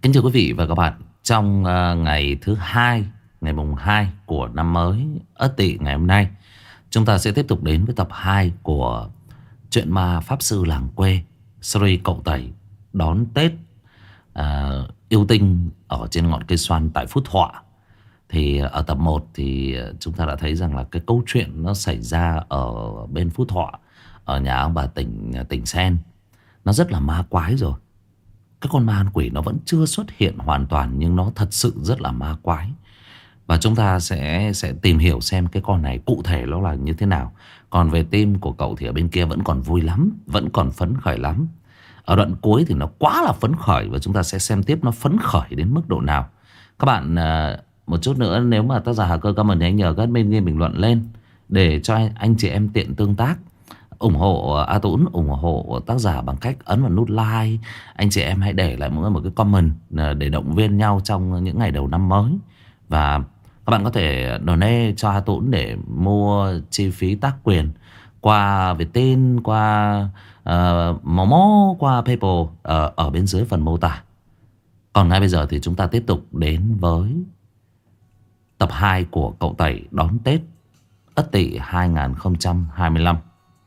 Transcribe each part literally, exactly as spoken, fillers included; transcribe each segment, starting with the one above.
Kính thưa quý vị và các bạn, trong ờ, ngày thứ hai, ngày mùng hai của năm mới Ất Tỵ ngày hôm nay, chúng ta sẽ tiếp tục đến với tập hai của truyện ma Pháp Sư Làng Quê, series Cậu Tẩy đón Tết ờ, yêu tinh ở trên ngọn cây xoan tại Phú Thọ. Thì ở tập một thì chúng ta đã thấy rằng là cái câu chuyện nó xảy ra ở bên Phú Thọ, ở nhà ông bà tỉnh tỉnh Sen. Nó rất là ma quái rồi. Cái con ma ăn quỷ nó vẫn chưa xuất hiện hoàn toàn, nhưng nó thật sự rất là ma quái. Và chúng ta sẽ sẽ tìm hiểu xem cái con này cụ thể nó là như thế nào. Còn về team của cậu thì ở bên kia vẫn còn vui lắm, vẫn còn phấn khởi lắm. Ở đoạn cuối thì nó quá là phấn khởi, và chúng ta sẽ xem tiếp nó phấn khởi đến mức độ nào. Các bạn à, một chút nữa, nếu mà tác giả Hà Cơ comment thì anh nhờ các admin ghi bình luận lên để cho anh chị em tiện tương tác, ủng hộ A Tũng, ủng hộ tác giả bằng cách ấn vào nút like. Anh chị em hãy để lại mỗi người một cái comment để động viên nhau trong những ngày đầu năm mới. Và các bạn có thể donate cho A Tũng để mua chi phí tác quyền qua Viettel, qua uh, Momo, qua PayPal uh, ở bên dưới phần mô tả. Còn ngay bây giờ thì chúng ta tiếp tục đến với tập hai của Cậu Tẩy đón Tết Ất Tỵ hai không hai lăm.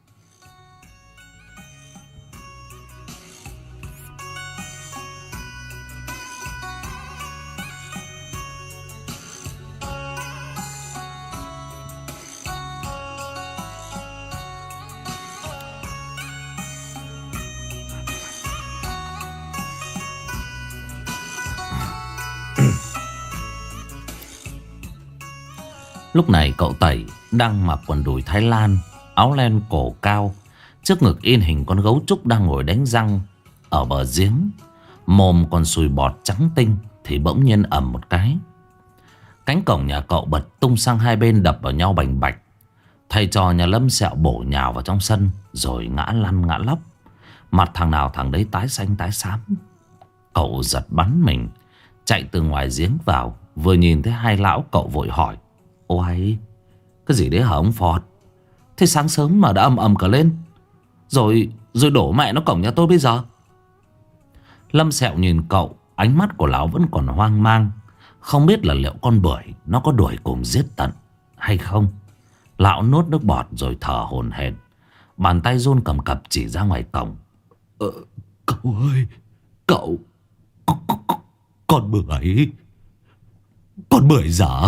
Lúc này cậu Tẩy đang mặc quần đùi Thái Lan, áo len cổ cao, trước ngực in hình con gấu trúc đang ngồi đánh răng ở bờ giếng, mồm còn sùi bọt trắng tinh. Thì bỗng nhiên ầm một cái, cánh cổng nhà cậu bật tung sang hai bên, đập vào nhau bành bạch. Thầy trò nhà Lâm Sẹo bổ nhào vào trong sân, rồi ngã lăn ngã lóc, mặt thằng nào thằng đấy tái xanh tái xám. Cậu giật bắn mình, chạy từ ngoài giếng vào. Vừa nhìn thấy hai lão, cậu vội hỏi: "Ôi, cái gì đấy hả ông Phọt? Thế sáng sớm mà đã ầm ầm cả lên, Rồi rồi đổ mẹ nó cổng nhà tôi bây giờ." Lâm Sẹo nhìn cậu, ánh mắt của lão vẫn còn hoang mang, không biết là liệu con bưởi nó có đuổi cùng giết tận hay không. Lão nuốt nước bọt rồi thở hổn hển, bàn tay run cầm cập chỉ ra ngoài cổng. ờ, "Cậu ơi, cậu, con bưởi, con bưởi dở."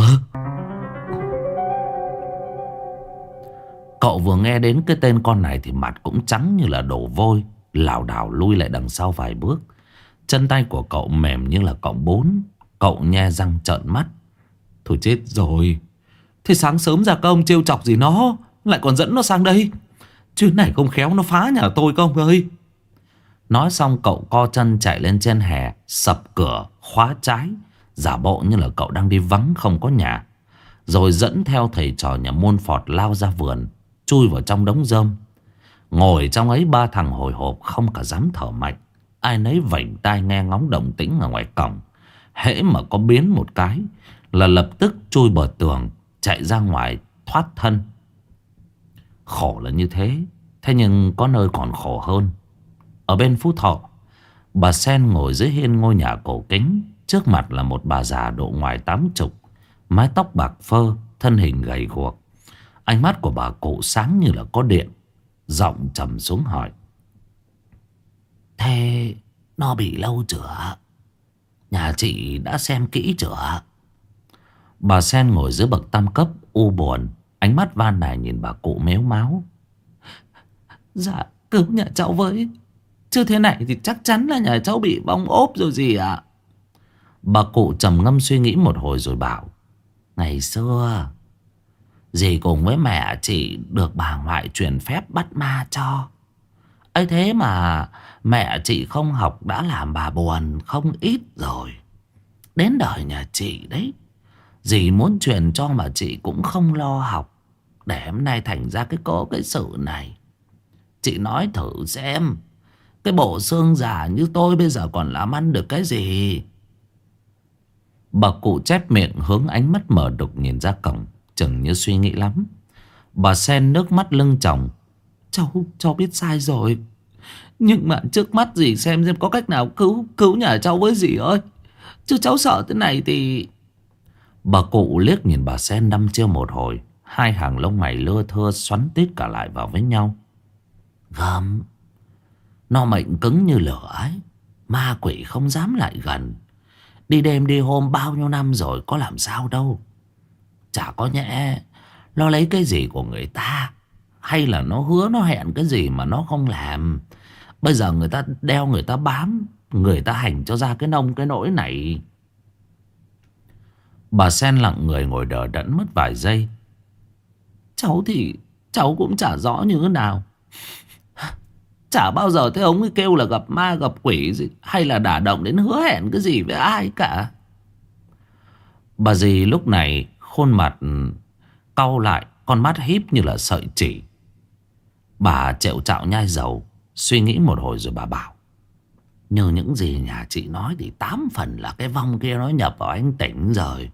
Cậu vừa nghe đến cái tên con này thì mặt cũng trắng như là đổ vôi, lảo đảo lui lại đằng sau vài bước. Chân tay của cậu mềm như là cọng bún. Cậu nhe răng trợn mắt: "Thôi chết rồi, thế sáng sớm ra các ông trêu chọc gì nó, lại còn dẫn nó sang đây. Chuyến này không khéo nó phá nhà tôi các ông ơi." Nói xong cậu co chân chạy lên trên hè, sập cửa khóa trái, giả bộ như là cậu đang đi vắng không có nhà. Rồi dẫn theo thầy trò nhà môn Phọt lao ra vườn, chui vào trong đống rơm. Ngồi trong ấy ba thằng hồi hộp không cả dám thở mạnh. Ai nấy vảnh tai nghe ngóng động tĩnh ở ngoài cổng. Hễ mà có biến một cái là lập tức chui bờ tường, chạy ra ngoài thoát thân. Khổ là như thế, thế nhưng có nơi còn khổ hơn. Ở bên Phú Thọ, bà Sen ngồi dưới hiên ngôi nhà cổ kính. Trước mặt là một bà già độ ngoài tám chục, mái tóc bạc phơ, thân hình gầy guộc. Ánh mắt của bà cụ sáng như là có điện. Giọng trầm xuống hỏi: "Thế nó bị lâu chưa? Nhà chị đã xem kỹ chưa?" Bà Sen ngồi dưới bậc tam cấp, u buồn, ánh mắt van nài nhìn bà cụ mếu máo: "Dạ cứu nhà cháu với, chứ thế này thì chắc chắn là nhà cháu bị bong ốp rồi gì ạ." Bà cụ trầm ngâm suy nghĩ một hồi rồi bảo: "Ngày xưa dì cùng với mẹ chị được bà ngoại truyền phép bắt ma cho. ấy thế mà mẹ chị không học đã làm bà buồn không ít rồi. Đến đời nhà chị đấy, dì muốn truyền cho mà chị cũng không lo học, để hôm nay thành ra cái có cái sự này. Chị nói thử xem, cái bộ xương già như tôi bây giờ còn làm ăn được cái gì?" Bà cụ chép miệng, hướng ánh mắt mở đục nhìn ra cổng, chừng như suy nghĩ lắm. Bà Sen nước mắt lưng tròng: Cháu, cháu biết sai rồi. Nhưng mà trước mắt dì xem xem có cách nào cứu cứu nhà cháu với dì ơi. Chứ cháu sợ thế này thì... Bà cụ liếc nhìn bà Sen đăm chiêu một hồi. Hai hàng lông mày lưa thưa xoắn tít cả lại vào với nhau. Gớm, nó mệnh cứng như lửa ấy, ma quỷ không dám lại gần. Đi đêm đi hôm bao nhiêu năm rồi, có làm sao đâu. Chả có nhẽ nó lấy cái gì của người ta, hay là nó hứa nó hẹn cái gì mà nó không làm. Bây giờ người ta đeo người ta bám, người ta hành cho ra cái nông cái nỗi này. Bà Sen lặng người ngồi đờ đẫn mất vài giây. Cháu thì cháu cũng chả rõ như thế nào. Chả bao giờ thấy ông ấy kêu là gặp ma gặp quỷ gì, hay là đả động đến hứa hẹn cái gì với ai cả. Bà dì lúc này khuôn mặt cau lại, con mắt híp như là sợi chỉ. Bà chẹo chạo nhai dầu, suy nghĩ một hồi rồi bà bảo: như những gì nhà chị nói thì tám phần là cái vong kia nó nhập vào anh Tỉnh rồi.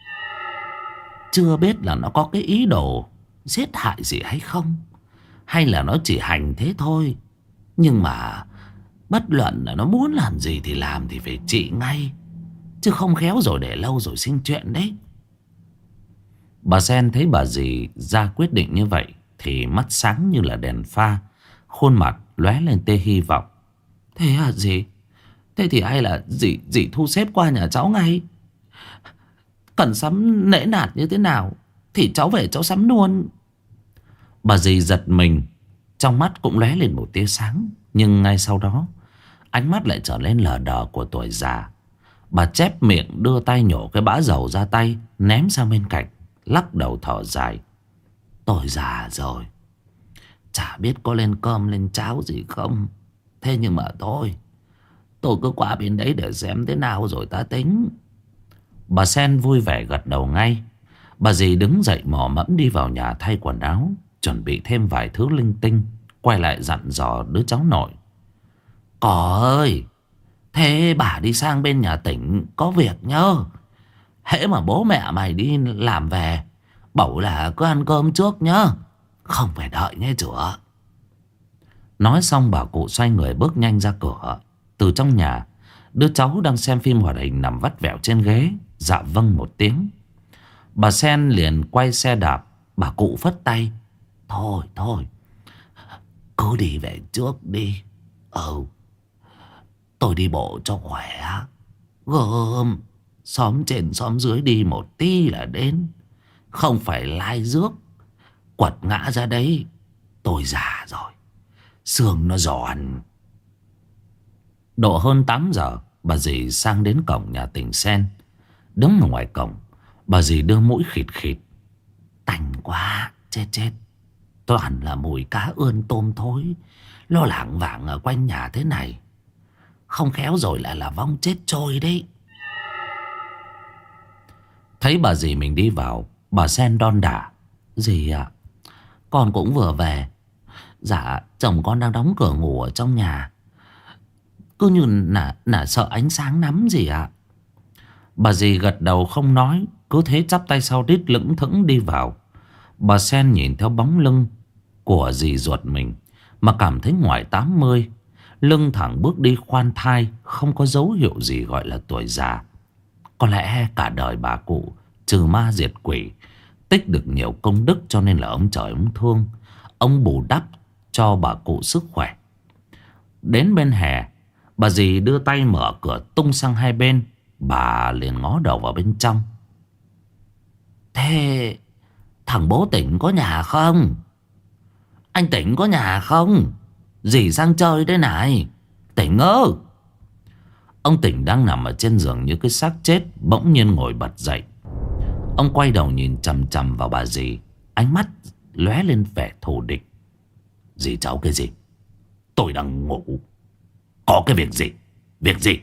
Chưa biết là nó có cái ý đồ giết hại gì hay không, hay là nó chỉ hành thế thôi. Nhưng mà bất luận là nó muốn làm gì thì làm thì phải trị ngay, chứ không khéo rồi để lâu rồi sinh chuyện đấy. Bà Sen thấy bà dì ra quyết định như vậy thì mắt sáng như là đèn pha, khuôn mặt lóe lên tia hy vọng. Thế à dì? Thế thì hay là dì, dì thu xếp qua nhà cháu ngay. Cần sắm nễ nạt như thế nào thì cháu về cháu sắm luôn. Bà dì giật mình, trong mắt cũng lóe lên một tia sáng. Nhưng ngay sau đó ánh mắt lại trở lên lờ đờ của tuổi già. Bà chép miệng đưa tay nhổ cái bã dầu ra tay, ném sang bên cạnh, lắc đầu thở dài. Tôi già rồi, chả biết có lên cơm lên cháo gì không. Thế nhưng mà thôi, tôi cứ qua bên đấy để xem thế nào rồi ta tính. Bà Sen vui vẻ gật đầu ngay. Bà dì đứng dậy mò mẫm đi vào nhà thay quần áo, chuẩn bị thêm vài thứ linh tinh, quay lại dặn dò đứa cháu nội. Cỏ ơi, thế bà đi sang bên nhà Tỉnh có việc nhớ. Hễ mà bố mẹ mày đi làm về, bảo là cứ ăn cơm trước nhá, không phải đợi nghe chữa. Nói xong bà cụ xoay người bước nhanh ra cửa. Từ trong nhà, đứa cháu đang xem phim hoạt hình nằm vắt vẹo trên ghế dạ vâng một tiếng. Bà Sen liền quay xe đạp. Bà cụ phất tay: Thôi thôi, cứ đi về trước đi. Ừ, tôi đi bộ cho khỏe. Gơm, xóm trên xóm dưới đi một tí là đến, không phải lai rước quật ngã ra đấy. Tôi già rồi, xương nó giòn. Độ hơn tám giờ, bà dì sang đến cổng nhà Tỉnh Sen. Đứng ở ngoài cổng, bà dì đưa mũi khịt khịt. Tanh quá, chết chết. Toàn là mùi cá ươn tôm thối, lo lảng vảng ở quanh nhà thế này. Không khéo rồi lại là vong chết trôi đấy. Thấy bà dì mình đi vào, bà Sen đon đả: Dì ạ, con cũng vừa về. Dạ, chồng con đang đóng cửa ngủ ở trong nhà, cứ như là, là sợ ánh sáng lắm dì ạ. Bà dì gật đầu không nói, cứ thế chắp tay sau đít lững thững đi vào. Bà Sen nhìn theo bóng lưng của dì ruột mình mà cảm thấy ngoài tám mươi, lưng thẳng bước đi khoan thai, không có dấu hiệu gì gọi là tuổi già. Có lẽ cả đời bà cụ trừ ma diệt quỷ, tích được nhiều công đức, cho nên là ông trời ông thương, ông bù đắp cho bà cụ sức khỏe. Đến bên hè, bà dì đưa tay mở cửa tung sang hai bên. Bà liền ngó đầu vào bên trong. Thế thằng bố Tỉnh có nhà không? Anh Tỉnh có nhà không? Dì sang chơi đây này. Tỉnh ơi! Ông Tỉnh đang nằm ở trên giường như cái xác chết, bỗng nhiên ngồi bật dậy. Ông quay đầu nhìn chằm chằm vào bà dì, ánh mắt lóe lên vẻ thù địch. Dì cháu cái gì? Tôi đang ngủ. Có cái việc gì? Việc gì?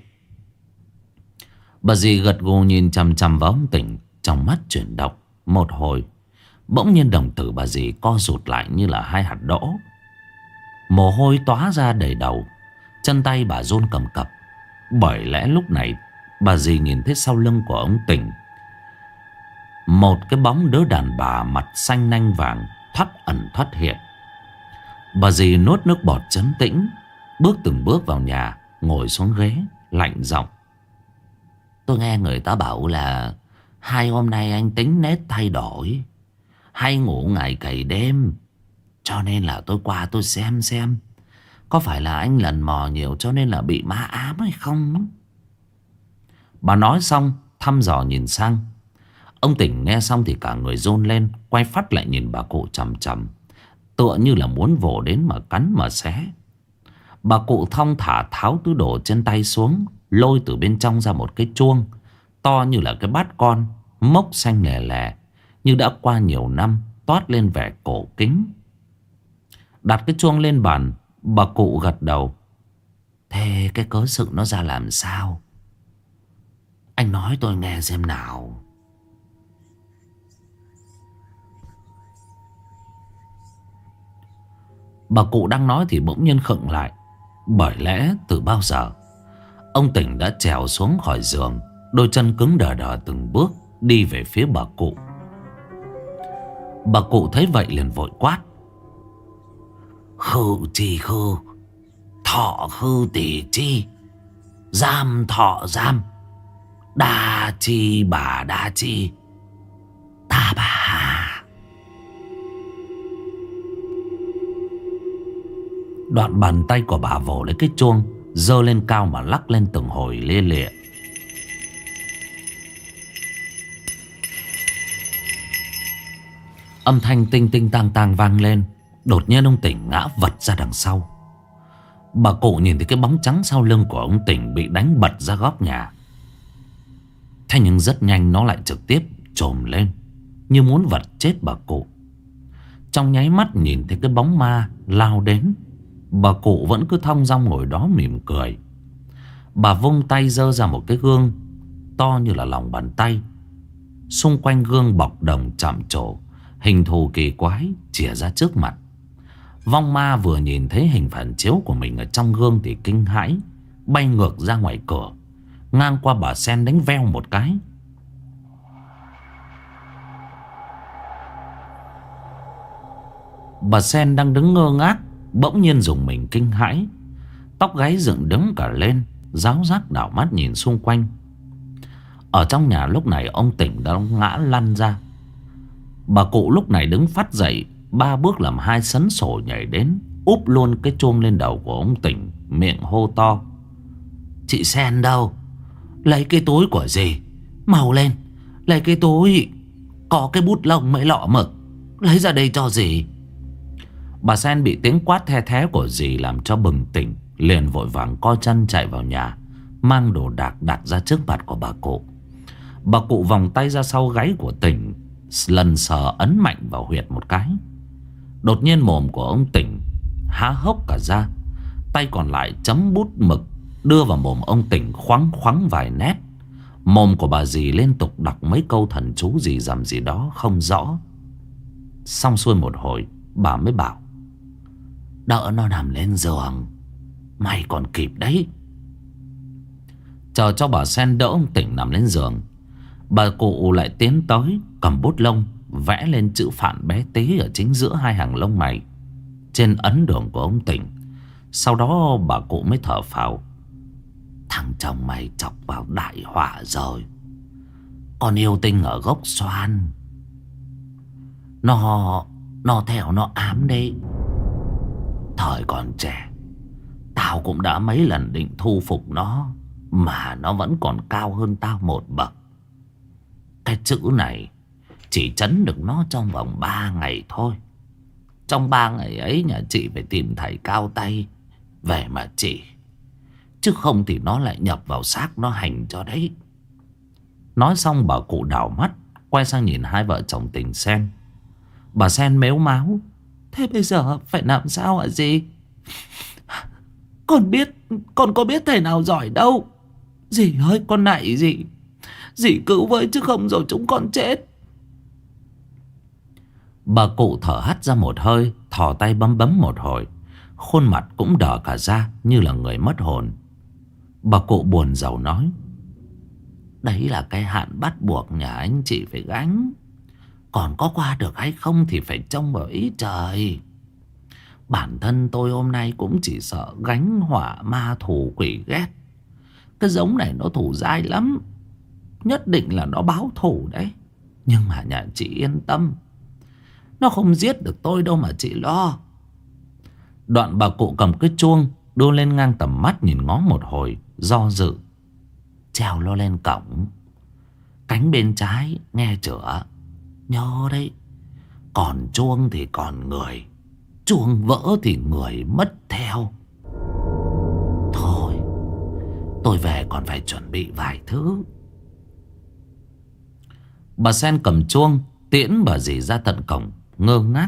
Bà dì gật gù nhìn chằm chằm vào ông Tỉnh, trong mắt chuyển động. Một hồi, bỗng nhiên đồng tử bà dì co rụt lại như là hai hạt đỗ. Mồ hôi tóa ra đầy đầu, chân tay bà run cầm cập. Bởi lẽ lúc này bà dì nhìn thấy sau lưng của ông Tỉnh một cái bóng đứa đàn bà mặt xanh nanh vàng thoắt ẩn thoắt hiện. Bà dì nuốt nước bọt trấn tĩnh, bước từng bước vào nhà, ngồi xuống ghế, lạnh giọng: Tôi nghe người ta bảo là hai hôm nay anh tính nết thay đổi, hay ngủ ngày cày đêm. Cho nên là tôi qua tôi xem xem có phải là anh lần mò nhiều cho nên là bị ma ám hay không. Bà nói xong thăm dò nhìn sang. Ông Tỉnh nghe xong thì cả người run lên, quay phát lại nhìn bà cụ chằm chằm, tựa như là muốn vồ đến mà cắn mà xé. Bà cụ thong thả tháo túi đồ trên tay xuống, lôi từ bên trong ra một cái chuông to như là cái bát con, mốc xanh lè lè, như đã qua nhiều năm, toát lên vẻ cổ kính. Đặt cái chuông lên bàn, bà cụ gật đầu. Thế cái cớ sự nó ra làm sao? Anh nói tôi nghe xem nào. Bà cụ đang nói thì bỗng nhiên khựng lại. Bởi lẽ từ bao giờ ông Tỉnh đã trèo xuống khỏi giường, đôi chân cứng đờ đờ từng bước đi về phía bà cụ. Bà cụ thấy vậy liền vội quát. Khư chi khư, thọ khư tỷ chi, giam thọ giam, đa chi bà đa chi, ta bà hà. Đoạn bàn tay của bà vồ lấy cái chuông, giơ lên cao mà lắc lên từng hồi lia lịa. Âm thanh tinh tinh tang tang vang lên. Đột nhiên ông Tỉnh ngã vật ra đằng sau. Bà cụ nhìn thấy cái bóng trắng sau lưng của ông Tỉnh bị đánh bật ra góc nhà. Thế nhưng rất nhanh nó lại trực tiếp trồm lên, như muốn vật chết bà cụ. Trong nháy mắt nhìn thấy cái bóng ma lao đến, bà cụ vẫn cứ thong dong ngồi đó mỉm cười. Bà vung tay giơ ra một cái gương to như là lòng bàn tay. Xung quanh gương bọc đồng chạm trổ, hình thù kỳ quái chìa ra trước mặt. Vong ma vừa nhìn thấy hình phản chiếu của mình ở trong gương thì kinh hãi, bay ngược ra ngoài cửa, ngang qua bà Sen đánh veo một cái. Bà Sen đang đứng ngơ ngác, bỗng nhiên rùng mình kinh hãi, tóc gáy dựng đứng cả lên, ráo rác đảo mắt nhìn xung quanh. Ở trong nhà lúc này ông Tỉnh đã ngã lăn ra. Bà cụ lúc này đứng phắt dậy, ba bước làm hai sấn sổ nhảy đến, úp luôn cái chuông lên đầu của ông Tỉnh, miệng hô to. Chị Sen đâu? Lấy cái túi của dì, mau lên, lấy cái túi, có cái bút lông mấy lọ mực, lấy ra đây cho dì. Bà Sen bị tiếng quát the thé của dì làm cho bừng tỉnh, liền vội vàng co chân chạy vào nhà, mang đồ đạc đặt ra trước mặt của bà cụ. Bà cụ vòng tay ra sau gáy của Tỉnh, lần sờ ấn mạnh vào huyệt một cái. Đột nhiên mồm của ông Tỉnh há hốc cả ra, tay còn lại chấm bút mực đưa vào mồm ông Tỉnh khoáng khoáng vài nét. Mồm của bà dì liên tục đọc mấy câu thần chú gì dầm gì đó không rõ. Xong xuôi một hồi, bà mới bảo. Đỡ nó nằm lên giường, mày còn kịp đấy. Chờ cho bà Sen đỡ ông Tỉnh nằm lên giường, bà cụ lại tiến tới, cầm bút lông vẽ lên chữ phạn bé tí ở chính giữa hai hàng lông mày, trên ấn đường của ông Tỉnh. Sau đó bà cụ mới thở phào. Thằng chồng mày chọc vào đại họa rồi. Con yêu tinh ở gốc xoan, Nó Nó theo nó ám đấy. Thời còn trẻ, tao cũng đã mấy lần định thu phục nó, mà nó vẫn còn cao hơn tao một bậc. Cái chữ này chỉ trấn được nó trong vòng ba ngày thôi. Trong ba ngày ấy nhà chị phải tìm thầy cao tay về mà chỉ, chứ không thì nó lại nhập vào xác nó hành cho đấy. Nói xong bà cụ đảo mắt, quay sang nhìn hai vợ chồng Tỉnh Sen. Bà Sen mếu máo. Thế bây giờ phải làm sao hả dì? Con biết, con có biết thầy nào giỏi đâu. Dì ơi, con nạy dì, dì cứu với chứ không rồi chúng con chết. Bà cụ thở hắt ra một hơi, thò tay bấm bấm một hồi, khuôn mặt cũng đỏ cả ra như là người mất hồn. Bà cụ buồn rầu nói. Đấy là cái hạn bắt buộc nhà anh chị phải gánh. Còn có qua được hay không thì phải trông vào ý trời. Bản thân tôi hôm nay cũng chỉ sợ gánh họa ma thù quỷ ghét. Cái giống này nó thù dai lắm. Nhất định là nó báo thù đấy. Nhưng mà nhà chị yên tâm, nó không giết được tôi đâu mà chị lo. Đoạn bà cụ cầm cái chuông đưa lên ngang tầm mắt, nhìn ngó một hồi do dự. Treo nó lên cổng, cánh bên trái nghe chữa. Nhớ đấy, còn chuông thì còn người, chuông vỡ thì người mất theo. Thôi, tôi về còn phải chuẩn bị vài thứ. Bà Sen cầm chuông tiễn bà dì ra tận cổng, ngơ ngác.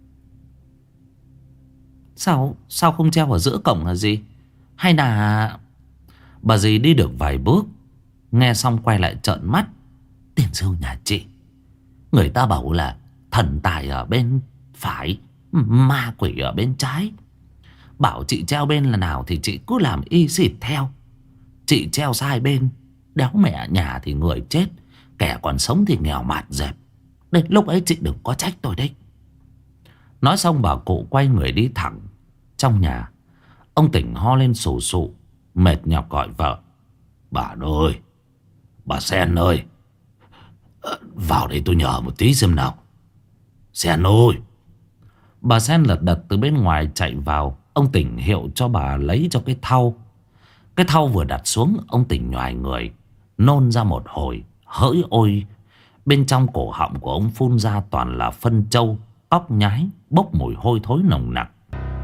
Sao Sao không treo ở giữa cổng hả dì? Hay là... Bà dì đi được vài bước, nghe xong quay lại trợn mắt. Tiền sư nhà chị, người ta bảo là thần tài ở bên phải, ma quỷ ở bên trái. Bảo chị treo bên là nào thì chị cứ làm y xịt theo. Chị treo sai bên, đéo mẹ nhà thì người chết, kẻ còn sống thì nghèo mạt dẹp. Đến lúc ấy chị đừng có trách tôi đấy. Nói xong bà cụ quay người đi thẳng. Trong nhà, ông Tỉnh ho lên sù sụ, mệt nhọc gọi vợ. Bà ơi, bà Sen ơi, vào đây tôi nhờ một tí xem nào. Sen ơi. Bà Sen lật đật từ bên ngoài chạy vào. Ông Tỉnh hiệu cho bà lấy cho cái thau. Cái thau vừa đặt xuống, ông Tỉnh nhoài người, nôn ra một hồi. Hỡi ôi, bên trong cổ họng của ông phun ra toàn là phân trâu, tóc nhái, bốc mùi hôi thối nồng nặc.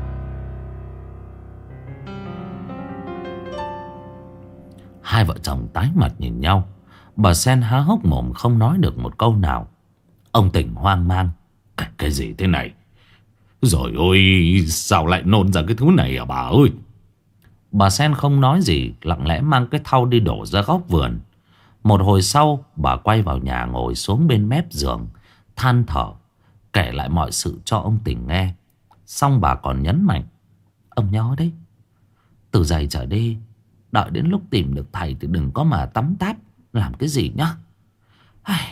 Hai vợ chồng tái mặt nhìn nhau. Bà Sen há hốc mồm không nói được một câu nào. Ông Tỉnh hoang mang. Cái, cái gì thế này? Rồi ôi, sao lại nôn ra cái thứ này à bà ơi? Bà Sen không nói gì, lặng lẽ mang cái thau đi đổ ra góc vườn. Một hồi sau, bà quay vào nhà ngồi xuống bên mép giường, than thở, kể lại mọi sự cho ông Tỉnh nghe. Xong bà còn nhấn mạnh. Ông nhớ đấy, từ giày trở đi, đợi đến lúc tìm được thầy thì đừng có mà tắm táp làm cái gì nhá. Ai...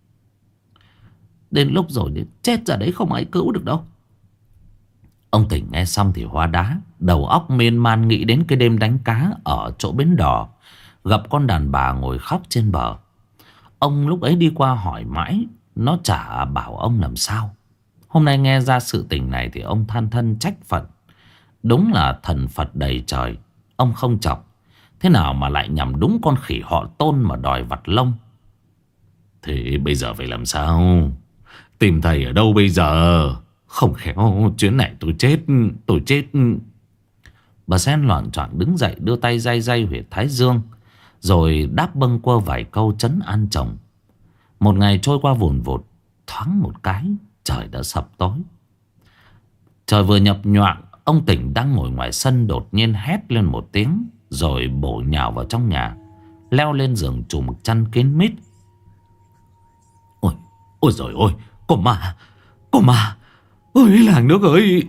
Đến lúc rồi đến chết ra đấy không ai cứu được đâu. Ông Tỉnh nghe xong thì hóa đá, đầu óc miên man nghĩ đến cái đêm đánh cá ở chỗ bến đò, gặp con đàn bà ngồi khóc trên bờ. Ông lúc ấy đi qua hỏi mãi, nó chả bảo ông làm sao. Hôm nay nghe ra sự tình này thì ông than thân trách phận. Đúng là thần Phật đầy trời, ông không chọc. Thế nào mà lại nhằm đúng con khỉ họ Tôn mà đòi vặt lông? Thế bây giờ phải làm sao? Tìm thầy ở đâu bây giờ? Không khéo chuyến này tôi chết, tôi chết. Bà Sen loạng choạng đứng dậy, đưa tay day day huyệt thái dương, rồi đáp bâng quơ vài câu trấn an chồng. Một ngày trôi qua vùn vụt. Thoáng một cái trời đã sập tối. Trời vừa nhập nhoạng, ông Tỉnh đang ngồi ngoài sân đột nhiên hét lên một tiếng, rồi bổ nhào vào trong nhà, leo lên giường trùm một chăn kín mít. Ôi, ôi giời ơi, có ma, có ma. Ôi làng nước ơi.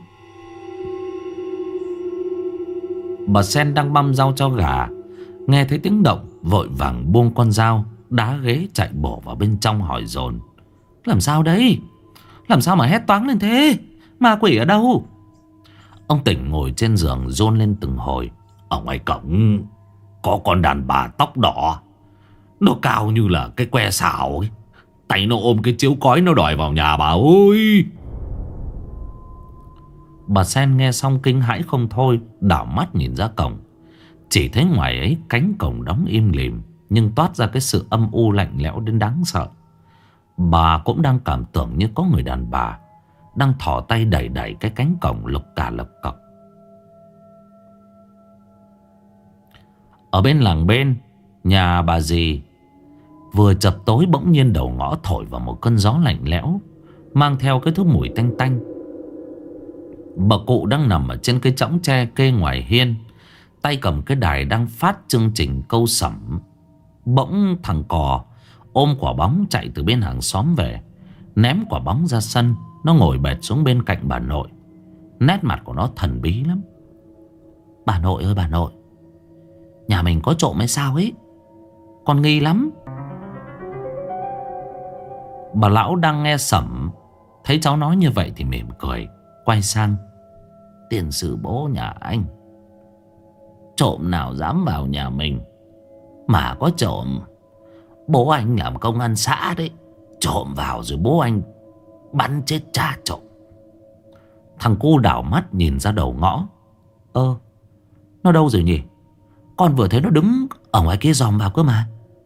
Bà Sen đang băm rau cho gà, nghe thấy tiếng động vội vàng buông con dao, đá ghế chạy bổ vào bên trong hỏi dồn. Làm sao đấy? Làm sao mà hét toáng lên thế? Ma quỷ ở đâu? Ông Tỉnh ngồi trên giường rôn lên từng hồi. Ở ngoài cổng có con đàn bà tóc đỏ, nó cao như là cái que xào ấy. Tay nó ôm cái chiếu cói, nó đòi vào nhà bà ơi. Bà Sen nghe xong kinh hãi không thôi, đảo mắt nhìn ra cổng. Chỉ thấy ngoài ấy cánh cổng đóng im lìm, nhưng toát ra cái sự âm u lạnh lẽo đến đáng sợ. Bà cũng đang cảm tưởng như có người đàn bà đang thò tay đẩy đẩy cái cánh cổng lục cả lục cọc. Ở bên làng bên, nhà bà dì vừa chập tối bỗng nhiên đầu ngõ thổi vào một cơn gió lạnh lẽo, mang theo cái thứ mùi tanh tanh. Bà cụ đang nằm ở trên cái chõng tre kê ngoài hiên, tay cầm cái đài đang phát chương trình câu sẩm. Bỗng thằng cò ôm quả bóng chạy từ bên hàng xóm về, ném quả bóng ra sân. Nó ngồi bệt xuống bên cạnh bà nội. Nét mặt của nó thần bí lắm. Bà nội ơi bà nội, nhà mình có trộm hay sao ấy? Con nghi lắm. Bà lão đang nghe sẩm thấy cháu nói như vậy thì mỉm cười, quay sang. Tiền sử bố nhà anh, trộm nào dám vào nhà mình. Mà có trộm, Bố anh làm công an xã đấy. Trộm vào rồi bố anh bắn chết cha trộm. Thằng cu đảo mắt nhìn ra đầu ngõ. Ơ, nó đâu rồi nhỉ? Con vừa thấy nó đứng ở ngoài kia dòm vào cơ mà.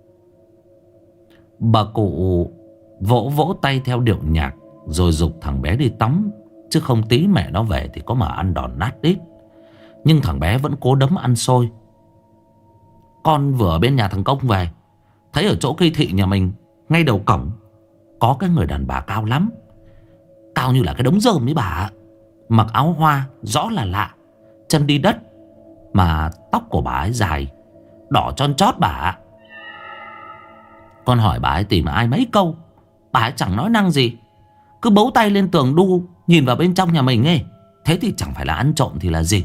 Bà cụ vỗ vỗ tay theo điệu nhạc, rồi giục thằng bé đi tắm. Chứ không tí mẹ nó về thì có mà ăn đòn nát đít. Nhưng thằng bé vẫn cố đấm ăn xôi. Con vừa ở bên nhà thằng Công về, thấy ở chỗ cây thị nhà mình, ngay đầu cổng, có cái người đàn bà cao lắm, cao như là cái đống rơm ấy bà. Mặc áo hoa rõ là lạ, chân đi đất, mà tóc của bà ấy dài, đỏ tròn chót bà. Con hỏi bà ấy tìm ai mấy câu, bà ấy chẳng nói năng gì, cứ bấu tay lên tường đu nhìn vào bên trong nhà mình ấy. Thế thì chẳng phải là ăn trộm thì là gì.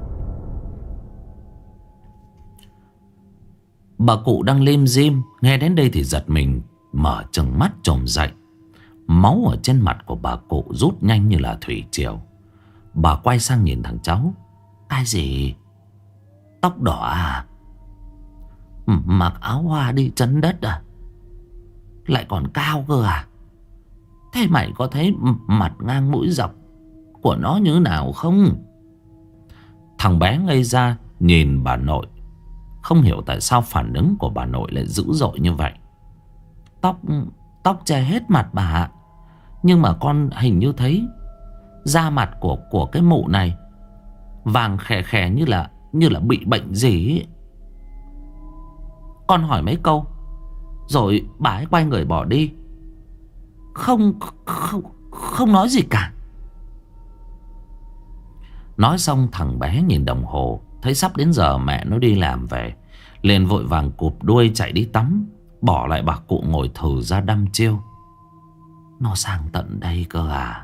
Bà cụ đang lim dim, nghe đến đây thì giật mình, mở trừng mắt trồm dậy. Máu ở trên mặt của bà cụ rút nhanh như là thủy triều. Bà quay sang nhìn thằng cháu. Cái gì? Tóc đỏ à? Mặc áo hoa đi chân đất à? Lại còn cao cơ à? Thế mày có thấy mặt ngang mũi dọc của nó như nào không? Thằng bé ngây ra nhìn bà nội, không hiểu tại sao phản ứng của bà nội lại dữ dội như vậy. Tóc Tóc che hết mặt bà ạ. Nhưng mà con hình như thấy da mặt của của cái mụ này vàng khè khè như là như là bị bệnh gì ấy. Con hỏi mấy câu rồi bà ấy quay người bỏ đi, Không Không Không nói gì cả. Nói xong thằng bé nhìn đồng hồ, thấy sắp đến giờ mẹ nó đi làm về, liền vội vàng cụp đuôi chạy đi tắm, bỏ lại bà cụ ngồi thừ ra đăm chiêu. Nó sang tận đây cơ à?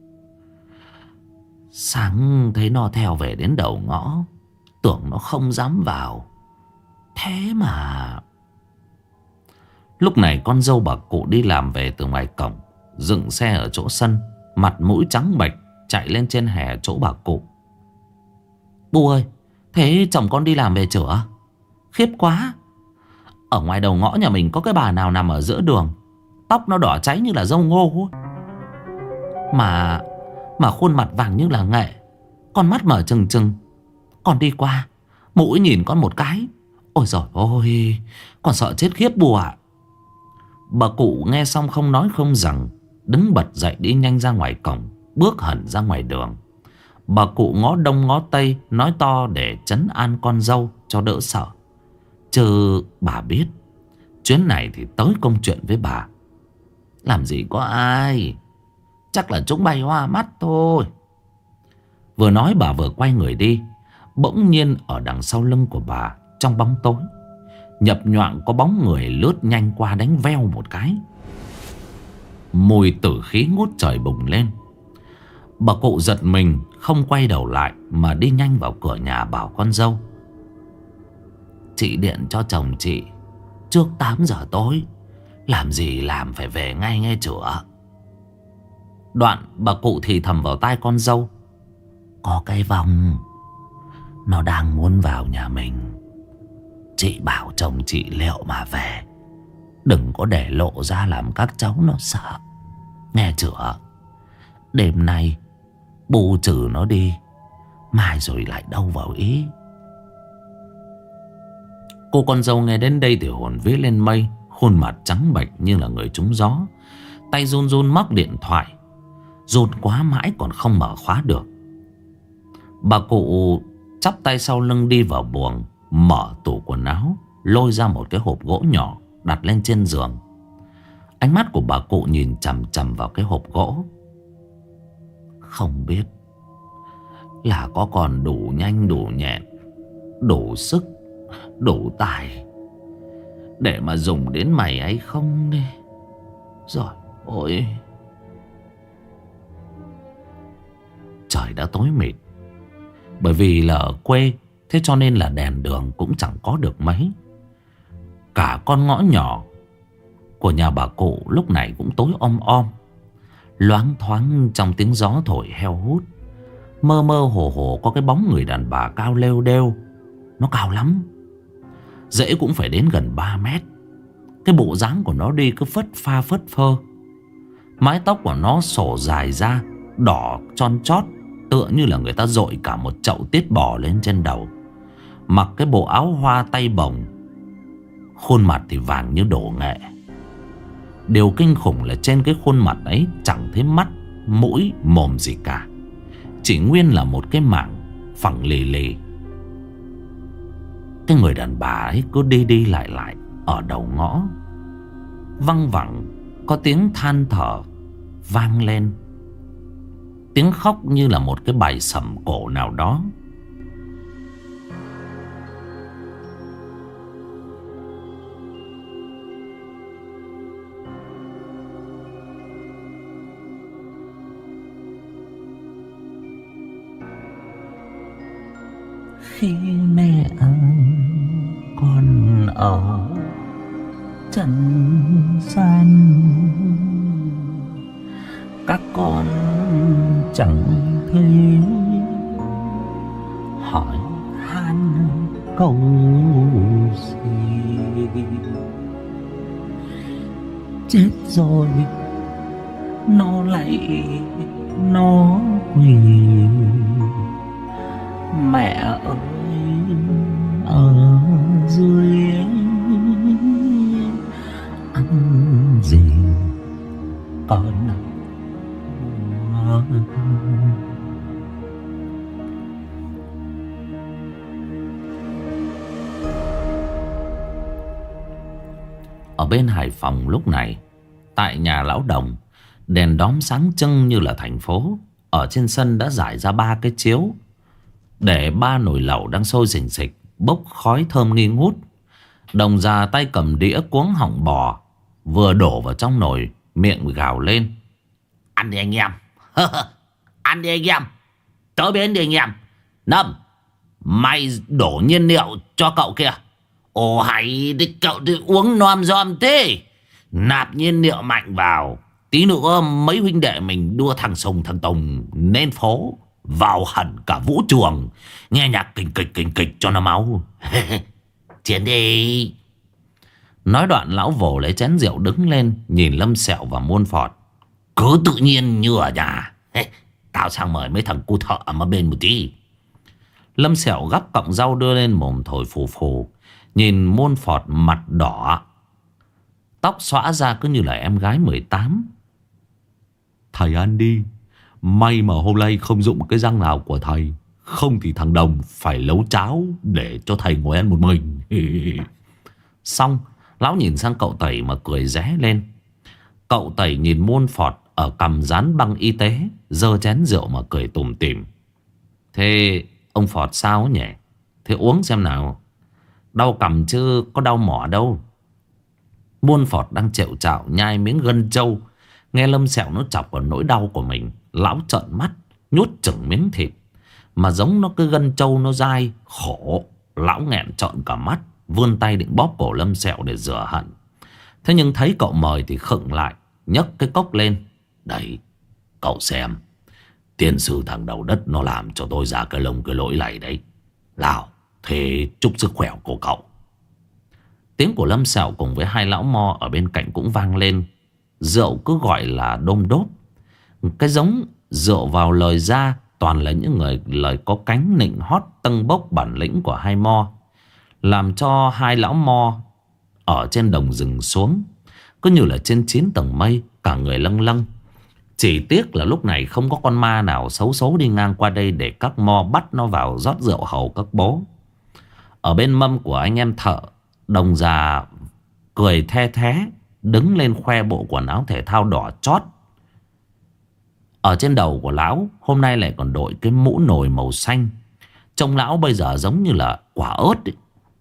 Sáng thấy nó theo về đến đầu ngõ, tưởng nó không dám vào. Thế mà... Lúc này con dâu bà cụ đi làm về từ ngoài cổng, dựng xe ở chỗ sân, mặt mũi trắng bệch, chạy lên trên hè chỗ bà cụ. Bu ơi, thế chồng con đi làm về chữa? Khiếp quá. Ở ngoài đầu ngõ nhà mình có cái bà nào nằm ở giữa đường, tóc nó đỏ cháy như là dâu ngô, Mà Mà khuôn mặt vàng như là nghệ, con mắt mở trừng trừng. Con đi qua, mũi nhìn con một cái, ôi giời ôi, con sợ chết khiếp bùa ạ. Bà cụ nghe xong không nói không rằng, đứng bật dậy đi nhanh ra ngoài cổng, bước hẳn ra ngoài đường. Bà cụ ngó đông ngó tây, nói to để trấn an con dâu cho đỡ sợ. Chứ bà biết chuyến này thì tới công chuyện với bà. Làm gì có ai, chắc là chúng bay hoa mắt thôi. Vừa nói bà vừa quay người đi. Bỗng nhiên ở đằng sau lưng của bà, trong bóng tối, nhập nhoạng có bóng người lướt nhanh qua, đánh veo một cái. Mùi tử khí ngút trời bùng lên. Bà cụ giật mình, không quay đầu lại mà đi nhanh vào cửa nhà bảo con dâu: Chị điện cho chồng chị trước tám giờ tối, làm gì làm phải về ngay nghe chữa. Đoạn bà cụ thì thầm vào tai con dâu: Có cái vong, nó đang muốn vào nhà mình. Chị bảo chồng chị liệu mà về, đừng có để lộ ra làm các cháu nó sợ, nghe chưa? Đêm nay bù trừ nó đi, mai rồi lại đâu vào ý. Cô con dâu nghe đến đây thì hồn vía lên mây, khuôn mặt trắng bệch như là người trúng gió, tay run run móc điện thoại, run quá mãi còn không mở khóa được. Bà cụ chắp tay sau lưng đi vào buồng, mở tủ quần áo, lôi ra một cái hộp gỗ nhỏ đặt lên trên giường. Ánh mắt của bà cụ nhìn chằm chằm vào cái hộp gỗ. Không biết là có còn đủ nhanh đủ nhẹn, đủ sức, đủ tài để mà dùng đến mày ấy không đi. Rồi ôi, trời đã tối mịt. Bởi vì là ở quê, thế cho nên là đèn đường cũng chẳng có được mấy. Cả con ngõ nhỏ của nhà bà cụ lúc này cũng tối om om. Loáng thoáng trong tiếng gió thổi heo hút, mơ mơ hồ hồ có cái bóng người đàn bà cao lêu đêu. Nó cao lắm, dễ cũng phải đến gần ba mét. Cái bộ dáng của nó đi cứ phất pha phất phơ. Mái tóc của nó xổ dài ra, đỏ tròn chót, tựa như là người ta dội cả một chậu tiết bò lên trên đầu. Mặc cái bộ áo hoa tay bồng, khuôn mặt thì vàng như đổ nghệ. Điều kinh khủng là trên cái khuôn mặt ấy chẳng thấy mắt, mũi, mồm gì cả. Chỉ nguyên là một cái mảng phẳng lì lì. Cái người đàn bà ấy cứ đi đi lại lại ở đầu ngõ. Văng vẳng có tiếng than thở vang lên. Tiếng khóc như là một cái bài sẩm cổ nào đó. Khi mẹ còn ở trần gian, các con chẳng thấy hỏi han câu gì. Chết rồi nó lại nó quỳ, mẹ ơi ở dưới ăn gì con. Ở bên Hải Phòng lúc này, tại nhà lão Đồng, đèn đóm sáng trưng như là thành phố. Ở trên sân đã rải ra ba cái chiếu, để ba nồi lẩu đang sôi rình rịch, bốc khói thơm nghi ngút. Đồng già tay cầm đĩa cuống họng bò, vừa đổ vào trong nồi, miệng gào lên: ăn đi anh em. Ăn đi anh em. Tới bên đi anh em. Nâm, mày đổ nhiên liệu cho cậu kìa. Ồ hay đi cậu, đi uống nom rom thế. Nạp nhiên liệu mạnh vào, tí nữa mấy huynh đệ mình đua thằng Sùng thằng Tùng lên phố, vào hẳn cả vũ trường, nghe nhạc kình kịch kình kịch cho nó máu. Chiến đi. Nói đoạn lão vồ lấy chén rượu đứng lên, nhìn Lâm Sẹo và Muôn Phọt. Cứ tự nhiên như ở nhà. Tao sang mời mấy thằng cu thợ mà bên một tí. Lâm Sẹo gắp cọng rau đưa lên mồm thổi phù phù. Nhìn Muôn Phọt mặt đỏ, tóc xõa ra cứ như là em gái mười tám. Thầy ăn đi. May mà hôm nay không dụng cái răng nào của thầy, không thì thằng Đồng phải nấu cháo để cho thầy ngồi ăn một mình. Xong, lão nhìn sang cậu Tẩy mà cười ré lên. Cậu Tẩy nhìn Muôn Phọt ở cằm dán băng y tế, giơ chén rượu mà cười tủm tỉm. Thế ông Phọt sao nhỉ? Thế uống xem nào. Đau cằm chứ có đau mỏ đâu. Muôn Phọt đang chệu chạo nhai miếng gân trâu, nghe Lâm Sẹo nó chọc vào nỗi đau của mình. Lão trợn mắt, nhút chừng miếng thịt mà giống nó cứ gân trâu nó dai khổ. Lão nghẹn trợn cả mắt, vươn tay định bóp cổ Lâm Sẹo để rửa hận. Thế nhưng thấy cậu mời thì khựng lại, nhấc cái cốc lên. Đây, cậu xem, tiên sư thằng đầu đất nó làm cho tôi ra cái lông cái lỗi này đấy. Nào, thế chúc sức khỏe của cậu. Tiếng của Lâm Sẹo cùng với hai lão mo ở bên cạnh cũng vang lên. Rượu cứ gọi là đôm đốp. Cái giống rượu vào lời ra toàn là những người lời có cánh nịnh hót tâng bốc bản lĩnh của hai mo, làm cho hai lão mo ở trên đồng rừng xuống, cứ như là trên chín tầng mây, cả người lâng lâng. Chỉ tiếc là lúc này không có con ma nào xấu xấu đi ngang qua đây để các mo bắt nó vào rót rượu hầu các bố. Ở bên mâm của anh em thợ, Đồng già cười the thé, đứng lên khoe bộ quần áo thể thao đỏ chót. Ở trên đầu của lão hôm nay lại còn đội cái mũ nồi màu xanh. Trông lão bây giờ giống như là quả ớt ấy.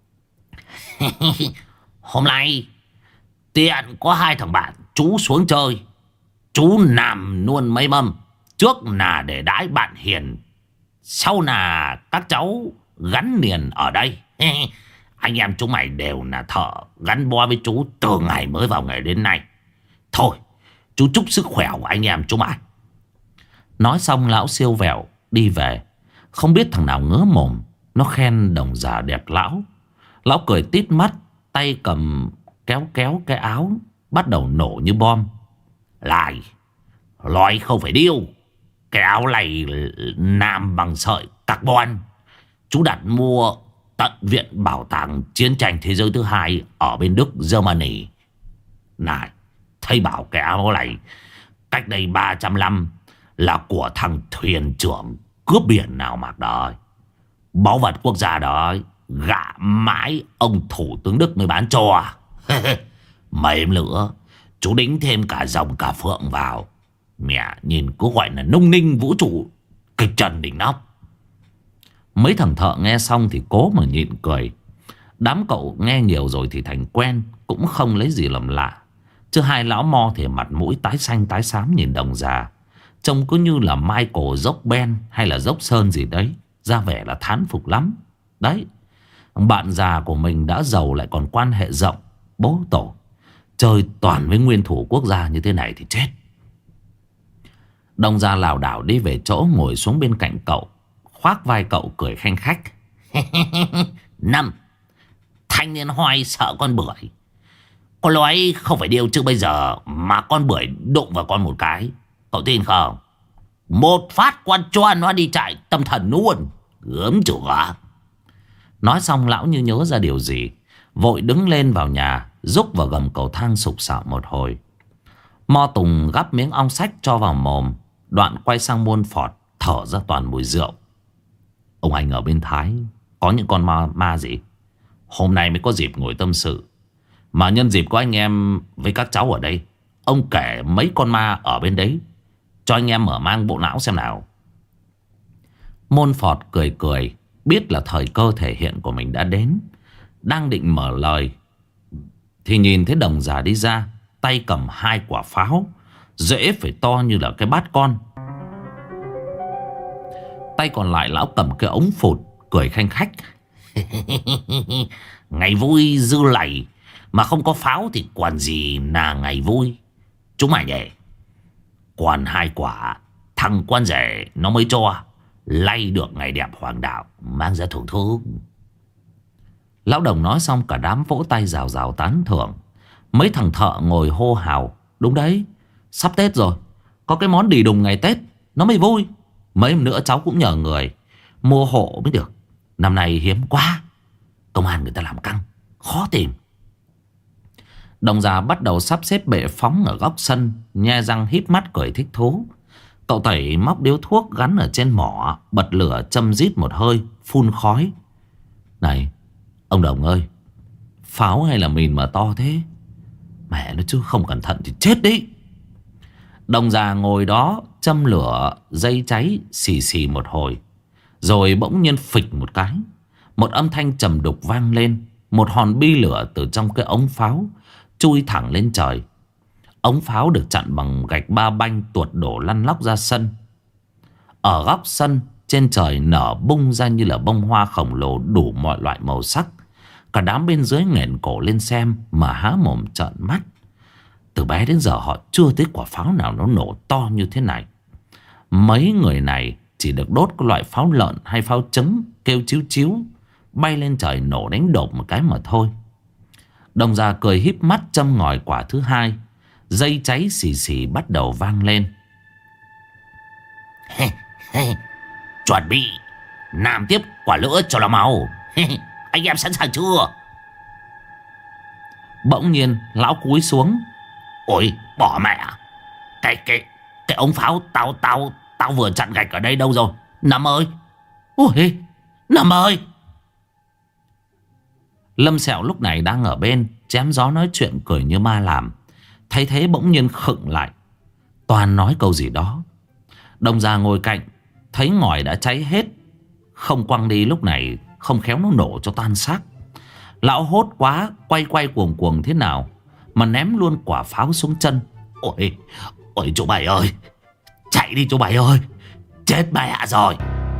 Hôm nay tiện có hai thằng bạn chú xuống chơi, chú làm luôn mấy mâm. Trước là để đãi bạn hiền, sau là các cháu gắn liền ở đây. Anh em chúng mày đều là thợ gắn bó với chú từ ngày mới vào nghề đến nay. Thôi, chú chúc sức khỏe của anh em chúng mày. Nói xong lão siêu vẹo đi về. Không biết thằng nào ngứa mồm, nó khen Đồng già đẹp lão. Lão cười tít mắt, tay cầm kéo kéo cái áo, bắt đầu nổ như bom. Lại, loại không phải điêu. Cái áo này làm bằng sợi carbon. Chú đặt mua tận viện bảo tàng chiến tranh thế giới thứ hai ở bên Đức, Germany. Này, thấy bảo cái áo này cách đây ba trăm năm là của thằng thuyền trưởng cướp biển nào mặc đời. Báu vật quốc gia đấy, gạ mãi ông thủ tướng Đức mới bán cho. Mấy em nữa chú đính thêm cả dòng cả phượng vào. Mẹ nhìn cứ gọi là nung ninh vũ trụ kịch trần đỉnh nóc. Mấy thằng thợ nghe xong thì cố mà nhịn cười. Đám cậu nghe nhiều rồi thì thành quen, cũng không lấy gì làm lạ. Chứ hai lão mo thì mặt mũi tái xanh tái xám nhìn Đồng già, trông cứ như là Michael dốc Ben hay là dốc Sơn gì đấy, ra vẻ là thán phục lắm. Đấy, bạn già của mình đã giàu lại còn quan hệ rộng, bố tổ. Chơi toàn với nguyên thủ quốc gia như thế này thì chết. Đồng già lảo đảo đi về chỗ, ngồi xuống bên cạnh cậu, khoác vai cậu cười khanh khách. Năm, thanh niên hoài sợ con bưởi. Con nói không phải điều chứ bây giờ mà con bưởi đụng vào con một cái, cậu tin không? Một phát quan cho nó đi chạy tâm thần luôn. Gớm chửa. Nói xong lão như nhớ ra điều gì, vội đứng lên vào nhà, rúc vào gầm cầu thang sục sạo một hồi. Mo Tùng gắp miếng ong sách cho vào mồm, đoạn quay sang Muôn Phọt, thở ra toàn mùi rượu. Ông anh ở bên Thái có những con ma, ma gì? Hôm nay mới có dịp ngồi tâm sự. Mà nhân dịp có anh em với các cháu ở đây, ông kể mấy con ma ở bên đấy cho anh em mở mang bộ não xem nào. Môn Phọt cười cười, biết là thời cơ thể hiện của mình đã đến. Đang định mở lời thì nhìn thấy Đồng già đi ra, tay cầm hai quả pháo, dễ phải to như là cái bát con. Tay còn lại lão cầm cái ống phụt, cười khanh khách. Ngày vui dư lầy, mà không có pháo thì còn gì là ngày vui. Chúng mày nhỉ, còn hai quả thằng quan rể nó mới cho, lay được ngày đẹp hoàng đạo, mang ra thưởng thức. Lão Đồng nói xong cả đám vỗ tay rào rào tán thưởng. Mấy thằng thợ ngồi hô hào. Đúng đấy, sắp Tết rồi, có cái món đì đùng ngày Tết nó mới vui. Mấy hôm nữa cháu cũng nhờ người mua hộ mới được. Năm nay hiếm quá, công an người ta làm căng, khó tìm. Đồng già bắt đầu sắp xếp bệ phóng ở góc sân, nhe răng híp mắt cười thích thú. Cậu Tẩy móc điếu thuốc gắn ở trên mỏ, bật lửa châm rít một hơi, phun khói. Này, ông Đồng ơi, pháo hay là mìn mà to thế? Mẹ nó chứ không cẩn thận thì chết đi. Đồng già ngồi đó châm lửa dây cháy xì xì một hồi, rồi bỗng nhiên phịch một cái, một âm thanh trầm đục vang lên. Một hòn bi lửa từ trong cái ống pháo chui thẳng lên trời. Ống pháo được chặn bằng gạch ba banh tuột đổ lăn lóc ra sân. Ở góc sân, trên trời nở bung ra như là bông hoa khổng lồ đủ mọi loại màu sắc. Cả đám bên dưới nghển cổ lên xem mà há mồm trợn mắt. Từ bé đến giờ họ chưa thấy quả pháo nào nó nổ to như thế này. Mấy người này chỉ được đốt cái loại pháo lợn hay pháo trứng kêu chíu chíu, bay lên trời nổ đánh đột một cái mà thôi. Đồng già cười híp mắt châm ngòi quả thứ hai. Dây cháy xì xì bắt đầu vang lên. Chuẩn bị làm tiếp quả lửa cho là màu. Anh em sẵn sàng chưa? Bỗng nhiên lão cúi xuống. Ôi bỏ mẹ, Cái cái cái ống pháo tao tao Tao vừa chặn gạch ở đây đâu rồi? Năm ơi, ôi Năm ơi. Lâm Sẹo lúc này đang ở bên chém gió nói chuyện cười như ma làm. Thấy thế bỗng nhiên khựng lại, toàn nói câu gì đó. Đồng già ngồi cạnh thấy ngòi đã cháy hết, không quăng đi lúc này không khéo nó nổ cho tan xác. Lão hốt quá, quay quay cuồng cuồng thế nào mà ném luôn quả pháo xuống chân. Ôi, ôi chú Bảy ơi, chạy đi chú Bảy ơi, chết mẹ rồi.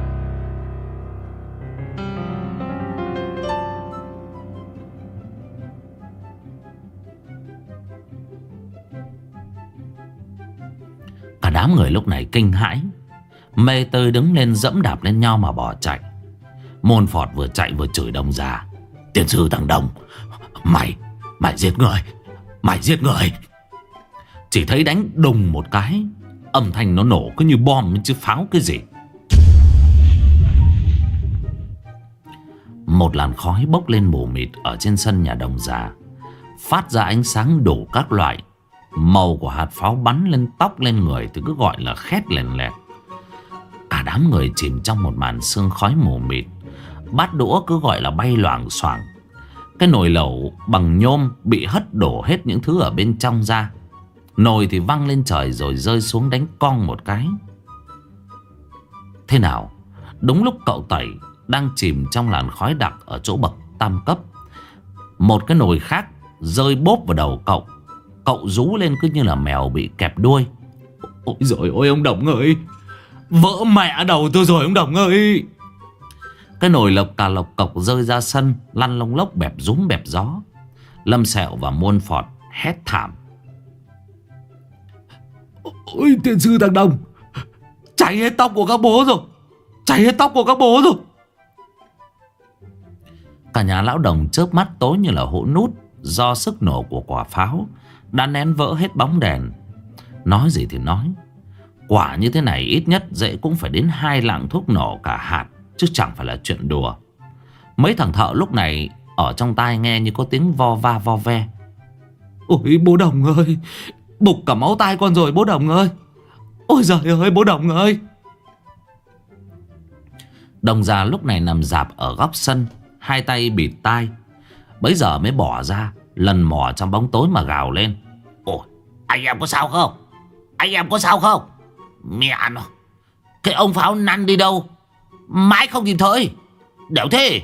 Cả đám người lúc này kinh hãi, mê tơi đứng lên dẫm đạp lên nhau mà bỏ chạy. Môn Phọt vừa chạy vừa chửi Đồng già. Tiền sư thằng Đồng, Mày Mày giết người, mày giết người. Chỉ thấy đánh đùng một cái, âm thanh nó nổ cứ như bom chứ pháo cái gì. Một làn khói bốc lên mù mịt ở trên sân nhà Đồng già, phát ra ánh sáng đủ các loại. Màu của hạt pháo bắn lên tóc lên người thì cứ gọi là khét lèn lẹt. Cả đám người chìm trong một màn sương khói mù mịt. Bát đũa cứ gọi là bay loảng xoảng. Cái nồi lẩu bằng nhôm bị hất đổ hết những thứ ở bên trong ra. Nồi thì văng lên trời rồi rơi xuống đánh cong một cái. Thế nào? Đúng lúc cậu Tẩy đang chìm trong làn khói đặc ở chỗ bậc tam cấp, một cái nồi khác rơi bốp vào đầu cậu. Cậu rú lên cứ như là mèo bị kẹp đuôi. Ôi giời ơi ông Đồng ơi, vỡ mẹ đầu tôi rồi ông Đồng ơi. Cái nồi lộc cà lộc cộc rơi ra sân, lăn lông lốc bẹp rúm bẹp gió. Lâm Sẹo và Muôn Phọt hét thảm. Ôi tiên sư thằng Đồng, cháy hết tóc của các bố rồi, cháy hết tóc của các bố rồi. Cả nhà lão Đồng chớp mắt tối như là hũ nút. Do sức nổ của quả pháo đã nén vỡ hết bóng đèn. Nói gì thì nói, quả như thế này ít nhất dễ cũng phải đến hai lạng thuốc nổ cả hạt, chứ chẳng phải là chuyện đùa. Mấy thằng thợ lúc này ở trong tai nghe như có tiếng vo va vo ve. Ôi bố Đồng ơi, bục cả máu tai con rồi bố Đồng ơi. Ôi giời ơi bố Đồng ơi. Đồng già lúc này nằm rạp ở góc sân, hai tay bịt tai. Bấy giờ mới bỏ ra, lần mò trong bóng tối mà gào lên. Ôi anh em có sao không? Anh em có sao không? Mẹ nó, cái ông pháo năn đi đâu mãi không nhìn thấy. Đéo thế.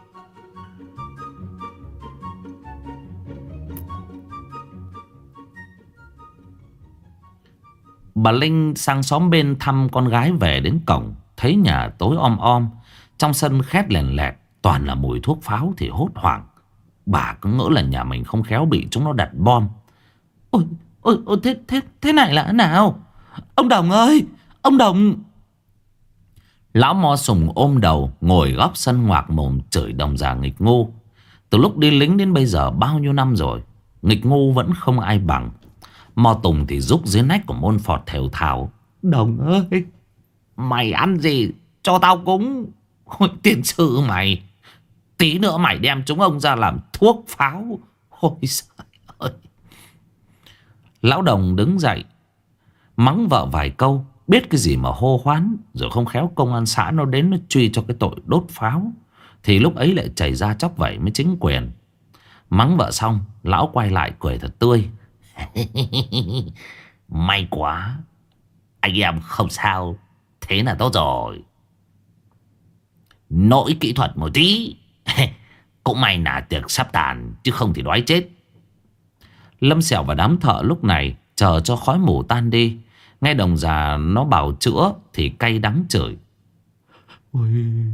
Bà Linh sang xóm bên thăm con gái về đến cổng, thấy nhà tối om om, trong sân khét lèn lẹt, toàn là mùi thuốc pháo thì hốt hoảng. Bà cứ ngỡ là nhà mình không khéo bị chúng nó đặt bom. Ôi, ôi, ôi thế, thế, thế này là thế nào? Ông Đồng ơi, ông Đồng. Lão Mo Sùng ôm đầu ngồi góc sân ngoạc mồm chửi Đồng già nghịch ngu. Từ lúc đi lính đến bây giờ bao nhiêu năm rồi, nghịch ngu vẫn không ai bằng. Mo Tùng thì rúc dưới nách của Môn Phọt thều thào. Đồng ơi, mày ăn gì cho tao cúng. Ôi tiên sư mày, tí nữa mày đem chúng ông ra làm thuốc pháo. Ôi trời ơi. Lão Đồng đứng dậy mắng vợ vài câu, biết cái gì mà hô hoán. Rồi không khéo công an xã nó đến nó truy cho cái tội đốt pháo, thì lúc ấy lại chảy ra chóc vẩy mới chính quyền. Mắng vợ xong, lão quay lại cười thật tươi. May quá, anh em không sao, thế là tốt rồi. Nỗi kỹ thuật một tí. Cũng may là tiệc sắp tàn, chứ không thì đói chết. Lâm Sẹo và đám thợ lúc này chờ cho khói mù tan đi. Nghe Đồng già nó bảo chữa thì cay đắng chửi. Ôi,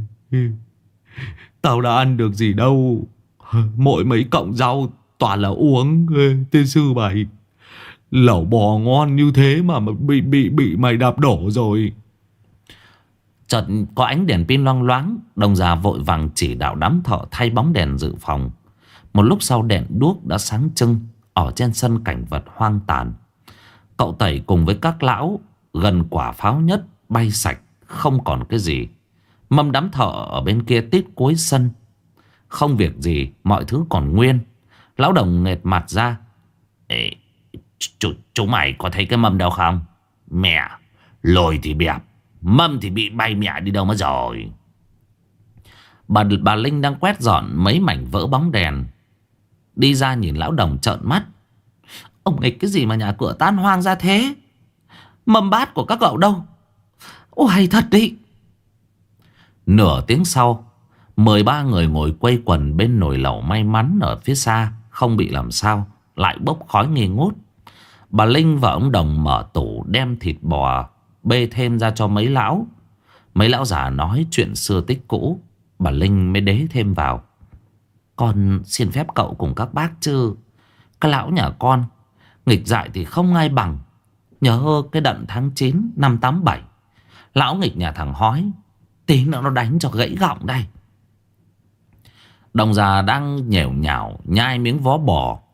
tao đã ăn được gì đâu, mỗi mấy cọng rau toàn là uống. Tiên sư mày, lẩu bò ngon như thế mà bị bị bị mày đạp đổ rồi. Chợt có ánh đèn pin loang loáng. Đồng già vội vàng chỉ đạo đám thợ thay bóng đèn dự phòng. Một lúc sau đèn đuốc đã sáng trưng. Ở trên sân cảnh vật hoang tàn, cậu Tẩy cùng với các lão gần quả pháo nhất bay sạch, không còn cái gì. Mâm đám thợ ở bên kia tít cuối sân, không việc gì, mọi thứ còn nguyên. Lão Đồng nghệt mặt ra. Ê, chú, chú mày có thấy cái mâm đâu không? Mẹ, lồi thì bẹp, mâm thì bị bay mẹ đi đâu mất rồi. Bà, bà Linh đang quét dọn mấy mảnh vỡ bóng đèn, đi ra nhìn Lão Đồng trợn mắt. Ông nghịch cái gì mà nhà cửa tan hoang ra thế? Mâm bát của các cậu đâu? Ôi hay thật đi. Nửa tiếng sau, mười ba người ngồi quây quần bên nồi lẩu may mắn ở phía xa không bị làm sao, lại bốc khói nghi ngút. Bà Linh và ông Đồng mở tủ đem thịt bò bê thêm ra cho mấy lão. Mấy lão già nói chuyện xưa tích cũ, bà Linh mới đế thêm vào. Con xin phép cậu cùng các bác chứ, các lão nhà con nghịch dại thì không ai bằng. Nhớ cái đận tháng chín năm tám bảy, lão nghịch nhà thằng Hói, tí nữa nó đánh cho gãy gọng đây. Đồng già đang nhèo nhào nhai miếng vó bò,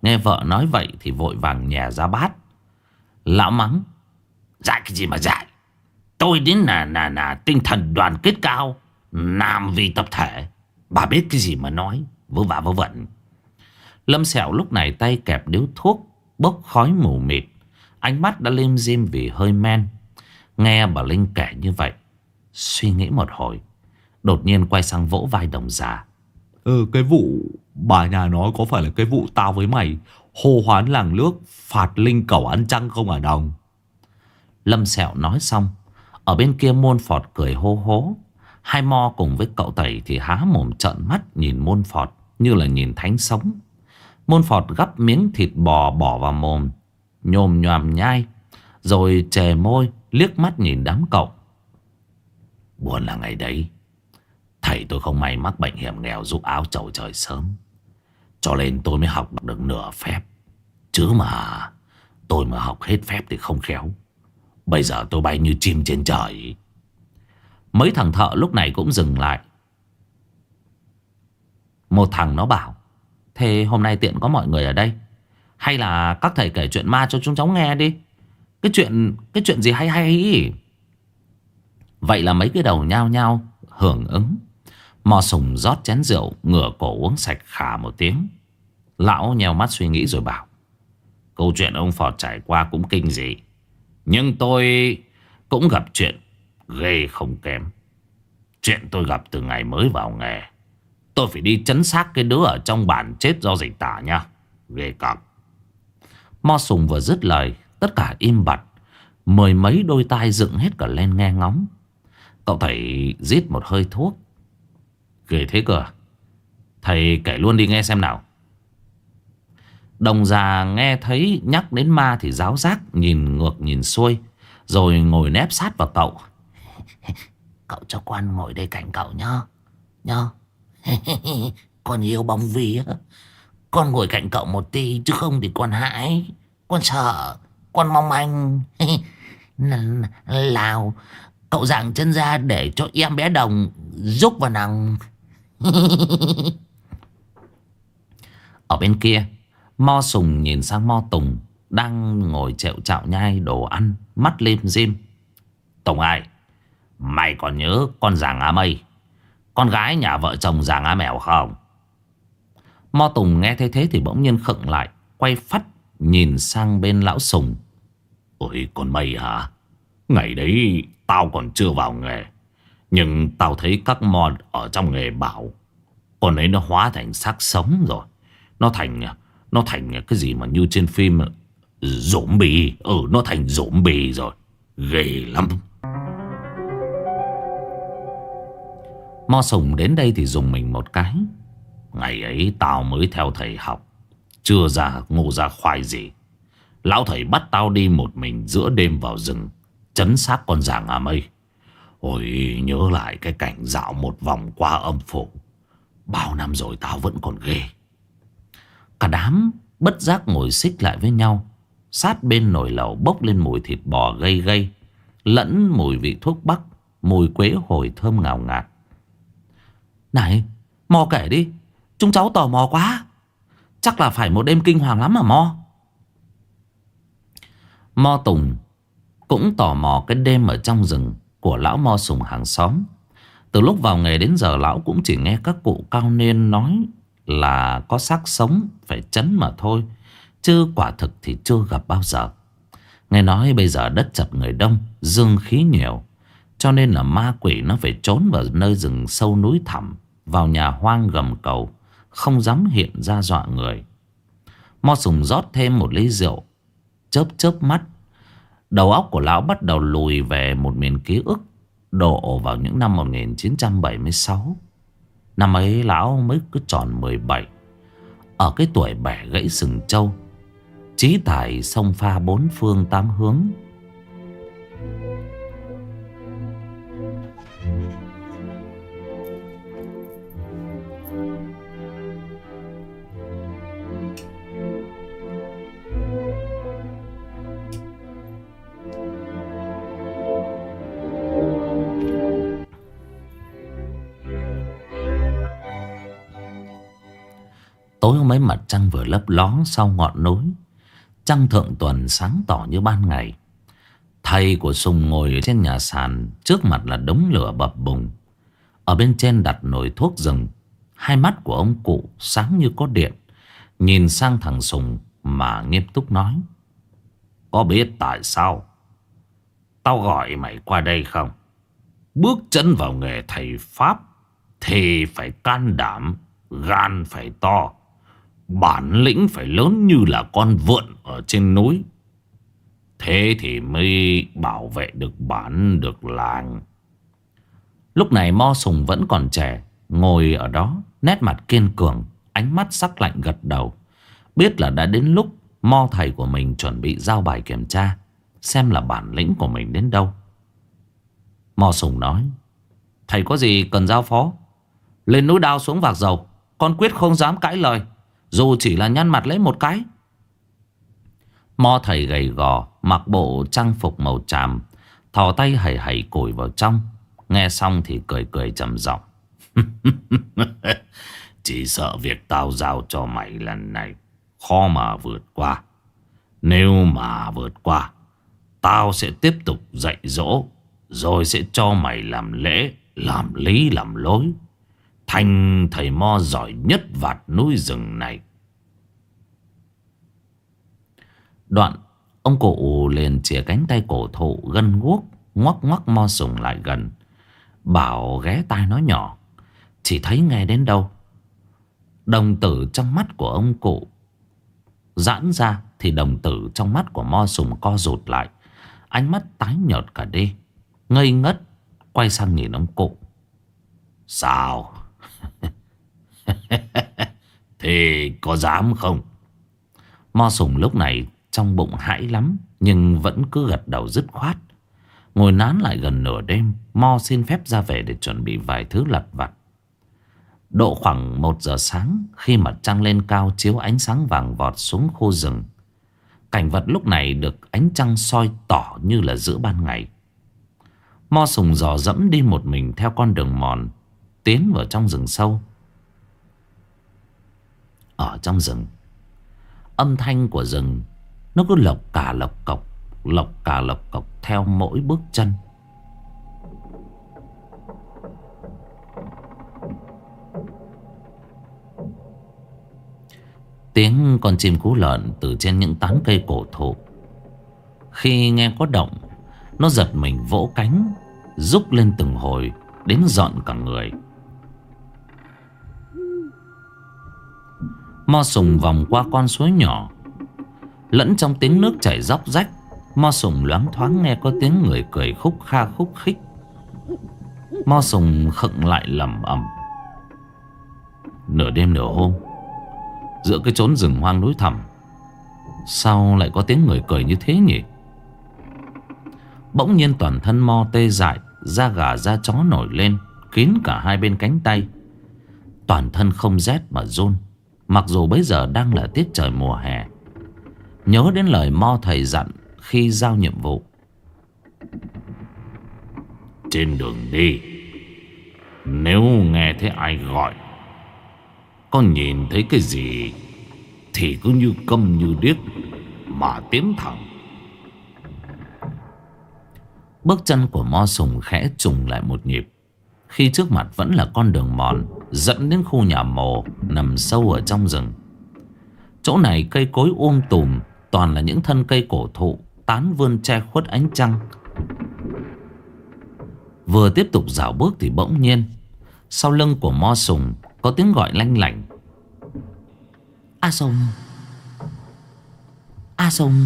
Nghe vợ nói vậy thì vội vàng nhè ra bát. Lão mắng: dạy cái gì mà dạy? Tôi đến là là là tinh thần đoàn kết cao, làm vì tập thể. Bà biết cái gì mà nói, vớ vả vớ vẩn. Lâm Sẹo lúc này tay kẹp điếu thuốc bốc khói mù mịt, ánh mắt đã lim dim vì hơi men. Nghe bà Linh kể như vậy, suy nghĩ một hồi, đột nhiên quay sang vỗ vai Đồng già. Ừ, cái vụ bà nhà nói có phải là cái vụ tao với mày hô hoán làng nước phạt linh cẩu ăn chăng không hả Đồng? Lâm Sẹo nói xong, ở bên kia Môn Phọt cười hô hố. Hai Mo cùng với cậu Tẩy thì há mồm trợn mắt nhìn Môn Phọt như là nhìn thánh sống. Môn Phọt gắp miếng thịt bò bỏ vào mồm, nhồm nhòm nhai, rồi chề môi liếc mắt nhìn đám cậu. Buồn là ngày đấy thầy tôi không may mắc bệnh hiểm nghèo giúp áo chầu trời sớm, cho nên tôi mới học được nửa phép. Chứ mà tôi mà học hết phép thì không khéo bây giờ tôi bay như chim trên trời. Mấy thằng thợ lúc này cũng dừng lại. Một thằng nó bảo: thế hôm nay tiện có mọi người ở đây, hay là các thầy kể chuyện ma cho chúng cháu nghe đi. Cái chuyện Cái chuyện gì hay hay ý. Vậy là mấy cái đầu nhao nhao hưởng ứng. Mò Sùng rót chén rượu, ngửa cổ uống sạch khà một tiếng. Lão nheo mắt suy nghĩ rồi bảo: câu chuyện ông Phọt trải qua cũng kinh dị, nhưng tôi cũng gặp chuyện ghê không kém. Chuyện tôi gặp từ ngày mới vào nghề. Tôi phải đi trấn xác cái đứa ở trong bản chết do dịch tả nha. Ghê cọc. Mo Sùng vừa dứt lời, tất cả im bặt. Mười mấy đôi tai dựng hết cả lên nghe ngóng. Cậu thầy rít một hơi thuốc. Ghê thế cơ. Thầy kể luôn đi nghe xem nào. Đồng già nghe thấy nhắc đến ma thì ráo rác, nhìn ngược nhìn xuôi, rồi ngồi nép sát vào cậu. Cậu cho quan ngồi đây cạnh cậu nhá. Nhá. Con yêu bóng vía. Con ngồi cạnh cậu một tí, chứ không thì con hãi. Con sợ. Con mong anh. Lào, cậu giằng chân ra để cho em bé Đồng giúp vào nào. Ở bên kia, Mo Sùng nhìn sang Mo Tùng đang ngồi chẹo chạo nhai đồ ăn, mắt lim dim. Tùng ơi, mày còn nhớ con Giàng Á Mây, con gái nhà vợ chồng Giàng Á Mèo không? Mo Tùng nghe thấy thế thì bỗng nhiên khựng lại, quay phắt nhìn sang bên lão Sùng. Ôi, con Mây hả? Ngày đấy tao còn chưa vào nghề, nhưng tao thấy các mod ở trong nghề bảo con ấy nó hóa thành xác sống rồi. Nó thành Nó thành cái gì mà như trên phim zombie. Ừ, nó thành zombie rồi. Ghê lắm. Mo Sùng đến đây thì dùng mình một cái. Ngày ấy tao mới theo thầy học, chưa ra ngô ra khoai gì. Lão thầy bắt tao đi một mình giữa đêm vào rừng, trấn xác con Giàng Á Mây. Ôi, nhớ lại cái cảnh dạo một vòng qua âm phủ, bao năm rồi tao vẫn còn ghê. Cả đám bất giác ngồi xích lại với nhau, sát bên nồi lẩu bốc lên mùi thịt bò gây gây, lẫn mùi vị thuốc bắc, mùi quế hồi thơm ngào ngạt. Này, Mo kể đi, chúng cháu tò mò quá. Chắc là phải một đêm kinh hoàng lắm mà Mo. Mo Tùng cũng tò mò cái đêm ở trong rừng của lão Mo Sùng hàng xóm. Từ lúc vào nghề đến giờ lão cũng chỉ nghe các cụ cao niên nói là có xác sống phải trấn mà thôi, chứ quả thực thì chưa gặp bao giờ. Nghe nói bây giờ đất chật người đông, dương khí nhiều, cho nên là ma quỷ nó phải trốn vào nơi rừng sâu núi thẳm, vào nhà hoang gầm cầu, không dám hiện ra dọa người. Mo Sùng rót thêm một ly rượu, chớp chớp mắt. Đầu óc của lão bắt đầu lùi về một miền ký ức đổ vào những năm một nghìn chín trăm bảy mươi sáu. Năm ấy lão mới cứ tròn mười bảy. Ở cái tuổi bẻ gãy sừng trâu, chí tài sông pha bốn phương tám hướng. Tối hôm ấy mặt trăng vừa lấp ló sau ngọn núi. Trăng thượng tuần sáng tỏ như ban ngày. Thầy của Sùng ngồi ở trên nhà sàn, trước mặt là đống lửa bập bùng. Ở bên trên đặt nồi thuốc rừng. Hai mắt của ông cụ sáng như có điện, nhìn sang thằng Sùng mà nghiêm túc nói: có biết tại sao tao gọi mày qua đây không? Bước chân vào nghề thầy Pháp thì phải can đảm, gan phải to, bản lĩnh phải lớn như là con vượn ở trên núi. Thế thì mới bảo vệ được bản, được làng. Lúc này Mo Sùng vẫn còn trẻ, ngồi ở đó, nét mặt kiên cường, ánh mắt sắc lạnh gật đầu. Biết là đã đến lúc Mo thầy của mình chuẩn bị giao bài kiểm tra, xem là bản lĩnh của mình đến đâu. Mo Sùng nói: thầy có gì cần giao phó, lên núi đao xuống vạc dầu, con quyết không dám cãi lời, dù chỉ là nhăn mặt lấy một cái. Mo thầy gầy gò, mặc bộ trang phục màu tràm, thò tay hẩy hẩy củi vào trong. Nghe xong thì cười cười trầm giọng: chỉ sợ việc tao giao cho mày lần này khó mà vượt qua. Nếu mà vượt qua, tao sẽ tiếp tục dạy dỗ, rồi sẽ cho mày làm lễ, làm lý, làm lối, thành thầy Mo giỏi nhất vạt núi rừng này. Đoạn ông cụ liền chìa cánh tay cổ thụ gân guốc, ngoắc ngoắc Mo Sùng lại gần, bảo ghé tai nói nhỏ. Chỉ thấy nghe đến đâu, đồng tử trong mắt của ông cụ giãn ra, thì đồng tử trong mắt của Mo Sùng co rụt lại, ánh mắt tái nhợt cả đi, ngây ngất quay sang nhìn ông cụ. Sao? Thì có dám không? Mo Sùng lúc này trong bụng hãi lắm, nhưng vẫn cứ gật đầu dứt khoát. Ngồi nán lại gần nửa đêm, Mo xin phép ra về để chuẩn bị vài thứ lặt vặt. Độ khoảng một giờ sáng, khi mặt trăng lên cao chiếu ánh sáng vàng vọt xuống khu rừng, cảnh vật lúc này được ánh trăng soi tỏ như là giữa ban ngày. Mo Sùng dò dẫm đi một mình theo con đường mòn, tiến vào trong rừng sâu. Ở trong rừng, âm thanh của rừng nó cứ lộc cả lộc cộc, lộc cả lộc cộc theo mỗi bước chân. Tiếng con chim cú lợn từ trên những tán cây cổ thụ, khi nghe có động, nó giật mình vỗ cánh, rúc lên từng hồi, đến dọn cả người. Mo Sùng vòng qua con suối nhỏ, lẫn trong tiếng nước chảy róc rách, Mo Sùng loáng thoáng nghe có tiếng người cười khúc kha khúc khích. Mo Sùng khựng lại lẩm bẩm: nửa đêm nửa hôm, giữa cái chốn rừng hoang núi thẳm, sao lại có tiếng người cười như thế nhỉ? Bỗng nhiên toàn thân Mo tê dại, da gà da chó nổi lên, kín cả hai bên cánh tay. Toàn thân không rét mà run, mặc dù bây giờ đang là tiết trời mùa hè. Nhớ đến lời Mo thầy dặn khi giao nhiệm vụ: trên đường đi, nếu nghe thấy ai gọi, có nhìn thấy cái gì thì cứ như câm như điếc mà tiến thẳng. Bước chân của Mo Sùng khẽ trùng lại một nhịp, khi trước mặt vẫn là con đường mòn dẫn đến khu nhà mồ nằm sâu ở trong rừng. Chỗ này cây cối um tùm, toàn là những thân cây cổ thụ, tán vươn che khuất ánh trăng. Vừa tiếp tục dạo bước thì bỗng nhiên sau lưng của Mo Sùng có tiếng gọi lanh lảnh: A Sùng, A Sùng,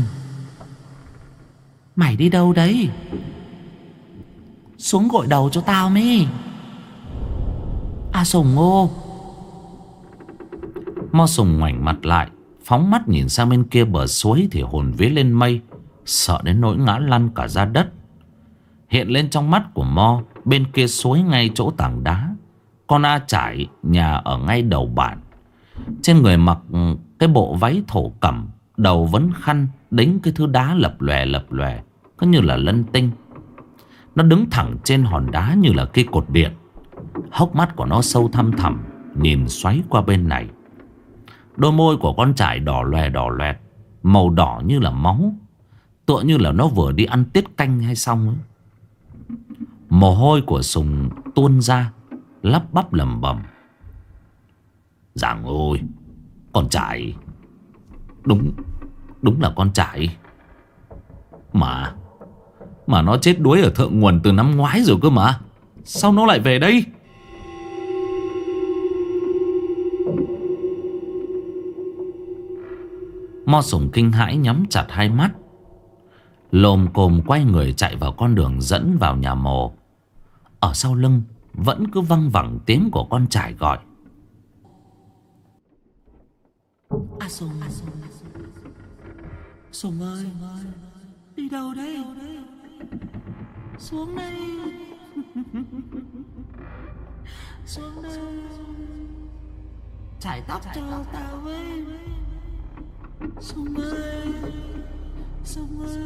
mày đi đâu đấy? Xuống gội đầu cho tao mi, A Sùng ô. Mo Sùng ngoảnh mặt lại, phóng mắt nhìn sang bên kia bờ suối thì hồn vía lên mây, sợ đến nỗi ngã lăn cả ra đất. Hiện lên trong mắt của Mo, bên kia suối ngay chỗ tảng đá, con A Trải nhà ở ngay đầu bản. Trên người mặc cái bộ váy thổ cẩm, đầu vấn khăn, đính cái thứ đá lập lòe lập lòe, có như là lân tinh. Nó đứng thẳng trên hòn đá như là cây cột điện. Hốc mắt của nó sâu thăm thẳm, nhìn xoáy qua bên này. Đôi môi của con trải đỏ loè đỏ loẹt, màu đỏ như là máu, tựa như là nó vừa đi ăn tiết canh hay xong ấy. Mồ hôi của Sùng tuôn ra, lắp bắp lẩm bẩm: Giàng ôi, con trải. Đúng, đúng là con trải. Mà Mà nó chết đuối ở thượng nguồn từ năm ngoái rồi cơ mà. Sao nó lại về đây? Mo Sùng kinh hãi nhắm chặt hai mắt, lồm cồm quay người chạy vào con đường dẫn vào nhà mồ. Ở sau lưng vẫn cứ văng vẳng tiếng của con trải gọi: À Sùng, Sùng ơi, đi đâu đấy? Xuống đây, xuống đây, chải tóc cho tao với. Sùng ơi, Sùng ơi.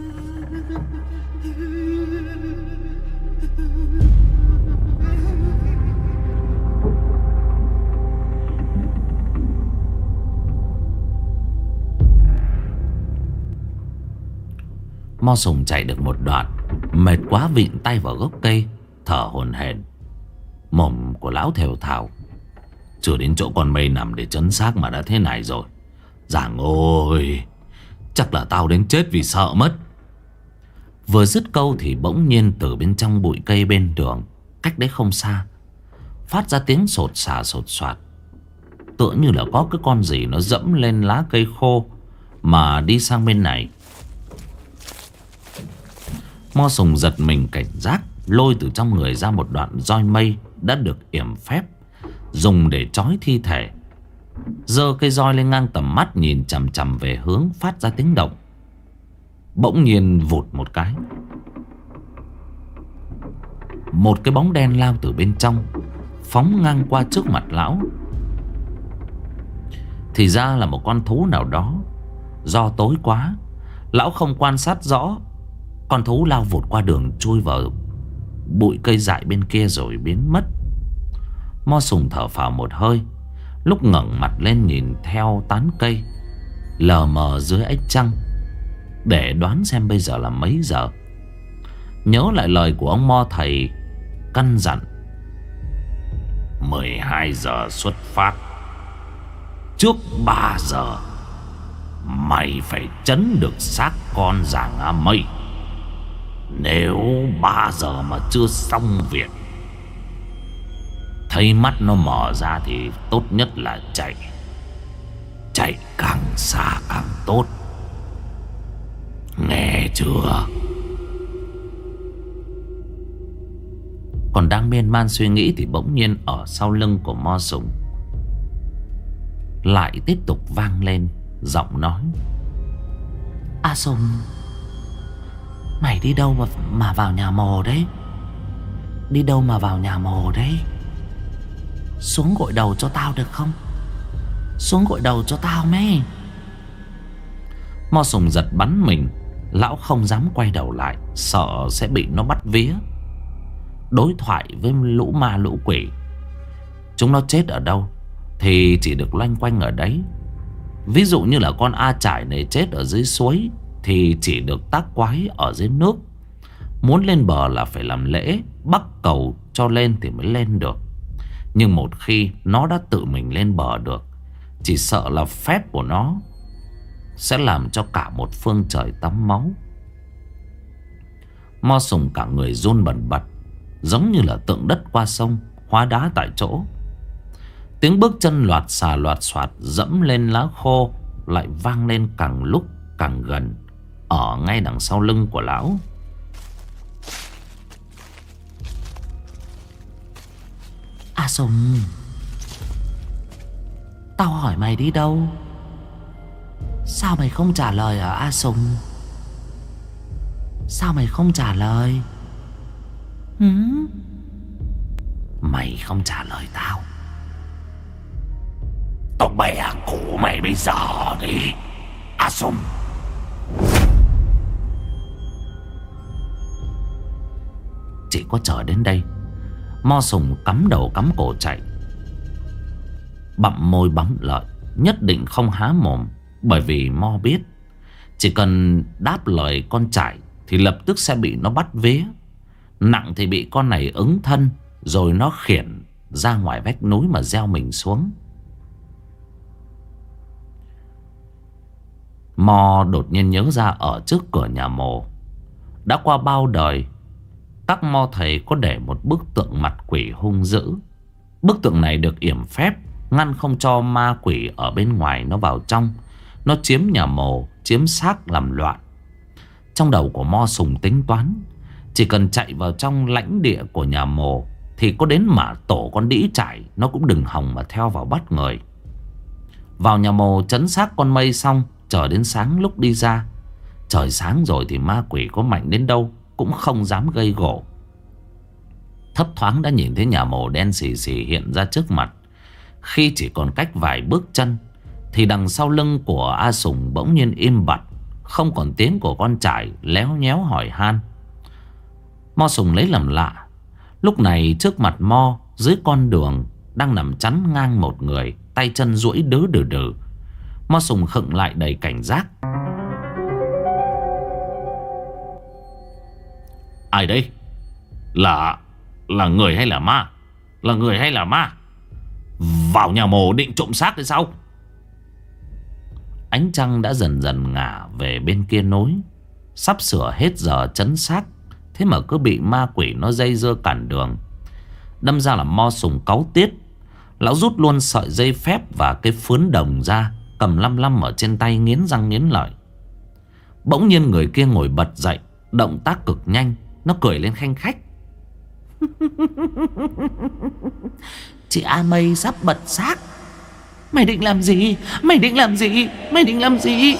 Mo Sùng chạy được một đoạn, mệt quá vịn tay vào gốc cây, thở hổn hển. Mồm của lão thều thào: Chưa đến chỗ con mây nằm để trấn xác mà đã thế này rồi. Giàng ôi, chắc là tao đến chết vì sợ mất. Vừa dứt câu thì bỗng nhiên từ bên trong bụi cây bên đường, cách đấy không xa, phát ra tiếng sột xà sột soạt, tựa như là có cái con gì nó dẫm lên lá cây khô mà đi sang bên này. Mo Sùng giật mình cảnh giác, lôi từ trong người ra một đoạn roi mây đã được yểm phép, dùng để trói thi thể. Giơ cây roi lên ngang tầm mắt, nhìn chằm chằm về hướng phát ra tiếng động. Bỗng nhiên vụt một cái, một cái bóng đen lao từ bên trong, phóng ngang qua trước mặt lão. Thì ra là một con thú nào đó. Do tối quá, lão không quan sát rõ, con thú lao vụt qua đường, chui vào bụi cây dại bên kia rồi biến mất. Mo Sùng thở phào một hơi, lúc ngẩng mặt lên nhìn theo tán cây lờ mờ dưới ánh trăng, để đoán xem bây giờ là mấy giờ. Nhớ lại lời của ông Mo thầy căn dặn: mười hai giờ xuất phát, trước ba giờ mày phải trấn được xác con Giàng A Mây. Nếu ba giờ mà chưa xong việc, thấy mắt nó mở ra thì tốt nhất là chạy. Chạy càng xa càng tốt, nghe chưa? Còn đang miên man suy nghĩ thì bỗng nhiên ở sau lưng của Mo Sùng lại tiếp tục vang lên giọng nói: À Sùng, mày đi đâu mà, mà vào nhà mồ đấy? Đi đâu mà vào nhà mồ đấy? Xuống gội đầu cho tao được không? Xuống gội đầu cho tao mấy. Mo Sùng giật bắn mình, lão không dám quay đầu lại, sợ sẽ bị nó bắt vía. Đối thoại với lũ ma lũ quỷ, chúng nó chết ở đâu thì chỉ được loanh quanh ở đấy. Ví dụ như là con A Trải này chết ở dưới suối thì chỉ được tác quái ở dưới nước. Muốn lên bờ là phải làm lễ bắc cầu cho lên thì mới lên được. Nhưng một khi nó đã tự mình lên bờ được, chỉ sợ là phép của nó sẽ làm cho cả một phương trời tắm máu. Mo Sùng cả người run bần bật, giống như là tượng đất qua sông, hóa đá tại chỗ. Tiếng bước chân loạt xà loạt xoạt dẫm lên lá khô lại vang lên càng lúc càng gần, ở ngay đằng sau lưng của lão. À Sùng, tao hỏi mày đi đâu, sao mày không trả lời à A Sùng? Sao mày không trả lời? Hứ? Mày không trả lời tao, tao bẻ cổ mày bây giờ đi A Sùng. Chỉ có chờ đến đây, Mo Sùng cắm đầu cắm cổ chạy, bặm môi bấm lợi, nhất định không há mồm. Bởi vì Mo biết chỉ cần đáp lời con trải thì lập tức sẽ bị nó bắt vía. Nặng thì bị con này ứng thân, rồi nó khiển ra ngoài vách núi mà gieo mình xuống. Mo đột nhiên nhớ ra ở trước cửa nhà mồ, đã qua bao đời các mo thầy có để một bức tượng mặt quỷ hung dữ. Bức tượng này được yểm phép ngăn không cho ma quỷ ở bên ngoài nó vào trong. Nó chiếm nhà mồ, chiếm xác làm loạn. Trong đầu của Mo Sùng tính toán, chỉ cần chạy vào trong lãnh địa của nhà mồ thì có đến mả tổ con đĩ trải nó cũng đừng hòng mà theo vào bắt người. Vào nhà mồ trấn xác con mây xong, chờ đến sáng lúc đi ra. Trời sáng rồi thì ma quỷ có mạnh đến đâu cũng không dám gây gổ. Thấp thoáng đã nhìn thấy nhà mồ đen xì xì hiện ra trước mặt. Khi chỉ còn cách vài bước chân thì đằng sau lưng của A Sùng bỗng nhiên im bặt, không còn tiếng của con trải léo nhéo hỏi han. Mo Sùng lấy làm lạ. Lúc này trước mặt Mo, dưới con đường đang nằm chắn ngang một người, tay chân duỗi đứ đừ đừ. Mo Sùng khựng lại đầy cảnh giác. Ai đây? Là Là người hay là ma? Là người hay là ma? Vào nhà mồ định trộm xác hay sao? Ánh trăng đã dần dần ngả về bên kia núi. Sắp sửa hết giờ trấn xác, thế mà cứ bị ma quỷ nó dây dưa cản đường. Đâm ra là Mo Sùng cáu tiết. Lão rút luôn sợi dây phép và cái phướn đồng ra, cầm lăm lăm ở trên tay, nghiến răng nghiến lợi. Bỗng nhiên người kia ngồi bật dậy, động tác cực nhanh. Nó cười lên khanh khách. Chị A Mây sắp bật xác. Mày định làm gì? Mày định làm gì? Mày định làm gì?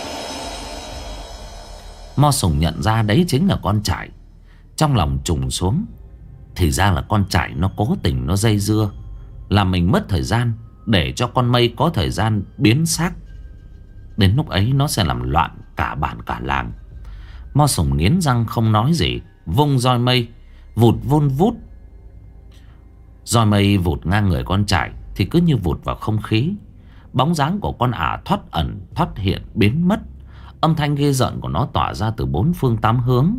Mo Sùng nhận ra đấy chính là con trải. Trong lòng trùng xuống. Thì ra là con trải nó cố tình nó dây dưa, làm mình mất thời gian, để cho con mây có thời gian biến xác. Đến lúc ấy nó sẽ làm loạn cả bản cả làng. Mo Sùng nghiến răng không nói gì, vung roi mây vụt vun vút. Roi mây vụt ngang người con trải thì cứ như vụt vào không khí. Bóng dáng của con ả thoát ẩn thoát hiện biến mất. Âm thanh ghê rợn của nó tỏa ra từ bốn phương tám hướng.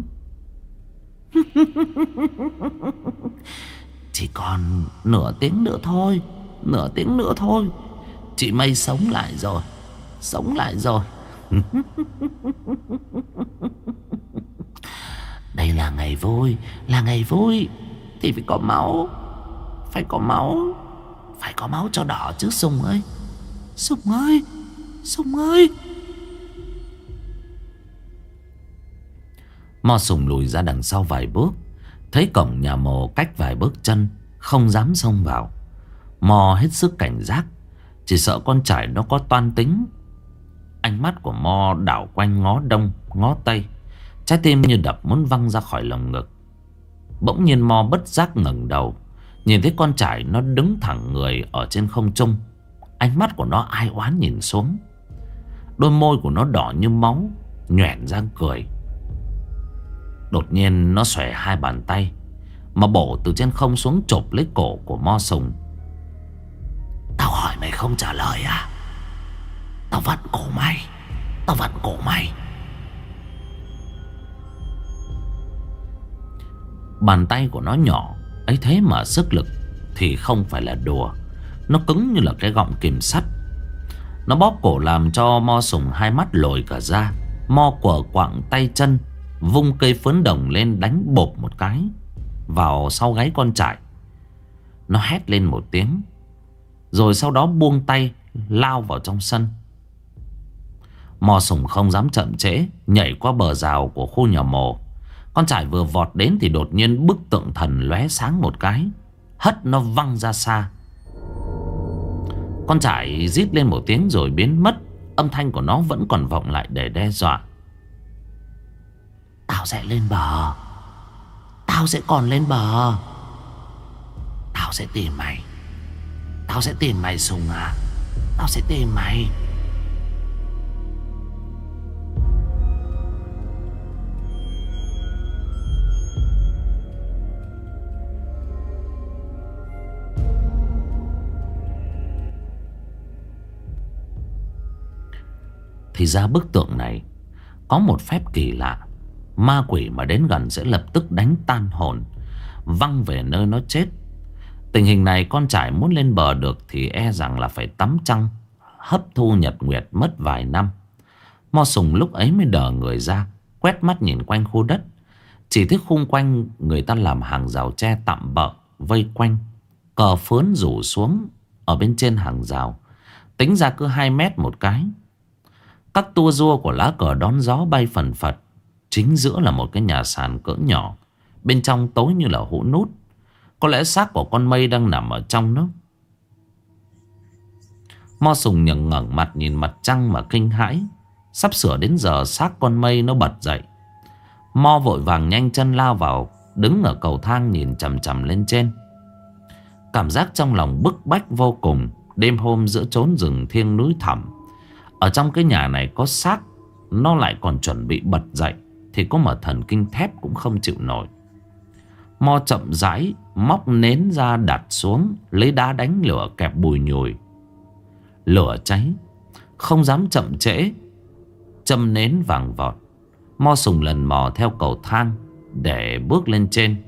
Chỉ còn nửa tiếng nữa thôi. Nửa tiếng nữa thôi chị Mây sống lại rồi. Sống lại rồi. Đây là ngày vui. Là ngày vui thì phải có máu. Phải có máu. Phải có máu cho đỏ chứ Sùng ơi. Sùng ơi. Sùng ơi. Mo Sùng lùi ra đằng sau vài bước, thấy cổng nhà mồ cách vài bước chân, không dám xông vào. Mo hết sức cảnh giác, chỉ sợ con trải nó có toan tính. Ánh mắt của Mo đảo quanh ngó đông ngó tây, trái tim như đập muốn văng ra khỏi lồng ngực. Bỗng nhiên Mo bất giác ngẩng đầu, nhìn thấy con trải nó đứng thẳng người ở trên không trung. Ánh mắt của nó ai oán nhìn xuống. Đôi môi của nó đỏ như máu, nhoẻn răng cười. Đột nhiên nó xòe hai bàn tay mà bổ từ trên không xuống, chộp lấy cổ của Mo Sùng. Tao hỏi mày không trả lời à? Tao vặn cổ mày. Tao vặn cổ mày. Bàn tay của nó nhỏ ấy thế mà sức lực thì không phải là đùa. Nó cứng như là cái gọng kìm sắt. Nó bóp cổ làm cho Mo Sùng hai mắt lồi cả ra. Mo quờ quạng tay chân, vung cây phướn đồng lên đánh bộp một cái vào sau gáy con trải. Nó hét lên một tiếng, rồi sau đó buông tay lao vào trong sân. Mo Sùng không dám chậm trễ, nhảy qua bờ rào của khu nhà mồ. Con trải vừa vọt đến thì đột nhiên bức tượng thần lóe sáng một cái, hất nó văng ra xa. Con trải rít lên một tiếng rồi biến mất. Âm thanh của nó vẫn còn vọng lại để đe dọa. Tao sẽ lên bờ. Tao sẽ còn lên bờ. Tao sẽ tìm mày. Tao sẽ tìm mày Sùng à. Tao sẽ tìm mày. Thì ra bức tượng này có một phép kỳ lạ. Ma quỷ mà đến gần sẽ lập tức đánh tan hồn, văng về nơi nó chết. Tình hình này con trải muốn lên bờ được thì e rằng là phải tắm trăng, hấp thu nhật nguyệt mất vài năm. Mo Sùng lúc ấy mới đờ người ra, quét mắt nhìn quanh khu đất. Chỉ thấy khung quanh người ta làm hàng rào tre tạm bợ vây quanh, cờ phướn rủ xuống ở bên trên hàng rào, tính ra cứ hai mét một cái. Các tua rua của lá cờ đón gió bay phần phật. Chính giữa là một cái nhà sàn cỡ nhỏ, bên trong tối như là hũ nút. Có lẽ xác của con mây đang nằm ở trong nó. Mo Sùng nhấc ngẩng mặt nhìn mặt trăng mà kinh hãi. Sắp sửa đến giờ xác con mây nó bật dậy. Mo vội vàng nhanh chân lao vào, đứng ở cầu thang nhìn chằm chằm lên trên. Cảm giác trong lòng bức bách vô cùng. Đêm hôm giữa chốn rừng thiêng núi thẳm, ở trong cái nhà này có xác, nó lại còn chuẩn bị bật dậy, thì có mà thần kinh thép cũng không chịu nổi. Mo chậm rãi móc nến ra đặt xuống, lấy đá đánh lửa kẹp bùi nhùi. Lửa cháy, không dám chậm trễ, châm nến vàng vọt. Mo Sùng lần mò theo cầu thang để bước lên trên.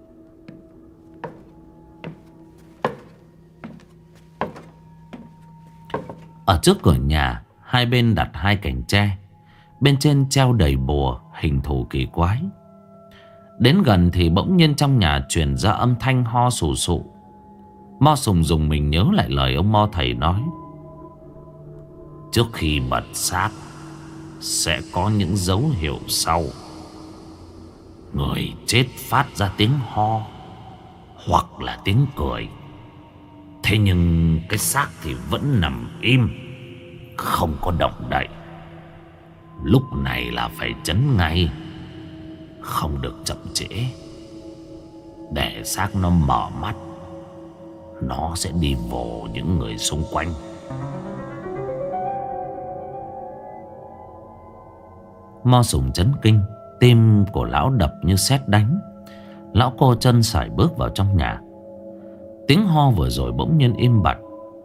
Ở trước cửa nhà, hai bên đặt hai cành tre, bên trên treo đầy bùa hình thù kỳ quái. Đến gần thì bỗng nhiên trong nhà truyền ra âm thanh ho sù sụ. Mo Sùng dùng mình nhớ lại lời ông Mo thầy nói: trước khi bật xác sẽ có những dấu hiệu sau. Người chết phát ra tiếng ho hoặc là tiếng cười. Thế nhưng cái xác thì vẫn nằm im, không có động đậy. Lúc này là phải chấn ngay, không được chậm trễ. Để xác nó mở mắt, nó sẽ đi vồ những người xung quanh. Mo Sùng chấn kinh, tim của lão đập như sét đánh. Lão cô chân sải bước vào trong nhà. Tiếng ho vừa rồi bỗng nhiên im bặt.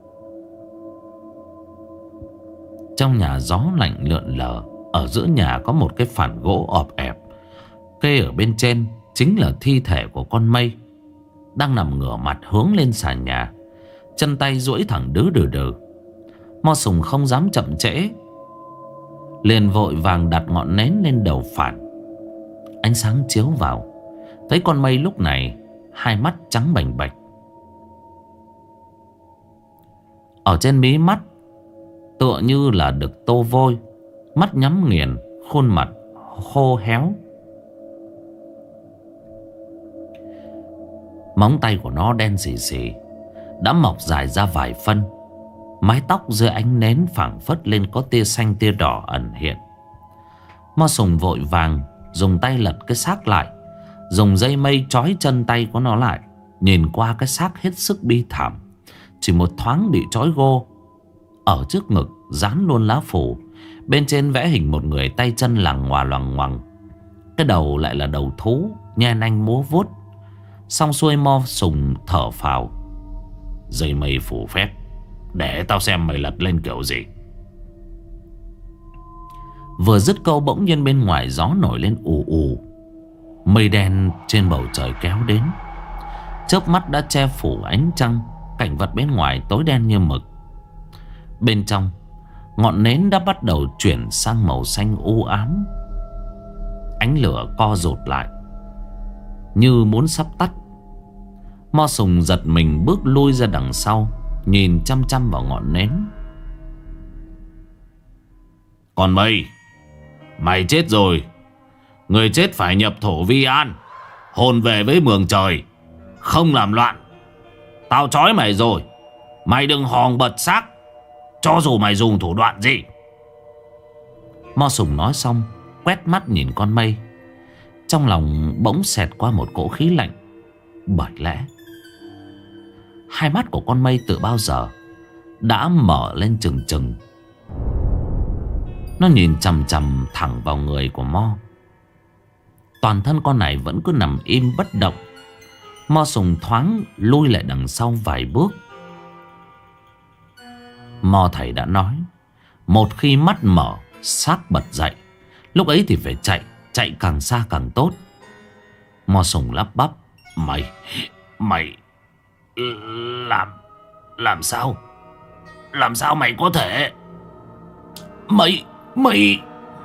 Trong nhà gió lạnh lượn lờ. Ở giữa nhà có một cái phản gỗ ọp ẹp. Kê ở bên trên chính là thi thể của con mây, đang nằm ngửa mặt hướng lên sàn nhà, chân tay duỗi thẳng đứ đừ đừ. Mo Sùng không dám chậm trễ, liền vội vàng đặt ngọn nến lên đầu phản. Ánh sáng chiếu vào, thấy con mây lúc này hai mắt trắng bành bạch. Ở trên mí mắt tựa như là được tô vôi, mắt nhắm nghiền, khuôn mặt khô héo. Móng tay của nó đen xì xì, đã mọc dài ra vài phân. Mái tóc dưới ánh nến phảng phất lên có tia xanh tia đỏ ẩn hiện. Mo Sùng vội vàng dùng tay lật cái xác lại, dùng dây mây trói chân tay của nó lại. Nhìn qua cái xác hết sức bi thảm, chỉ một thoáng bị trói gô. Ở trước ngực dán luôn lá phủ, bên trên vẽ hình một người tay chân lằng ngoà loằng ngoằng. Cái đầu lại là đầu thú, nhe nanh múa vuốt. Xong xuôi Mo Sùng thở phào: dây mây phủ phép, để tao xem mày lật lên kiểu gì. Vừa dứt câu bỗng nhiên bên ngoài gió nổi lên ù ù. Mây đen trên bầu trời kéo đến, chớp mắt đã che phủ ánh trăng. Cảnh vật bên ngoài tối đen như mực. Bên trong, ngọn nến đã bắt đầu chuyển sang màu xanh u ám. Ánh lửa co rụt lại, như muốn sắp tắt. Mo Sùng giật mình bước lui ra đằng sau, nhìn chăm chăm vào ngọn nến. Còn mây, mày chết rồi. Người chết phải nhập thổ vi an, hồn về với mường trời, không làm loạn. Tao trói mày rồi, mày đừng hòng bật xác, cho dù mày dùng thủ đoạn gì. Mo Sùng nói xong, quét mắt nhìn con mây. Trong lòng bỗng xẹt qua một cỗ khí lạnh. Bởi lẽ hai mắt của con mây từ bao giờ đã mở lên trừng trừng. Nó nhìn chằm chằm thẳng vào người của Mo. Toàn thân con này vẫn cứ nằm im bất động. Mo Sùng thoáng lui lại đằng sau vài bước. Mo thầy đã nói, một khi mắt mở xác bật dậy. Lúc ấy thì phải chạy, chạy càng xa càng tốt. Mo Sùng lắp bắp: Mày, mày Làm, làm sao? Làm sao mày có thể? Mày, mày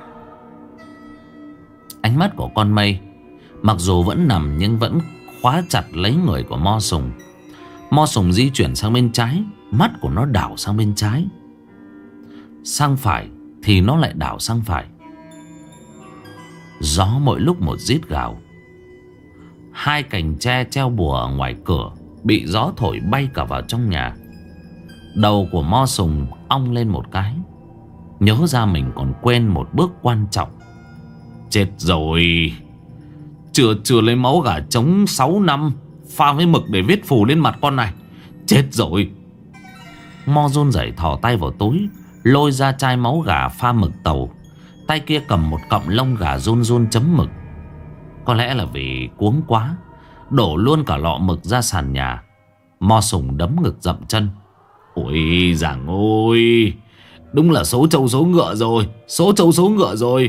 Ánh mắt của con mây mặc dù vẫn nằm nhưng vẫn khóa chặt lấy người của Mo Sùng. Mo Sùng di chuyển sang bên trái, mắt của nó đảo sang bên trái. Sang phải thì nó lại đảo sang phải. Gió mỗi lúc một rít gào. Hai cành tre treo bùa ở ngoài cửa bị gió thổi bay cả vào trong nhà. Đầu của Mo Sùng ong lên một cái, nhớ ra mình còn quên một bước quan trọng. Chết rồi, Chưa chưa lấy máu gà trống sáu năm pha với mực để viết phù lên mặt con này. Chết rồi. Mo run rẩy thò tay vào túi, lôi ra chai máu gà pha mực tàu. Tay kia cầm một cọng lông gà run run chấm mực. Có lẽ là vì cuống quá, đổ luôn cả lọ mực ra sàn nhà. Mo Sùng đấm ngực dậm chân. Ôi giảng ôi, đúng là số trâu số ngựa rồi, số trâu số ngựa rồi.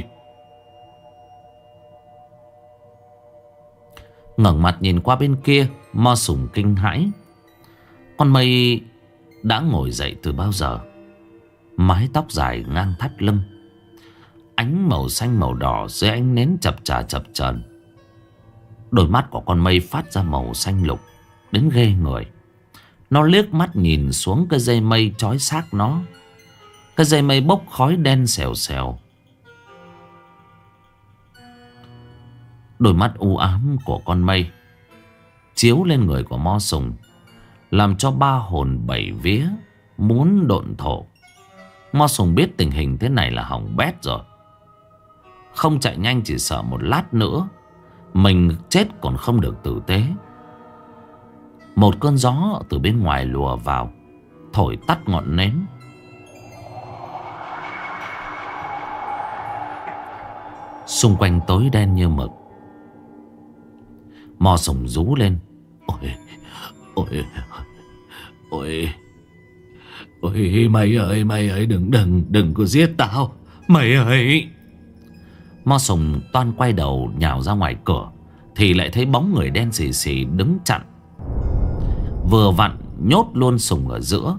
Ngẩng mặt nhìn qua bên kia, Mo Sùng kinh hãi. Con mây đã ngồi dậy từ bao giờ. Mái tóc dài ngang thắt lưng, ánh màu xanh màu đỏ dưới ánh nến chập chà chập chờn. Đôi mắt của con mây phát ra màu xanh lục đến ghê người. Nó liếc mắt nhìn xuống cái dây mây trói xác nó. Cái dây mây bốc khói đen xèo xèo. Đôi mắt u ám của con mây chiếu lên người của Mo Sùng, làm cho ba hồn bảy vía muốn độn thổ. Mo Sùng biết tình hình thế này là hỏng bét rồi. Không chạy nhanh chỉ sợ một lát nữa mình chết còn không được tử tế. Một cơn gió từ bên ngoài lùa vào, thổi tắt ngọn nến. Xung quanh tối đen như mực. Mo Sùng rú lên. Ôi, ôi, ôi, ôi, mày ơi, mày ơi, đừng, đừng, đừng có giết tao, mày ơi. Mo Sùng toan quay đầu nhào ra ngoài cửa thì lại thấy bóng người đen xì xì đứng chặn. Vừa vặn nhốt luôn Sùng ở giữa.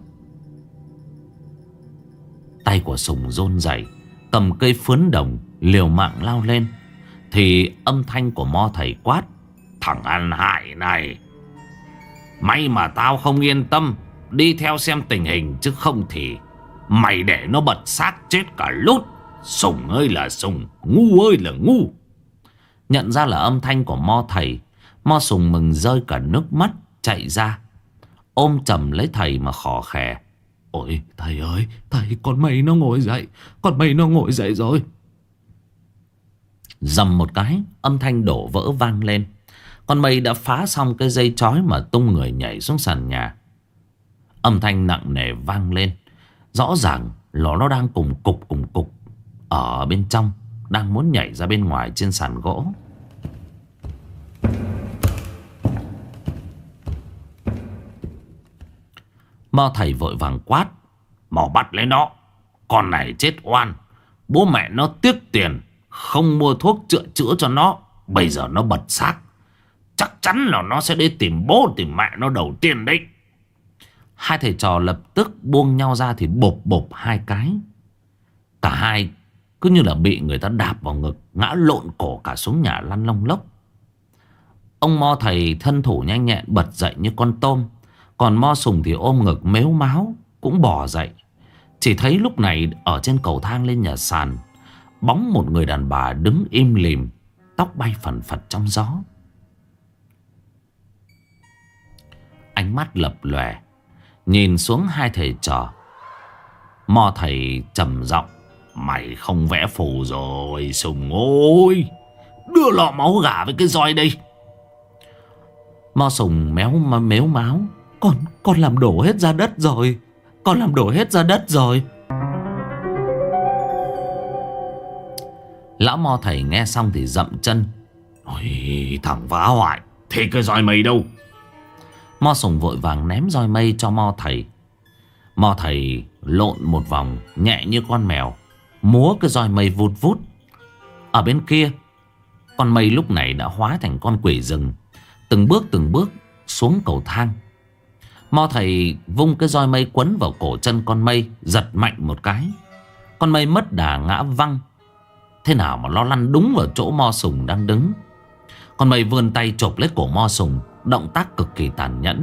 Tay của Sùng run rẩy, cầm cây phướn đồng liều mạng lao lên. Thì âm thanh của Mo thầy quát: Thằng ăn hại này, may mà tao không yên tâm đi theo xem tình hình, chứ không thì mày để nó bật xác chết cả lút. Sùng ơi là Sùng, ngu ơi là ngu. Nhận ra là âm thanh của Mo thầy, Mo Sùng mừng rơi cả nước mắt, chạy ra ôm chầm lấy thầy mà khò khè: Ôi thầy ơi, thầy, con mây nó ngồi dậy, con mây nó ngồi dậy rồi. Dầm một cái, âm thanh đổ vỡ vang lên. Con mây đã phá xong cái dây trói mà tung người nhảy xuống sàn nhà. Âm thanh nặng nề vang lên. Rõ ràng là nó đang cùng cục cùng cục ở bên trong, đang muốn nhảy ra bên ngoài trên sàn gỗ. Mo thầy vội vàng quát: Mau bắt lấy nó, con này chết oan. Bố mẹ nó tiếc tiền không mua thuốc chữa chữa cho nó. Bây giờ nó bật xác, chắc chắn là nó sẽ đi tìm bố tìm mẹ nó đầu tiên đấy. Hai thầy trò lập tức buông nhau ra thì bộp bộp hai cái. Cả hai cứ như là bị người ta đạp vào ngực, ngã lộn cổ cả xuống nhà lăn lông lốc. Ông Mo thầy thân thủ nhanh nhẹn bật dậy như con tôm. Còn Mo Sùng thì ôm ngực mếu máo cũng bò dậy. Chỉ thấy lúc này ở trên cầu thang lên nhà sàn, bóng một người đàn bà đứng im lìm, tóc bay phần phật trong gió. Ánh mắt lập lòe nhìn xuống hai thầy trò. Mo thầy trầm giọng: Mày không vẽ phù rồi Sùng ơi, đưa lọ máu gà với cái roi đây. Mo Sùng méo mếu máo: Con, con làm đổ hết ra đất rồi, con làm đổ hết ra đất rồi. Lão Mo thầy nghe xong thì dậm chân: Ôi thằng phá hoại, thế cái roi mây đâu? Mo Sùng vội vàng ném roi mây cho Mo thầy. Mo thầy lộn một vòng nhẹ như con mèo, múa cái roi mây vút vút. Ở bên kia, con mây lúc này đã hóa thành con quỷ rừng, từng bước từng bước xuống cầu thang. Mo thầy vung cái roi mây quấn vào cổ chân con mây, giật mạnh một cái. Con mây mất đà ngã văng. Thế nào mà nó lăn đúng vào chỗ Mo Sùng đang đứng. Con mây vươn tay chộp lấy cổ Mo Sùng, động tác cực kỳ tàn nhẫn.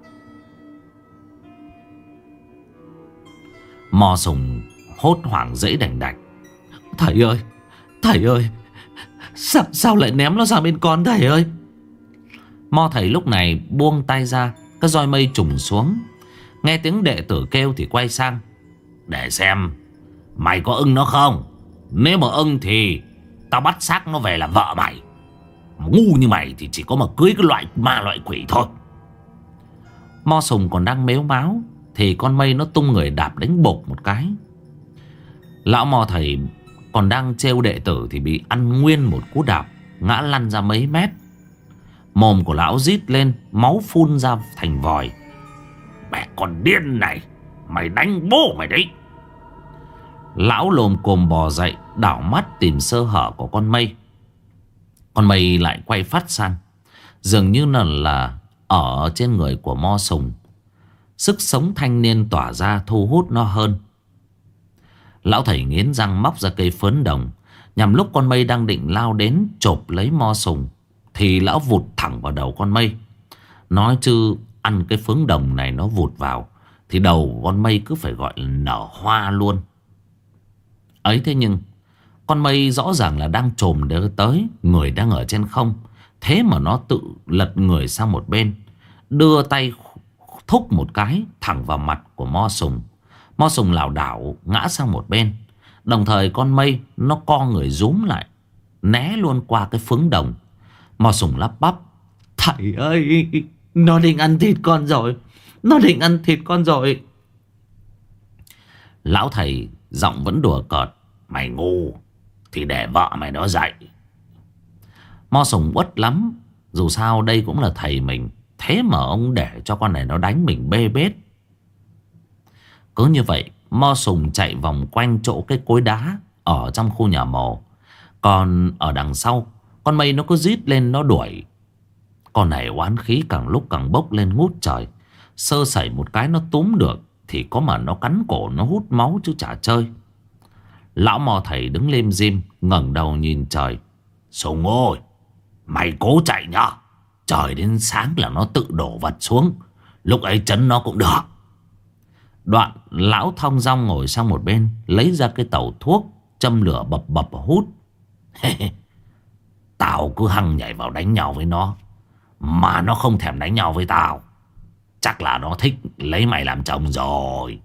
Mo Sùng hốt hoảng dãy đành đạch. Thầy ơi, thầy ơi, sao, sao lại ném nó sang bên con thầy ơi? Mo thầy lúc này buông tay ra, cái roi mây trùng xuống. Nghe tiếng đệ tử kêu thì quay sang. Để xem mày có ưng nó không. Nếu mà ưng thì tao bắt xác nó về làm vợ mày. Ngu như mày thì chỉ có mà cưới cái loại ma loại quỷ thôi. Mo Sùng còn đang mếu máo thì con mây nó tung người đạp đánh bột một cái. Lão Mo thầy còn đang trêu đệ tử thì bị ăn nguyên một cú đạp, ngã lăn ra mấy mét. Mồm của lão rít lên, máu phun ra thành vòi. Mẹ con điên này, mày đánh bố mày đấy. Lão lồm cồm bò dậy, đảo mắt tìm sơ hở của con mây. Con mây lại quay phát sang, dường như là, là ở trên người của Mo Sùng. Sức sống thanh niên tỏa ra thu hút nó hơn. Lão thầy nghiến răng móc ra cây phớn đồng, nhằm lúc con mây đang định lao đến chộp lấy Mo Sùng thì lão vụt thẳng vào đầu con mây. Nói chứ ăn cái phướng đồng này nó vụt vào thì đầu con mây cứ phải gọi là nở hoa luôn. Ấy thế nhưng con mây rõ ràng là đang chồm đưa tới, người đang ở trên không. Thế mà nó tự lật người sang một bên, đưa tay thúc một cái thẳng vào mặt của Mo Sùng. Mo Sùng lảo đảo ngã sang một bên. Đồng thời con mây nó co người rúm lại, né luôn qua cái phướng đồng. Mo Sùng lắp bắp. Thầy ơi, nó định ăn thịt con rồi, nó định ăn thịt con rồi. Lão thầy giọng vẫn đùa cợt. Mày ngu thì để vợ mày nó dạy. Mo Sùng uất lắm, dù sao đây cũng là thầy mình. Thế mà ông để cho con này nó đánh mình bê bết. Cứ như vậy Mo Sùng chạy vòng quanh chỗ cái cối đá ở trong khu nhà mồ. Còn ở đằng sau, con mây nó cứ rít lên nó đuổi. Con này oán khí càng lúc càng bốc lên ngút trời. Sơ sẩy một cái nó túm được thì có mà nó cắn cổ nó hút máu chứ chả chơi. Lão Mo thầy đứng lim dim, ngẩng đầu nhìn trời. Sùng ơi, mày cố chạy nhá. Trời đến sáng là nó tự đổ vật xuống, lúc ấy chấn nó cũng được. Đoạn lão thong dong ngồi sang một bên, lấy ra cái tẩu thuốc, châm lửa bập bập hút. Tao cứ hăng nhảy vào đánh nhau với nó, mà nó không thèm đánh nhau với tao. Chắc là nó thích lấy mày làm chồng rồi.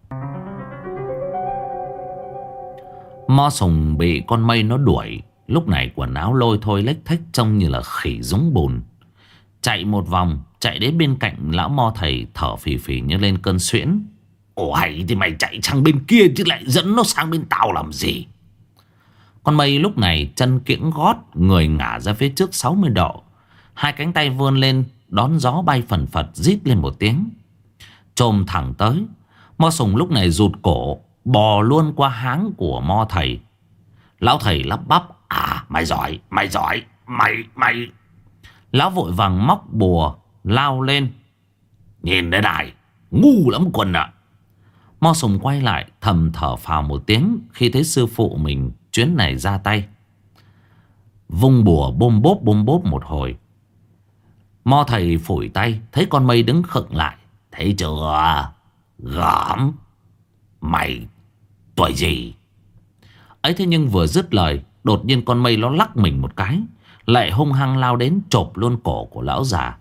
Mo Sùng bị con mây nó đuổi, lúc này quần áo lôi thôi lếch thếch, trông như là khỉ dúng bùn. Chạy một vòng, chạy đến bên cạnh lão Mo thầy, thở phì phì như lên cơn suyễn. Ồ hay thì mày chạy sang bên kia chứ lại dẫn nó sang bên tao làm gì? Con mây lúc này chân kiễng gót, người ngả ra phía trước sáu mươi độ. Hai cánh tay vươn lên đón gió bay phần phật, rít lên một tiếng, chồm thẳng tới. Mo Sùng lúc này rụt cổ, bò luôn qua háng của Mo thầy. Lão thầy lắp bắp. À mày giỏi, mày giỏi, mày, mày. Lão vội vàng móc bùa lao lên. Nhìn đây này, ngu lắm quân ạ. Mo Sùng quay lại thầm thở phào một tiếng khi thấy sư phụ mình chuyến này ra tay. Vung bùa bôm bốp bôm bốp một hồi. Mo thầy phủi tay, thấy con mây đứng khựng lại. Thấy chưa? Gớm. Mày tuổi gì? Ấy thế nhưng vừa dứt lời, đột nhiên con mây nó lắc mình một cái, lại hung hăng lao đến chộp luôn cổ của lão già.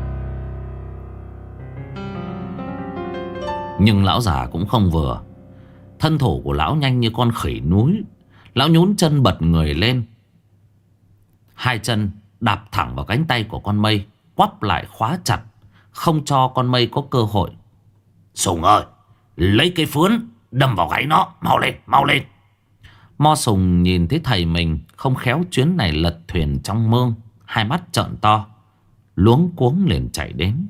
Nhưng lão già cũng không vừa. Thân thủ của lão nhanh như con khỉ núi. Lão nhún chân bật người lên, hai chân đạp thẳng vào cánh tay của con mây, quắp lại khóa chặt, không cho con mây có cơ hội. Sùng ơi, lấy cây phướn đâm vào gáy nó, mau lên, mau lên. Mo Sùng nhìn thấy thầy mình không khéo chuyến này lật thuyền trong mương, hai mắt trợn to, luống cuống liền chạy đến.